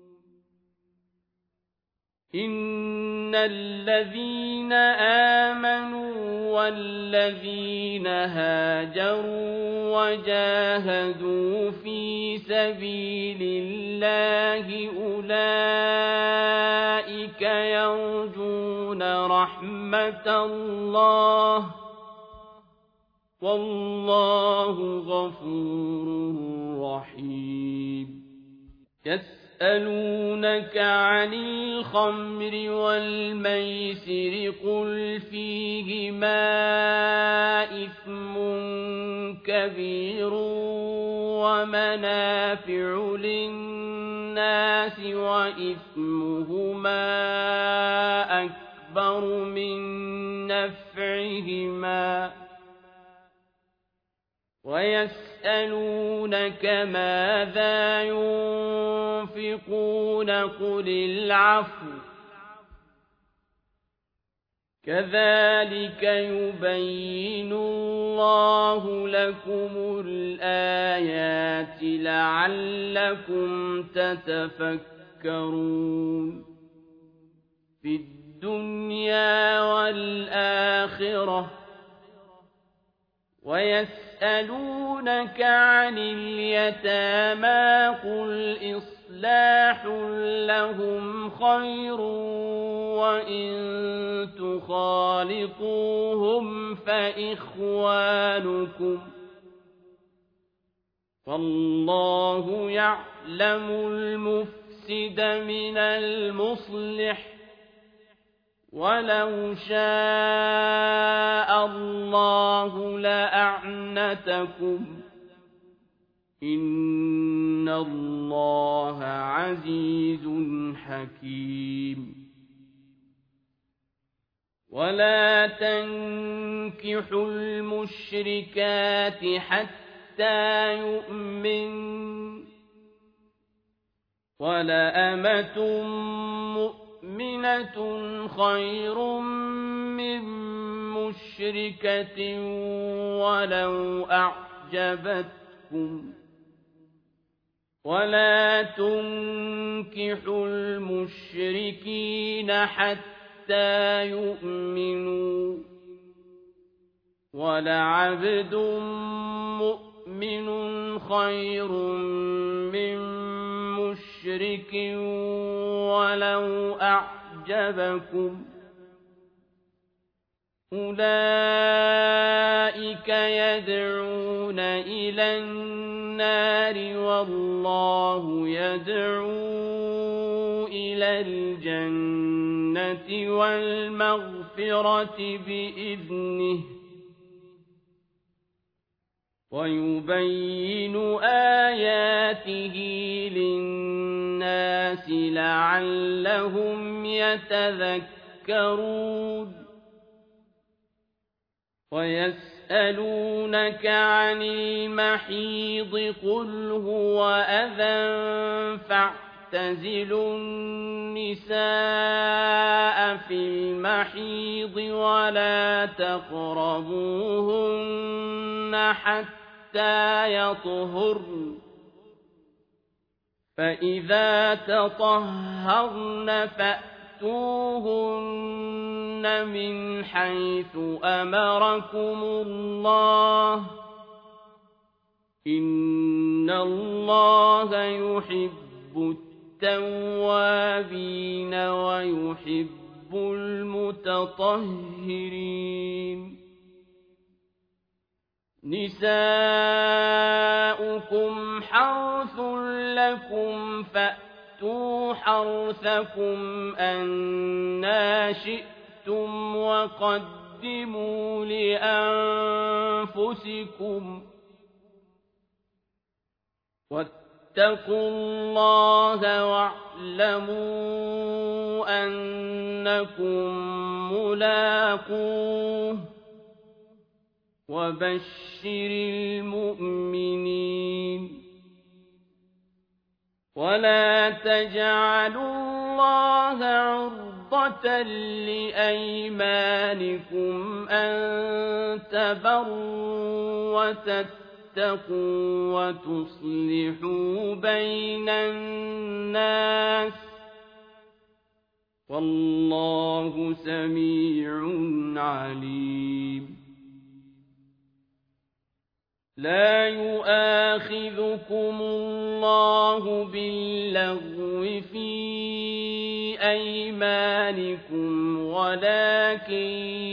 إن الذين آمنوا والذين هاجروا وجاهدوا في سبيل الله أولئك يرجون رحمة الله والله غفور رحيم يسألونك عن الخمر والميسر قل فيهما إثم كبير ومنافع للناس وإثمهما أكبر من نفعهما ويسألونك ماذا ينفقون قل العفو كذلك يبين الله لكم الآيات لعلكم تتفكرون في الدنيا والآخرة ويسألونك عن اليتامى قل إصلاح لهم خير وإن تخالطوهم فإخوانكم فالله يعلم المفسد من المصلح ولو شاء الله لأعنتكم إن الله عزيز حكيم ولا تنكحوا المشركات حتى يؤمن ولأمة مؤمنة خير من مشركة ولو أعجبتكم ولا تنكحوا المشركين حتى يؤمنوا ولعبد مؤمن خير من مشرك ولو أعجبكم أولئك يدعون إلى النار والله يدعو إلى الجنة والمغفرة بإذنه ويبين آياته للناس لعلهم يتذكرون ويسألونك عن المحيض قل هو أذى فاعتزلوا النساء في المحيض ولا تقربوهن حتى يطهرن فإذا تطهرن فأتوهن من حيث أمركم الله إن الله يحب التوابين ويحب المتطهرين نساؤكم حرث لكم فأتوا حرثكم أنى شئتم وقدموا لأنفسكم واتقوا الله واعلموا أنكم ملاقوه وبشر المؤمنين ولا تجعلوا الله عرضة لأيمانكم أن تبروا وتتقوا وتصلحوا بين الناس والله سميع عليم لا يؤاخذكم الله باللغو في أيمانكم ولكن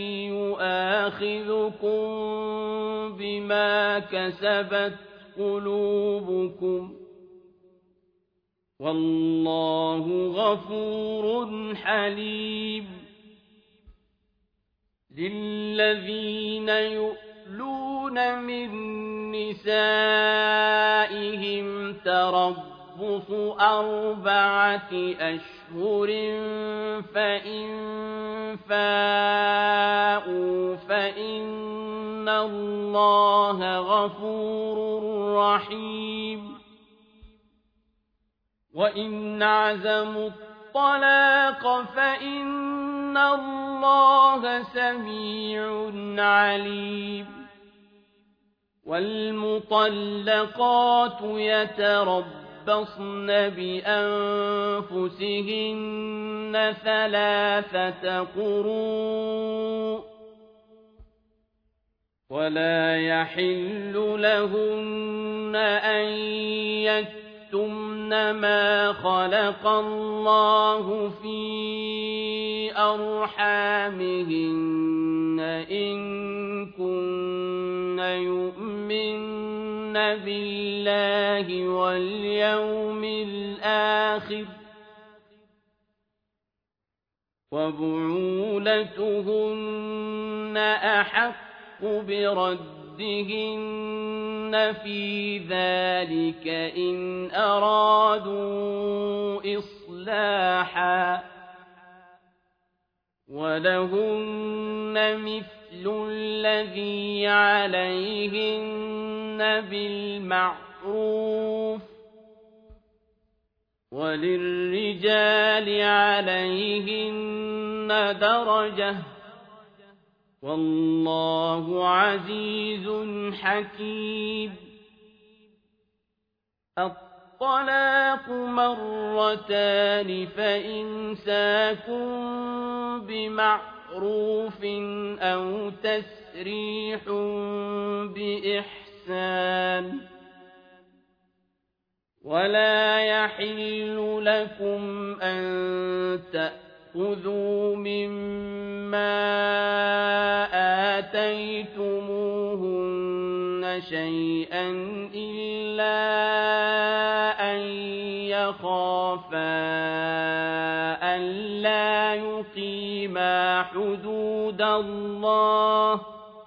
يؤاخذكم بما كسبت قلوبكم والله غفور حليم للذين يؤلون من نسائهم تربص 4 أشهر فإن فاءوا فإن الله غفور رحيم وإن عزموا الطلاق فإن الله سميع عليم والمطلقات يتربصن بأنفسهن 3 قروء ولا يحل لهن أن يكتمن ما خلق الله في أرحامهن إن كن يؤمن بالله واليوم الآخر وبعولتهن أحق بردهن في ذلك إن أرادوا إصلاحا ولهن مثل الذي عليهن بالمعروف وللرجال عليهن درجة والله عزيز حكيم. الطلاق مرتان فإمساك بمعروف أو تسريح بإحسان. ولا يحل لكم أن تأخذوا مما آتيتموهن شيئا إلا أن يخافا ألا يقيما حدود الله.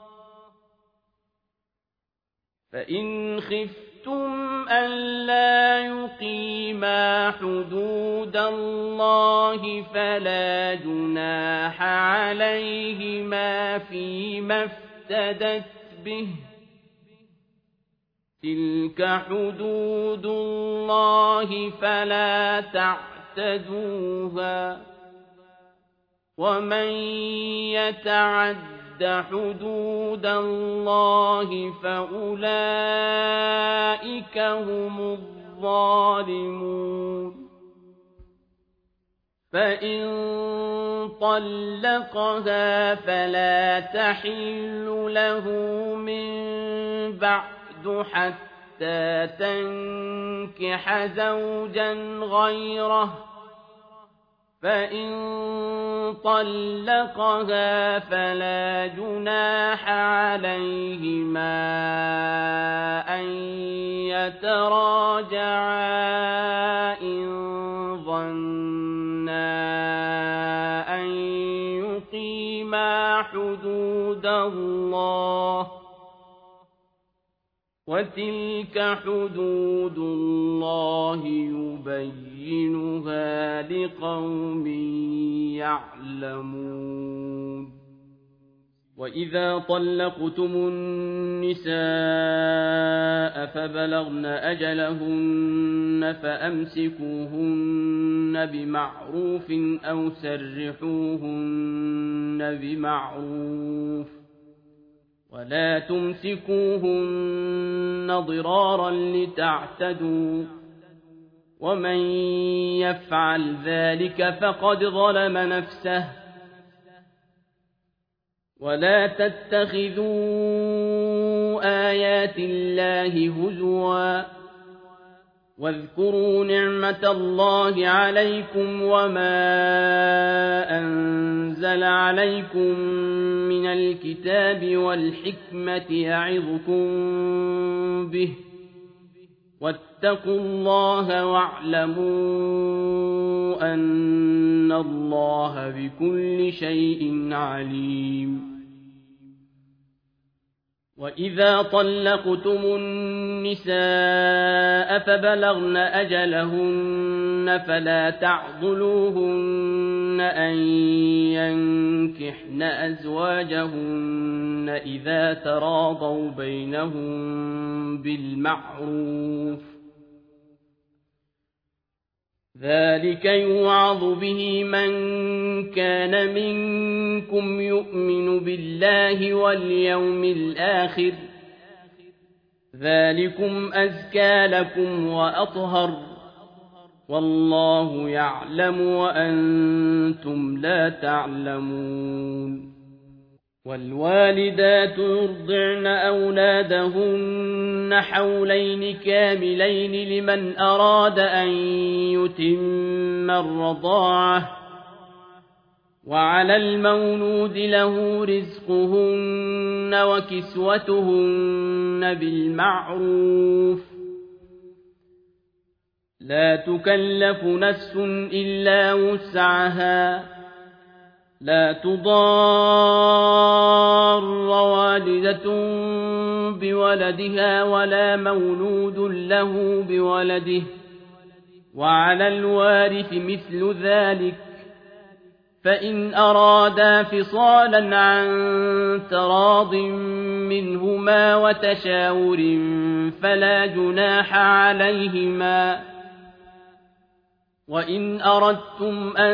فإن خفتم ألا يقيما حدود الله فلا جناح عليهما فيما افتدت به. تلك حدود الله فلا تعتدوها. ومن يتعد حدود الله فأولئك هم الظالمون. فإن طلقها فلا تحل له من بعد حتى تنكح زوجا غيره. فإن طلقها فلا جناح عليهما أن يتراجعا إن ظنا أن يقيما حدود الله. وتلك حدود الله يبينها لقوم يعلمون. وإذا طلقتم النساء فبلغن أجلهن فأمسكوهن بمعروف أو سرحوهن بمعروف. ولا تمسكوهن ضرارا لتعتدوا. ومن يفعل ذلك فقد ظلم نفسه. ولا تتخذوا آيات الله هزوا. واذكروا نعمة الله عليكم وما أنزل عليكم من الكتاب والحكمة يعظكم به. واتقوا الله واعلموا أن الله بكل شيء عليم. وإذا طلقتم النساء فبلغن أجلهن فلا تعضلوهن أن ينكحن أزواجهن إذا تراضوا بينهم بالمعروف. ذلك يوعظ به من كان منكم يؤمن بالله واليوم الآخر. ذلكم أزكى لكم وأطهر. والله يعلم وأنتم لا تعلمون. والوالدات يرضعن أولادهن حولين كاملين لمن أراد أن يتم الرضاعة. وعلى المولود له رزقهن وكسوتهن بالمعروف. لا تكلف نفس إلا وسعها. لا تضار والدة بولدها ولا مولود له بولده. وعلى الوارث مثل ذلك. فإن أرادا فصالا عن تراض منهما وتشاور فلا جناح عليهما. وإن أردتم أن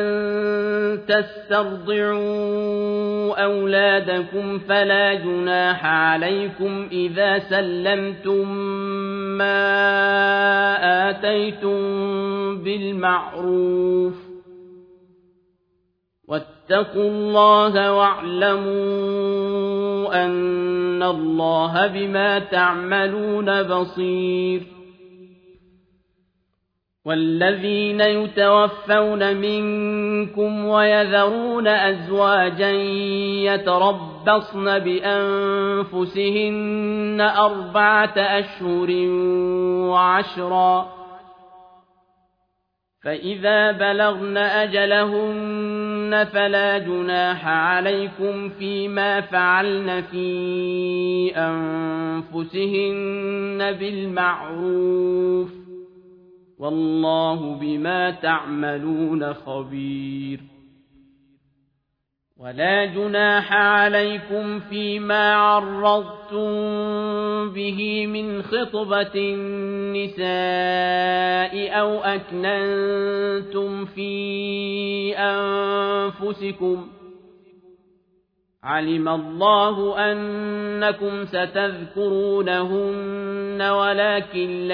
تسترضعوا أولادكم فلا جناح عليكم إذا سلمتم ما آتيتم بالمعروف واتقوا الله واعلموا أن الله بما تعملون بصير والذين يتوفون منكم ويذرون أزواجا يتربصن بأنفسهن 4 أشهر و10 فإذا بلغن أجلهن فلا جناح عليكم فيما فعلن في أنفسهن بالمعروف والله بما تعملون خبير ولا جناح عليكم فيما عرضتم به من خطبة النساء أو أكننتم في أنفسكم علم الله أنكم ستذكرونهن ولكن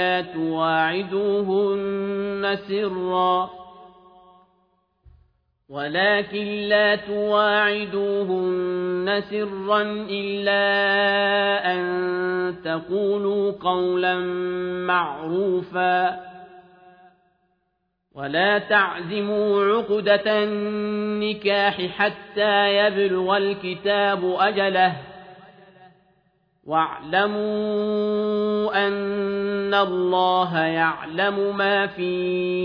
لا تواعدوهن سرا إلا أن تقولوا قولا معروفا ولا تعزموا عقدة النكاح حتى يبلغ الكتاب أجله واعلموا أن الله يعلم ما في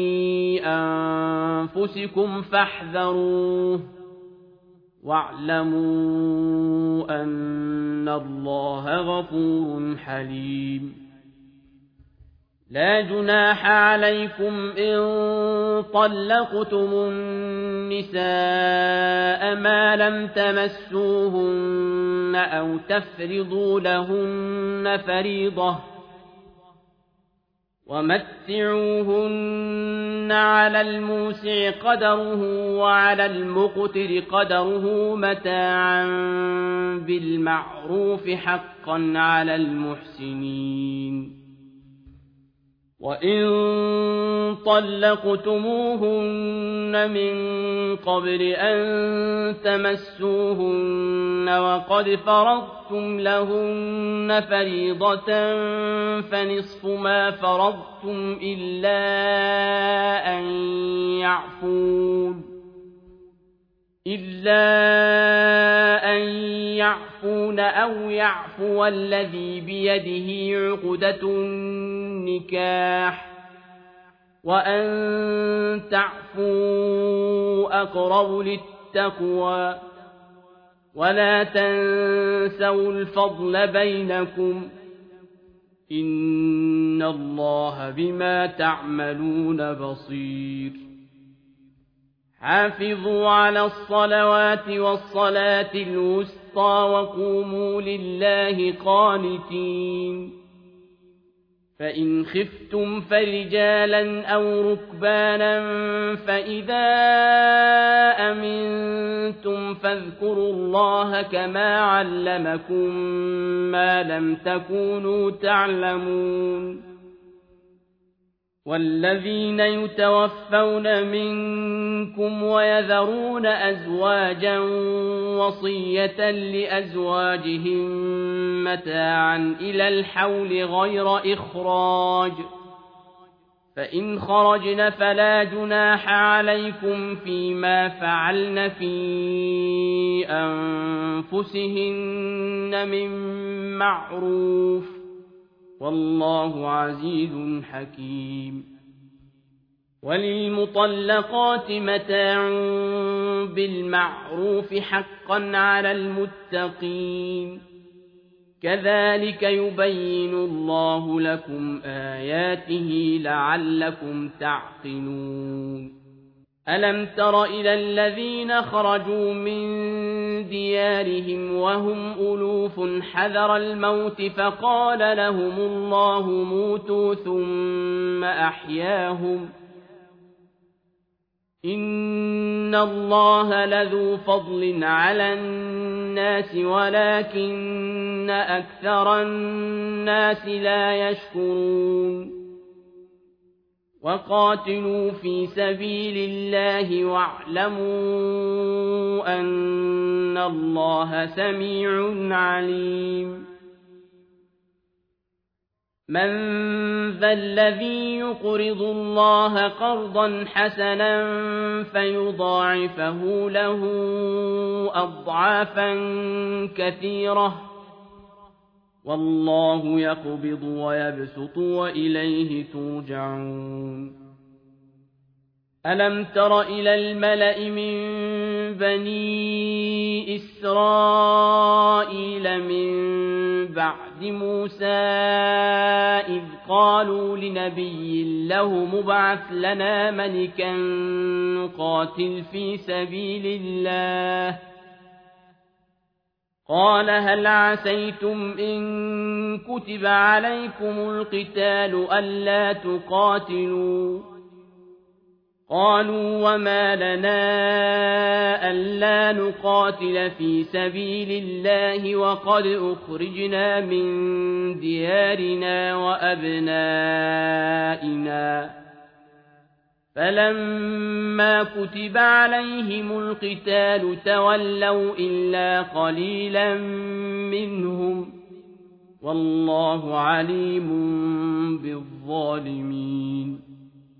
أنفسكم فاحذروه واعلموا أن الله غفور حليم لا جناح عليكم إن طلقتم النساء ما لم تمسوهن أو تفرضوا لهن فريضة ومتعوهن على الموسع قدره وعلى المقتر قدره متاعا بالمعروف حقا على المحسنين وإن طلقتموهن من قبل أن تمسوهن وقد فرضتم لهن فريضة فنصف ما فرضتم إلا أن يعفون أو يعفو الذي بيده عقدة النكاح وأن تعفوا أقرب للتقوى ولا تنسوا الفضل بينكم إن الله بما تعملون بصير حافظوا على الصلوات والصلاة الوسطى وقوموا لله قانتين فإن خفتم فرجالا أو ركبانا فإذا أمنتم فاذكروا الله كما علمكم ما لم تكونوا تعلمون والذين يتوفون منكم ويذرون أزواجا وصية لأزواجهم متاعا إلى الحول غير إخراج فإن خرجن فلا جناح عليكم فيما فعلن في أنفسهن من معروف والله عزيز حكيم وللمطلقات متاع بالمعروف حقا على المتقين كذلك يبين الله لكم آياته لعلكم تعقلون ألم تر إلى الذين خرجوا من ديارهم وهم ألوف حذر الموت فقال لهم الله موتوا ثم أحياهم إن الله لذو فضل على الناس ولكن أكثر الناس لا يشكرون وقاتلوا في سبيل الله واعلموا أن الله سميع عليم من ذا الذي يقرض الله قرضا حسنا فيضاعفه له أضعافا كثيرة والله يقبض ويبسط وإليه ترجعون ألم تر إلى الملأ من بني إسرائيل من بعد موسى إذ قالوا لنبي له مبعث لنا ملكا نقاتل في سبيل الله قال هل عسيتم إن كتب عليكم القتال ألا تقاتلوا قالوا وما لنا ألا نقاتل في سبيل الله وقد أخرجنا من ديارنا وأبنائنا فلما كتب عليهم القتال تولوا إلا قليلا منهم والله عليم بالظالمين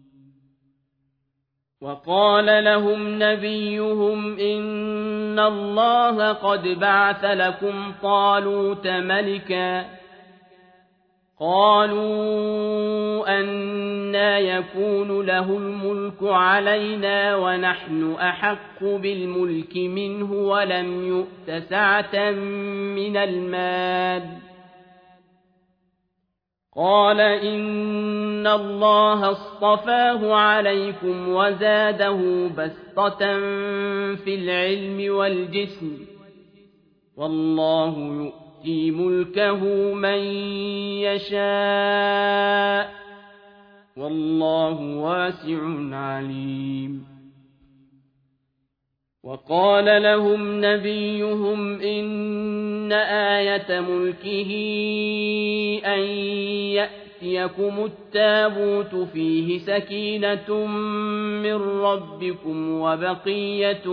وقال لهم نبيهم إن الله قد بعث لكم طالوت ملكا قالوا أنى يكون له الملك علينا ونحن أحق بالملك منه ولم يؤت سعة من المال قال إن الله اصطفاه عليكم وزاده بسطة في العلم والجسم والله يؤتي ملكه من يشاء والله واسع عليم وقال لهم نبيهم إن آية ملكه أن يأتيكم التابوت فيه سكينة من ربكم وبقية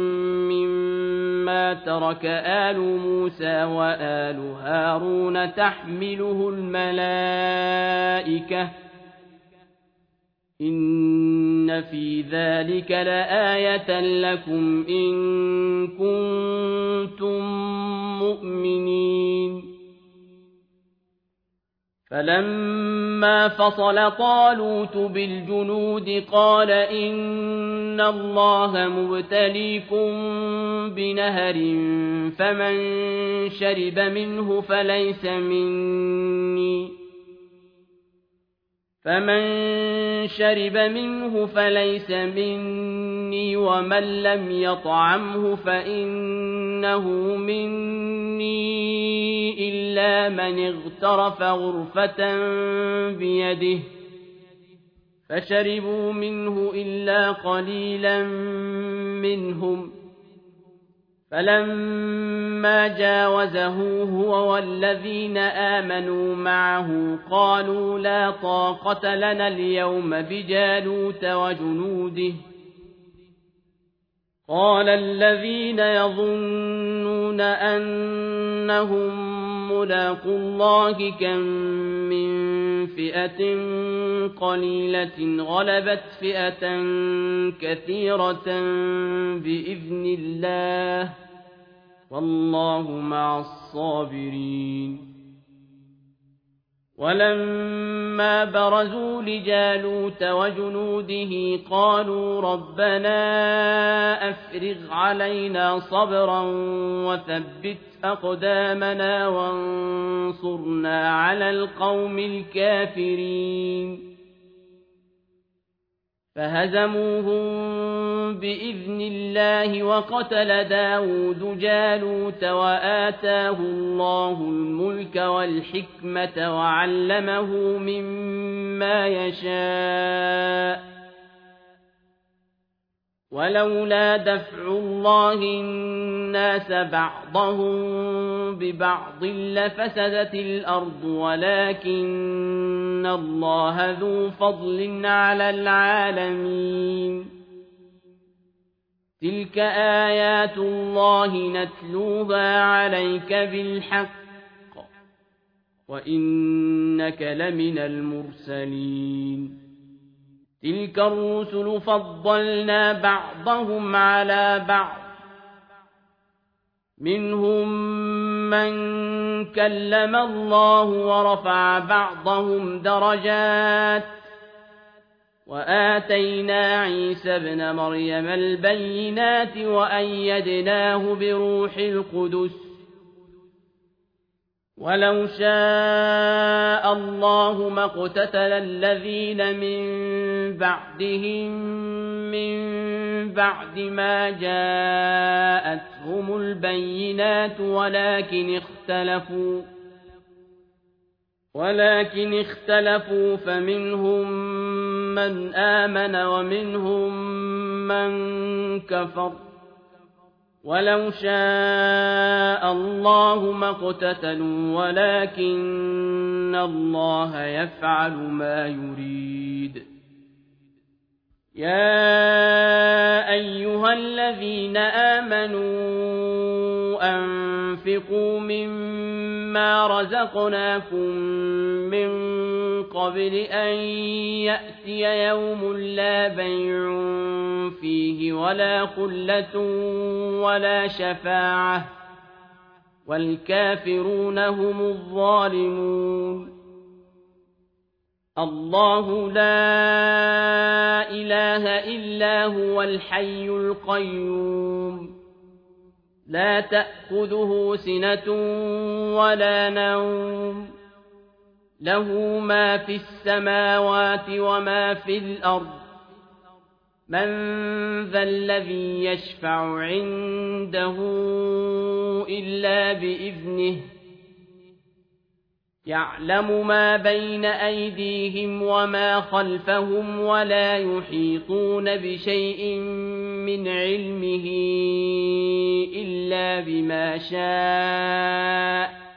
مما ترك آل موسى وآل هارون تحمله الملائكة إن في ذلك لآية لكم إن كنتم مؤمنين فلما فصل طالوت بالجنود قال إن الله مبتليكم بنهر فمن شرب منه فليس مني ومن لم يطعمه فإنه مني إلا من اغترف غرفة بيده فشربوا منه إلا قليلا منهم فلما جاوزه هو والذين آمنوا معه قالوا لا طاقة لنا اليوم بجالوت وجنوده قال الذين يظنون أنهم ملاقو الله كم من فئة قليلة غلبت فئة كثيرة بإذن الله والله مع الصابرين ولما برزوا لجالوت وجنوده قالوا ربنا أفرغ علينا صبرا وثبت أقدامنا وانصرنا على القوم الكافرين فهزموهم بإذن الله وقتل داود جالوت وآتاه الله الملك والحكمة وعلمه مما يشاء ولولا دفع الله الناس بعضهم ببعض لفسدت الأرض ولكن الله ذو فضل على العالمين تلك آيات الله نتلوها عليك بالحق وإنك لمن المرسلين تلك الرسل فضلنا بعضهم على بعض منهم من كلم الله ورفع بعضهم درجات وآتينا عيسى ابن مريم البينات وأيدناه بروح القدس ولو شاء الله ما اقتتل الذين من بعدهم من بعد ما جاءتهم البينات ولكن اختلفوا فمنهم من آمن ومنهم من كفر ولو شاء الله ما اقتتلوا ولكن الله يفعل ما يريد يا أيها الذين آمنوا أنفقوا مما رزقناكم من قبل أن يأتي يوم لا بيع فيه ولا خلة ولا شفاعة والكافرون هم الظالمون الله لا إله إلا هو الحي القيوم لا تأخذه سنة ولا نوم له ما في السماوات وما في الأرض من ذا الذي يشفع عنده إلا بإذنه يعلم ما بين أيديهم وما خلفهم ولا يحيطون بشيء من علمه إلا بما شاء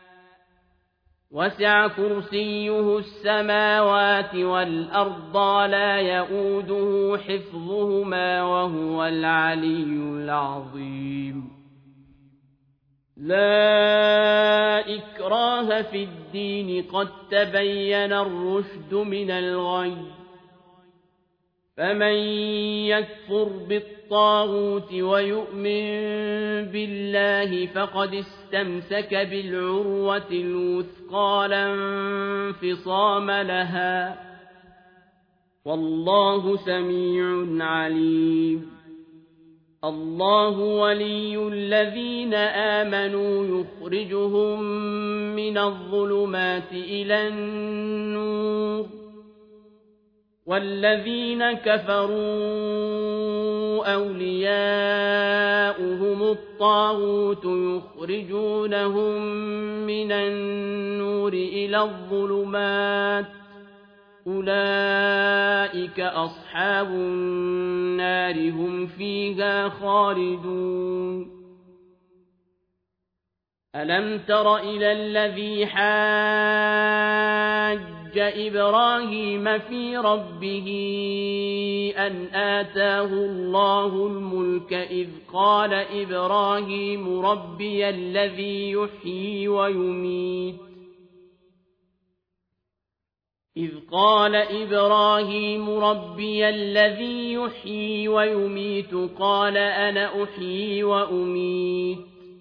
وسع كرسيه السماوات والأرض لا يؤوده حفظهما وهو العلي العظيم لا إكراه في الدين قد تبين الرشد من الغي فمن يكفر بالطاغوت ويؤمن بالله فقد استمسك بالعروة الوثقى لا انفصام لها والله سميع عليم الله ولي الذين آمنوا يخرجهم من الظلمات إلى النور والذين كفروا أولياؤهم الطاغوت يخرجونهم من النور إلى الظلمات أولئك أصحاب النار هم فيها خالدون ألم تر إلى الذي حاج إبراهيم في ربه أن آتاه الله الملك إذ قال إبراهيم ربي الذي يحيي ويميت قال أنا أحيي وأميت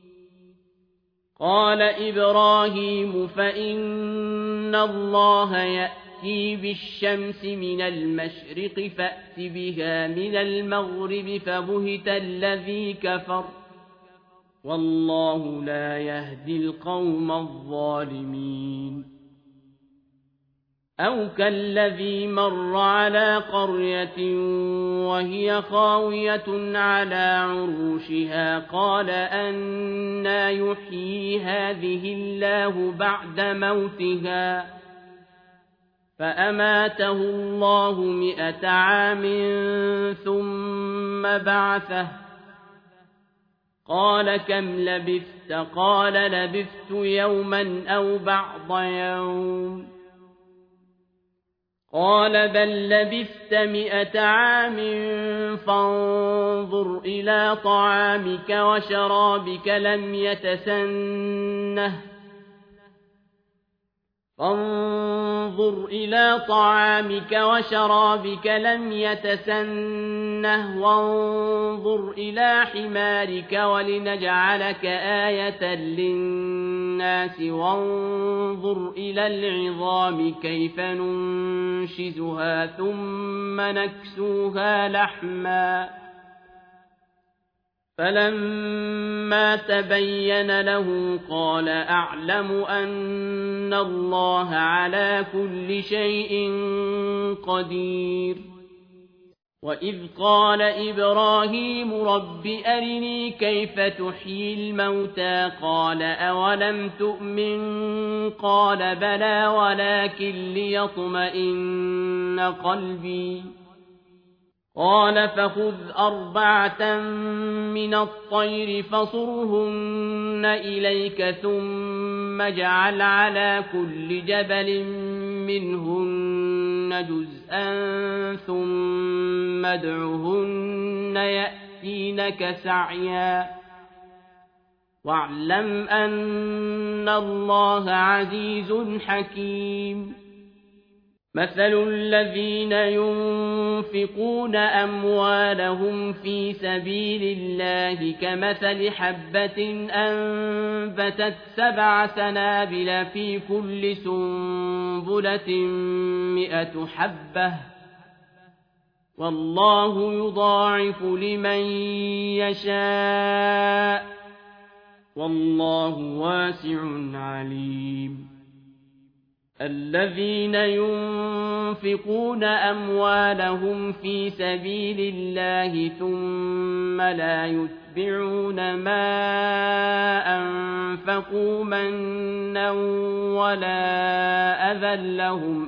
قال إبراهيم فإن الله يأتي بالشمس من المشرق فأت بها من المغرب فبهت الذي كفر والله لا يهدي القوم الظالمين أو كالذي مر على قرية وهي خاوية على عروشها قال أنى يحيي هذه الله بعد موتها فأماته الله 100 عام ثم بعثه قال كم لبثت قال لبثت يوما أو بعض يوم قال بل لبثت 100 عام فانظر إلى طعامك وشرابك لم يتسنه وانظر إلى حمارك ولنجعلك آية للناس وانظر إلى العظام كيف ننشزها ثم نكسوها لحما فلما تبين له قال أعلم أن الله على كل شيء قدير وإذ قال إبراهيم رب أرني كيف تحيي الموتى قال أولم تؤمن قال بلى ولكن ليطمئن قلبي قال فخذ 4 من الطير فصرهن إليك ثم اجعل على كل جبل منهن جزءا ثم ادعهن يأتينك سعيا واعلم أن الله عزيز حكيم مثل الذين ينفقون أموالهم في سبيل الله كمثل حبة أنبتت 7 سنابل في كل سنبلة 100 حبة والله يضاعف لمن يشاء والله واسع عليم الذين ينفقون أموالهم في سبيل الله ثم لا يتبعون ما أنفقوا منا ولا أذى لهم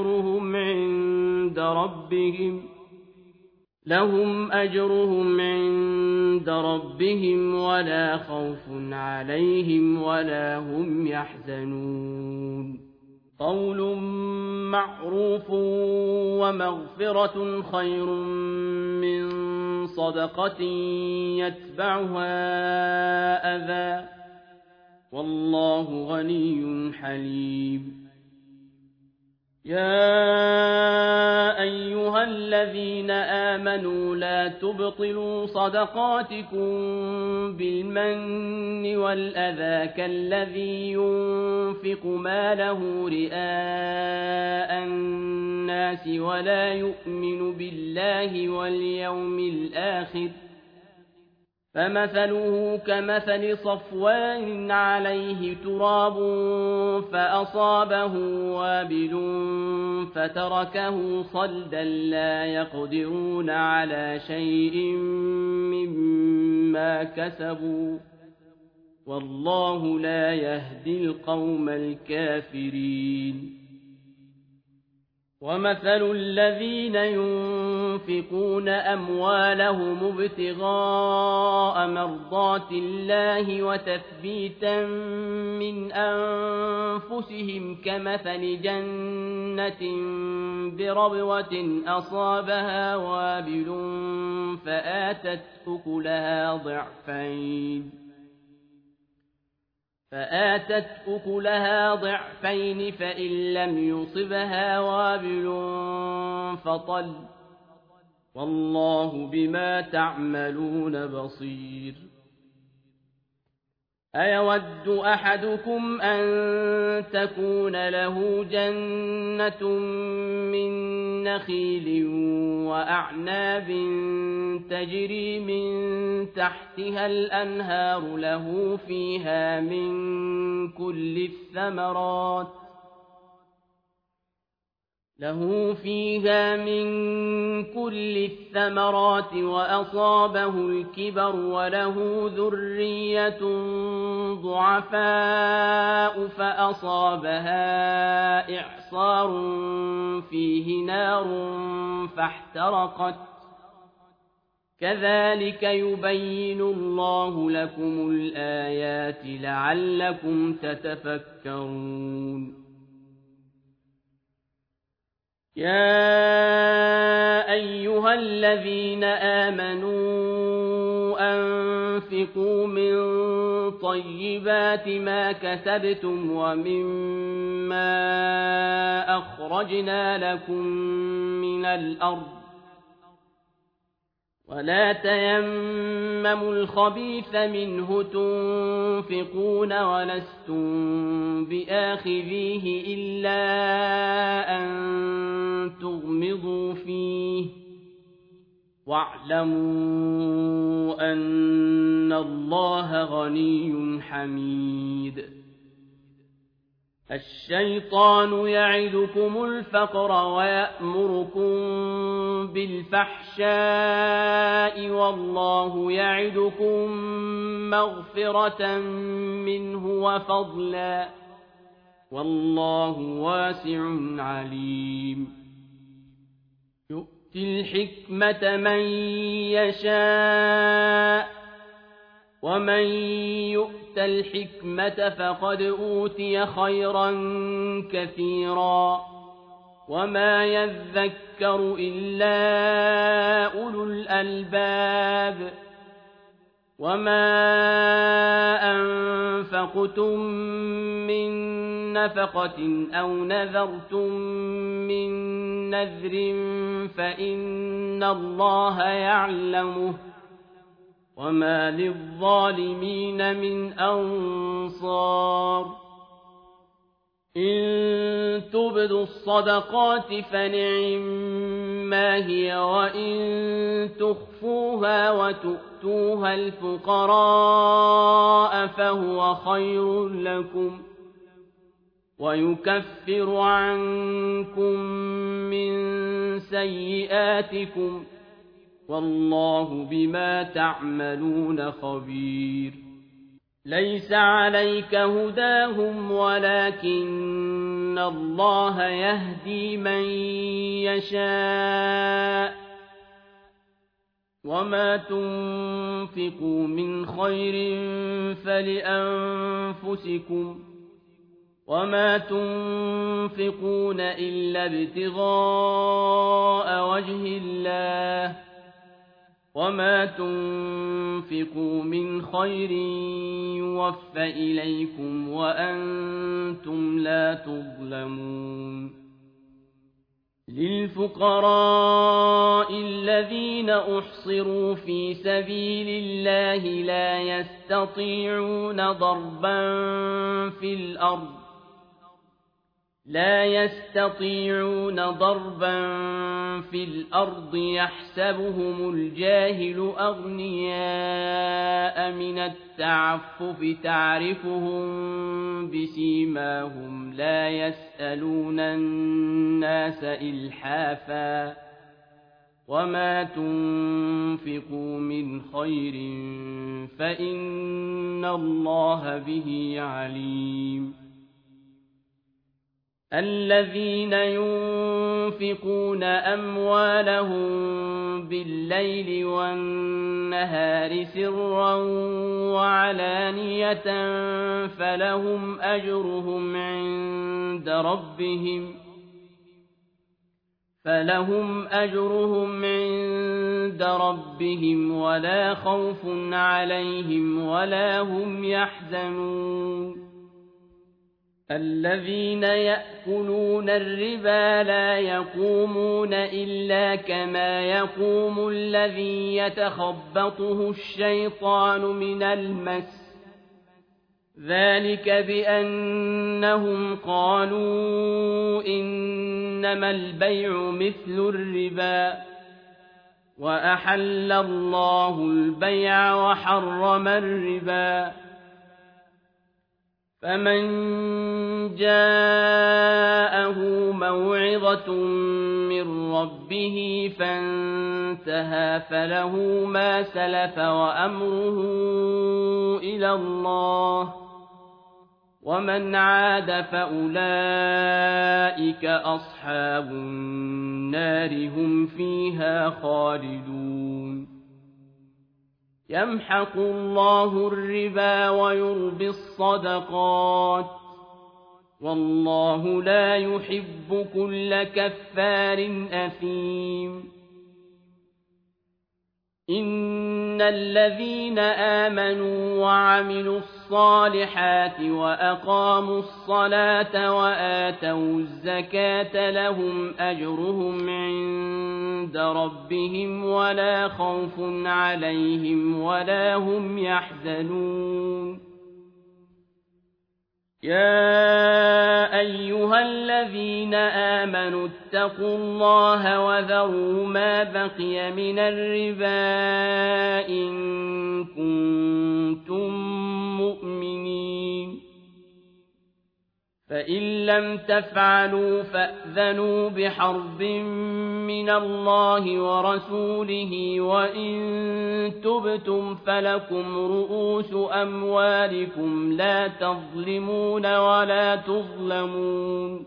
أجرهم عند ربهم ولا خوف عليهم ولا هم يحزنون قول معروف ومغفرة خير من صدقة يتبعها أذى والله غني حليم يا أيها الذين آمنوا لا تبطلوا صدقاتكم بالمن والأذى كالذي ينفق ماله رئاء الناس ولا يؤمن بالله واليوم الآخر فمثله كمثل صفوان عليه تراب فأصابه وابل فتركه صلدا لا يقدرون على شيء مما كسبوا والله لا يهدي القوم الكافرين ومثل الذين ينفقون أموالهم ابتغاء مرضات الله وتثبيتا من أنفسهم كمثل جنة بربوة أصابها وابل فآتت أكلها ضعفين فإن لم يصبها وابل فطل والله بما تعملون بصير أيود أحدكم أن تكون له جنة من نخيل وأعناب تجري من تحتها الأنهار له فيها من كل الثمرات له فيها من كل الثمرات وأصابه الكبر وله ذرية ضعفاء فأصابها إعصار فيه نار فاحترقت كذلك يبين الله لكم الآيات لعلكم تتفكرون يا أيها الذين آمنوا أنفقوا من طيبات ما كسبتم ومما أخرجنا لكم من الأرض ولا تيمموا الخبيث منه تنفقون ولستم بآخذيه إلا أن تغمضوا فيه واعلموا أن الله غني حميد الشيطان يعدكم الفقر ويأمركم بالفحشاء والله يعدكم مغفرة منه وفضلا والله واسع عليم يؤتي الحكمة من يشاء ومن يؤت الحكمة فقد أوتي خيرا كثيرا وما يذكر إلا أولو الألباب وما أنفقتم من نفقة أو نذرتم من نذر فإن الله يعلمه وما للظالمين من أنصار إن تبدوا الصدقات فنعما هي وإن تخفوها وتؤتوها الفقراء فهو خير لكم ويكفر عنكم من سيئاتكم والله بما تعملون خبير ليس عليك هداهم ولكن الله يهدي من يشاء وما تنفقوا من خير فلأنفسكم وما تنفقون إلا ابتغاء وجه الله وما تنفقوا من خير يوفى إليكم وأنتم لا تظلمون للفقراء الذين أحصروا في سبيل الله لا يستطيعون ضربا في الأرض يحسبهم الجاهل أغنياء من التعفف تعرفهم بسيماهم لا يسألون الناس إلحافا وما تنفقوا من خير فإن الله به عليم الذين ينفقون أموالهم بالليل والنهار سرا وعلانية فلهم أجرهم عند ربهم ولا خوف عليهم ولا هم يحزنون الذين يأكلون الربا لا يقومون إلا كما يقوم الذي يتخبطه الشيطان من المس ذلك بأنهم قالوا إنما البيع مثل الربا وأحل الله البيع وحرم الربا فمن جاءه موعظة من ربه فانتهى فله ما سلف وأمره إلى الله ومن عاد فأولئك أصحاب النار هم فيها خالدون يمحق الله الربا ويربي الصدقات والله لا يحب كل كفار أثيم إن الذين آمنوا وعملوا الصالحات وأقاموا الصلاة وآتوا الزكاة لهم أجرهم عند ربهم ولا خوف عليهم ولا هم يحزنون يا أيها الذين آمنوا اتقوا الله وذروا ما بقي من الربا إن كنتم مؤمنين فإن لم تفعلوا فأذنوا بحرب من الله ورسوله وإن تبتم فلكم رؤوس أموالكم لا تظلمون ولا تظلمون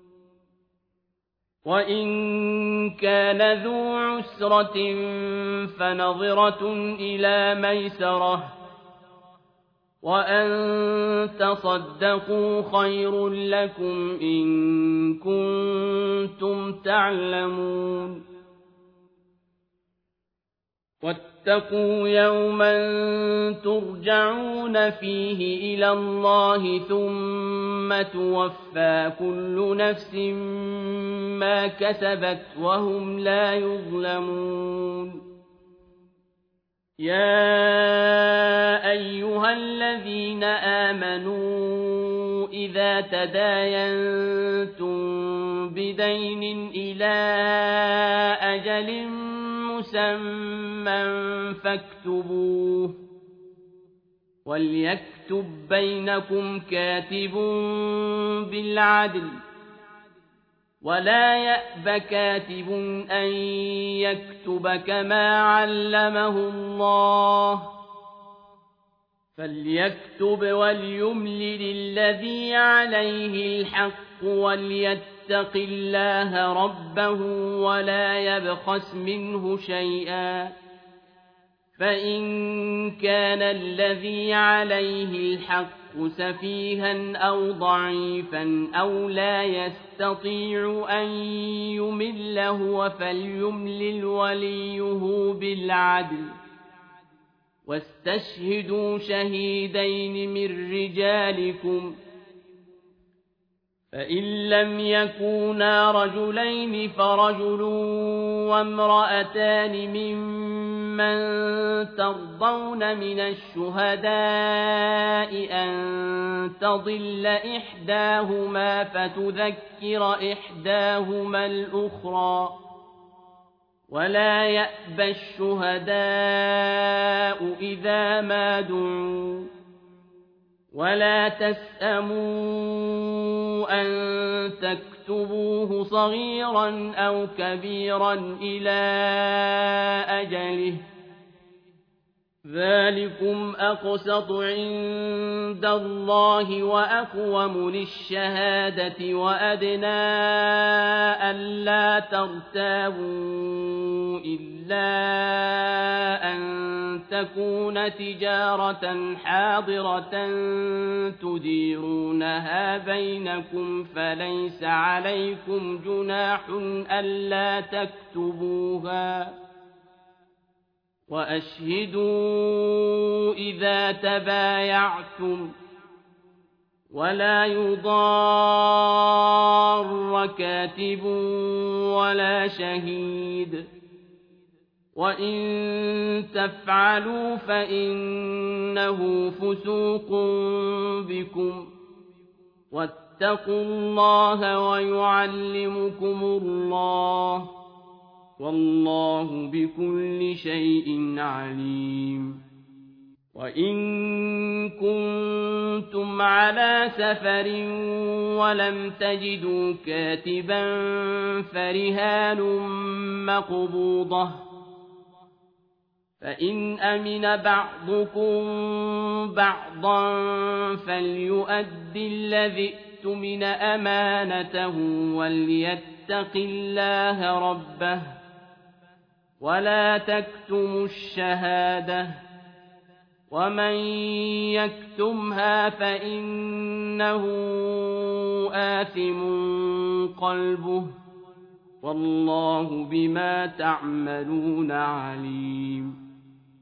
وإن كان ذو عسرة فنظرة إلى ميسرة وأن تصدقوا خير لكم إن كنتم تعلمون واتقوا يوما ترجعون فيه إلى الله ثم توفى كل نفس ما كسبت وهم لا يظلمون يا أيها الذين آمنوا إذا تداينتم بدين إلى أجل مسمى فاكتبوه وليكتب بينكم كاتب بالعدل ولا يأب كاتب أن يكتب كما علمه الله فليكتب وليملل الذي عليه الحق وليتق الله ربه ولا يبخس منه شيئا فإن كان الذي عليه الحق سفيها أو ضعيفا أو لا يستطيع أن يمل هو فليملل وليه بالعدل واستشهدوا شهيدين من رجالكم فإن لم يكونا رجلين فرجل وامرأتان ممن ترضون من الشهداء أن تضل إحداهما فتذكر إحداهما الأخرى ولا يأبى الشهداء إذا ما دعوا ولا تسأموا أن تكتبوه صغيرا أو كبيرا إلى أجله ذلكم أقسط عند الله وأقوم للشهادة وأدنى ألا ترتابوا إلا أن تكون تجارة حاضرة تديرونها بينكم فليس عليكم جناح ألا تكتبوها وأشهدوا إذا تبايعتم ولا يضار كاتب ولا شهيد وإن تفعلوا فإنه فسوق بكم واتقوا الله ويعلمكم الله والله بكل شيء عليم وإن كنتم على سفر ولم تجدوا كاتبا فرهان مقبوضة فإن أمن بعضكم بعضا فليؤد الذي اؤتمن أمانته وليتق الله ربه ولا تكتموا الشهادة ومن يكتمها فإنه آثم قلبه والله بما تعملون عليم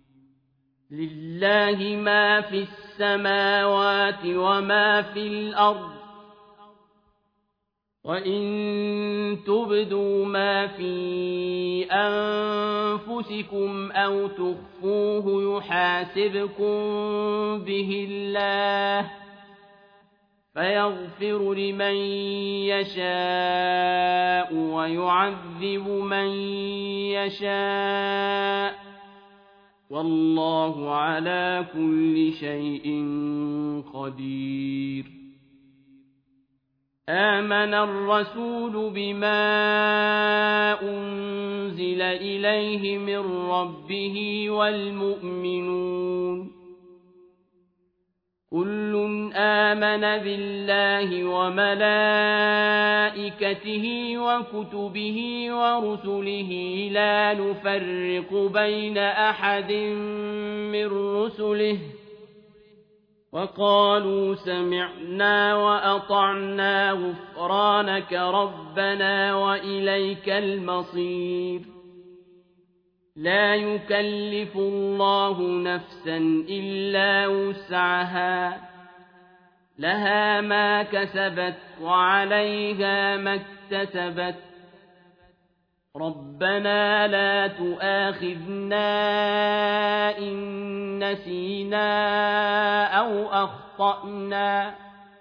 لله ما في السماوات وما في الأرض وإن تبدوا ما في أنفسكم أو تخفوه يحاسبكم به الله فيغفر لمن يشاء ويعذب من يشاء والله على كل شيء قدير آمن الرسول بما أنزل إليه من ربه والمؤمنون كل آمن بالله وملائكته وكتبه ورسله لا نفرق بين أحد من رسله وقالوا سمعنا وأطعنا غفرانك ربنا وإليك المصير لا يكلف الله نفسا إلا وسعها لها ما كسبت وعليها ما اكتسبت ربنا لا تؤاخذنا إن نسينا أو أخطأنا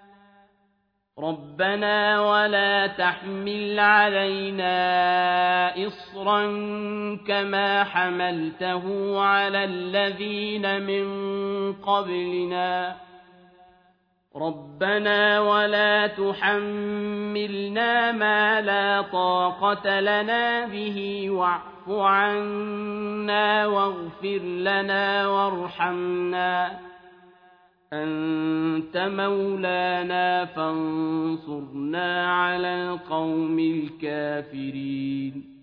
ربنا ولا تحمل علينا إصرا كما حملته على الذين من قبلنا ربنا ولا تحملنا ما لا طاقة لنا به واعف عنا واغفر لنا وارحمنا أنت مولانا فانصرنا على القوم الكافرين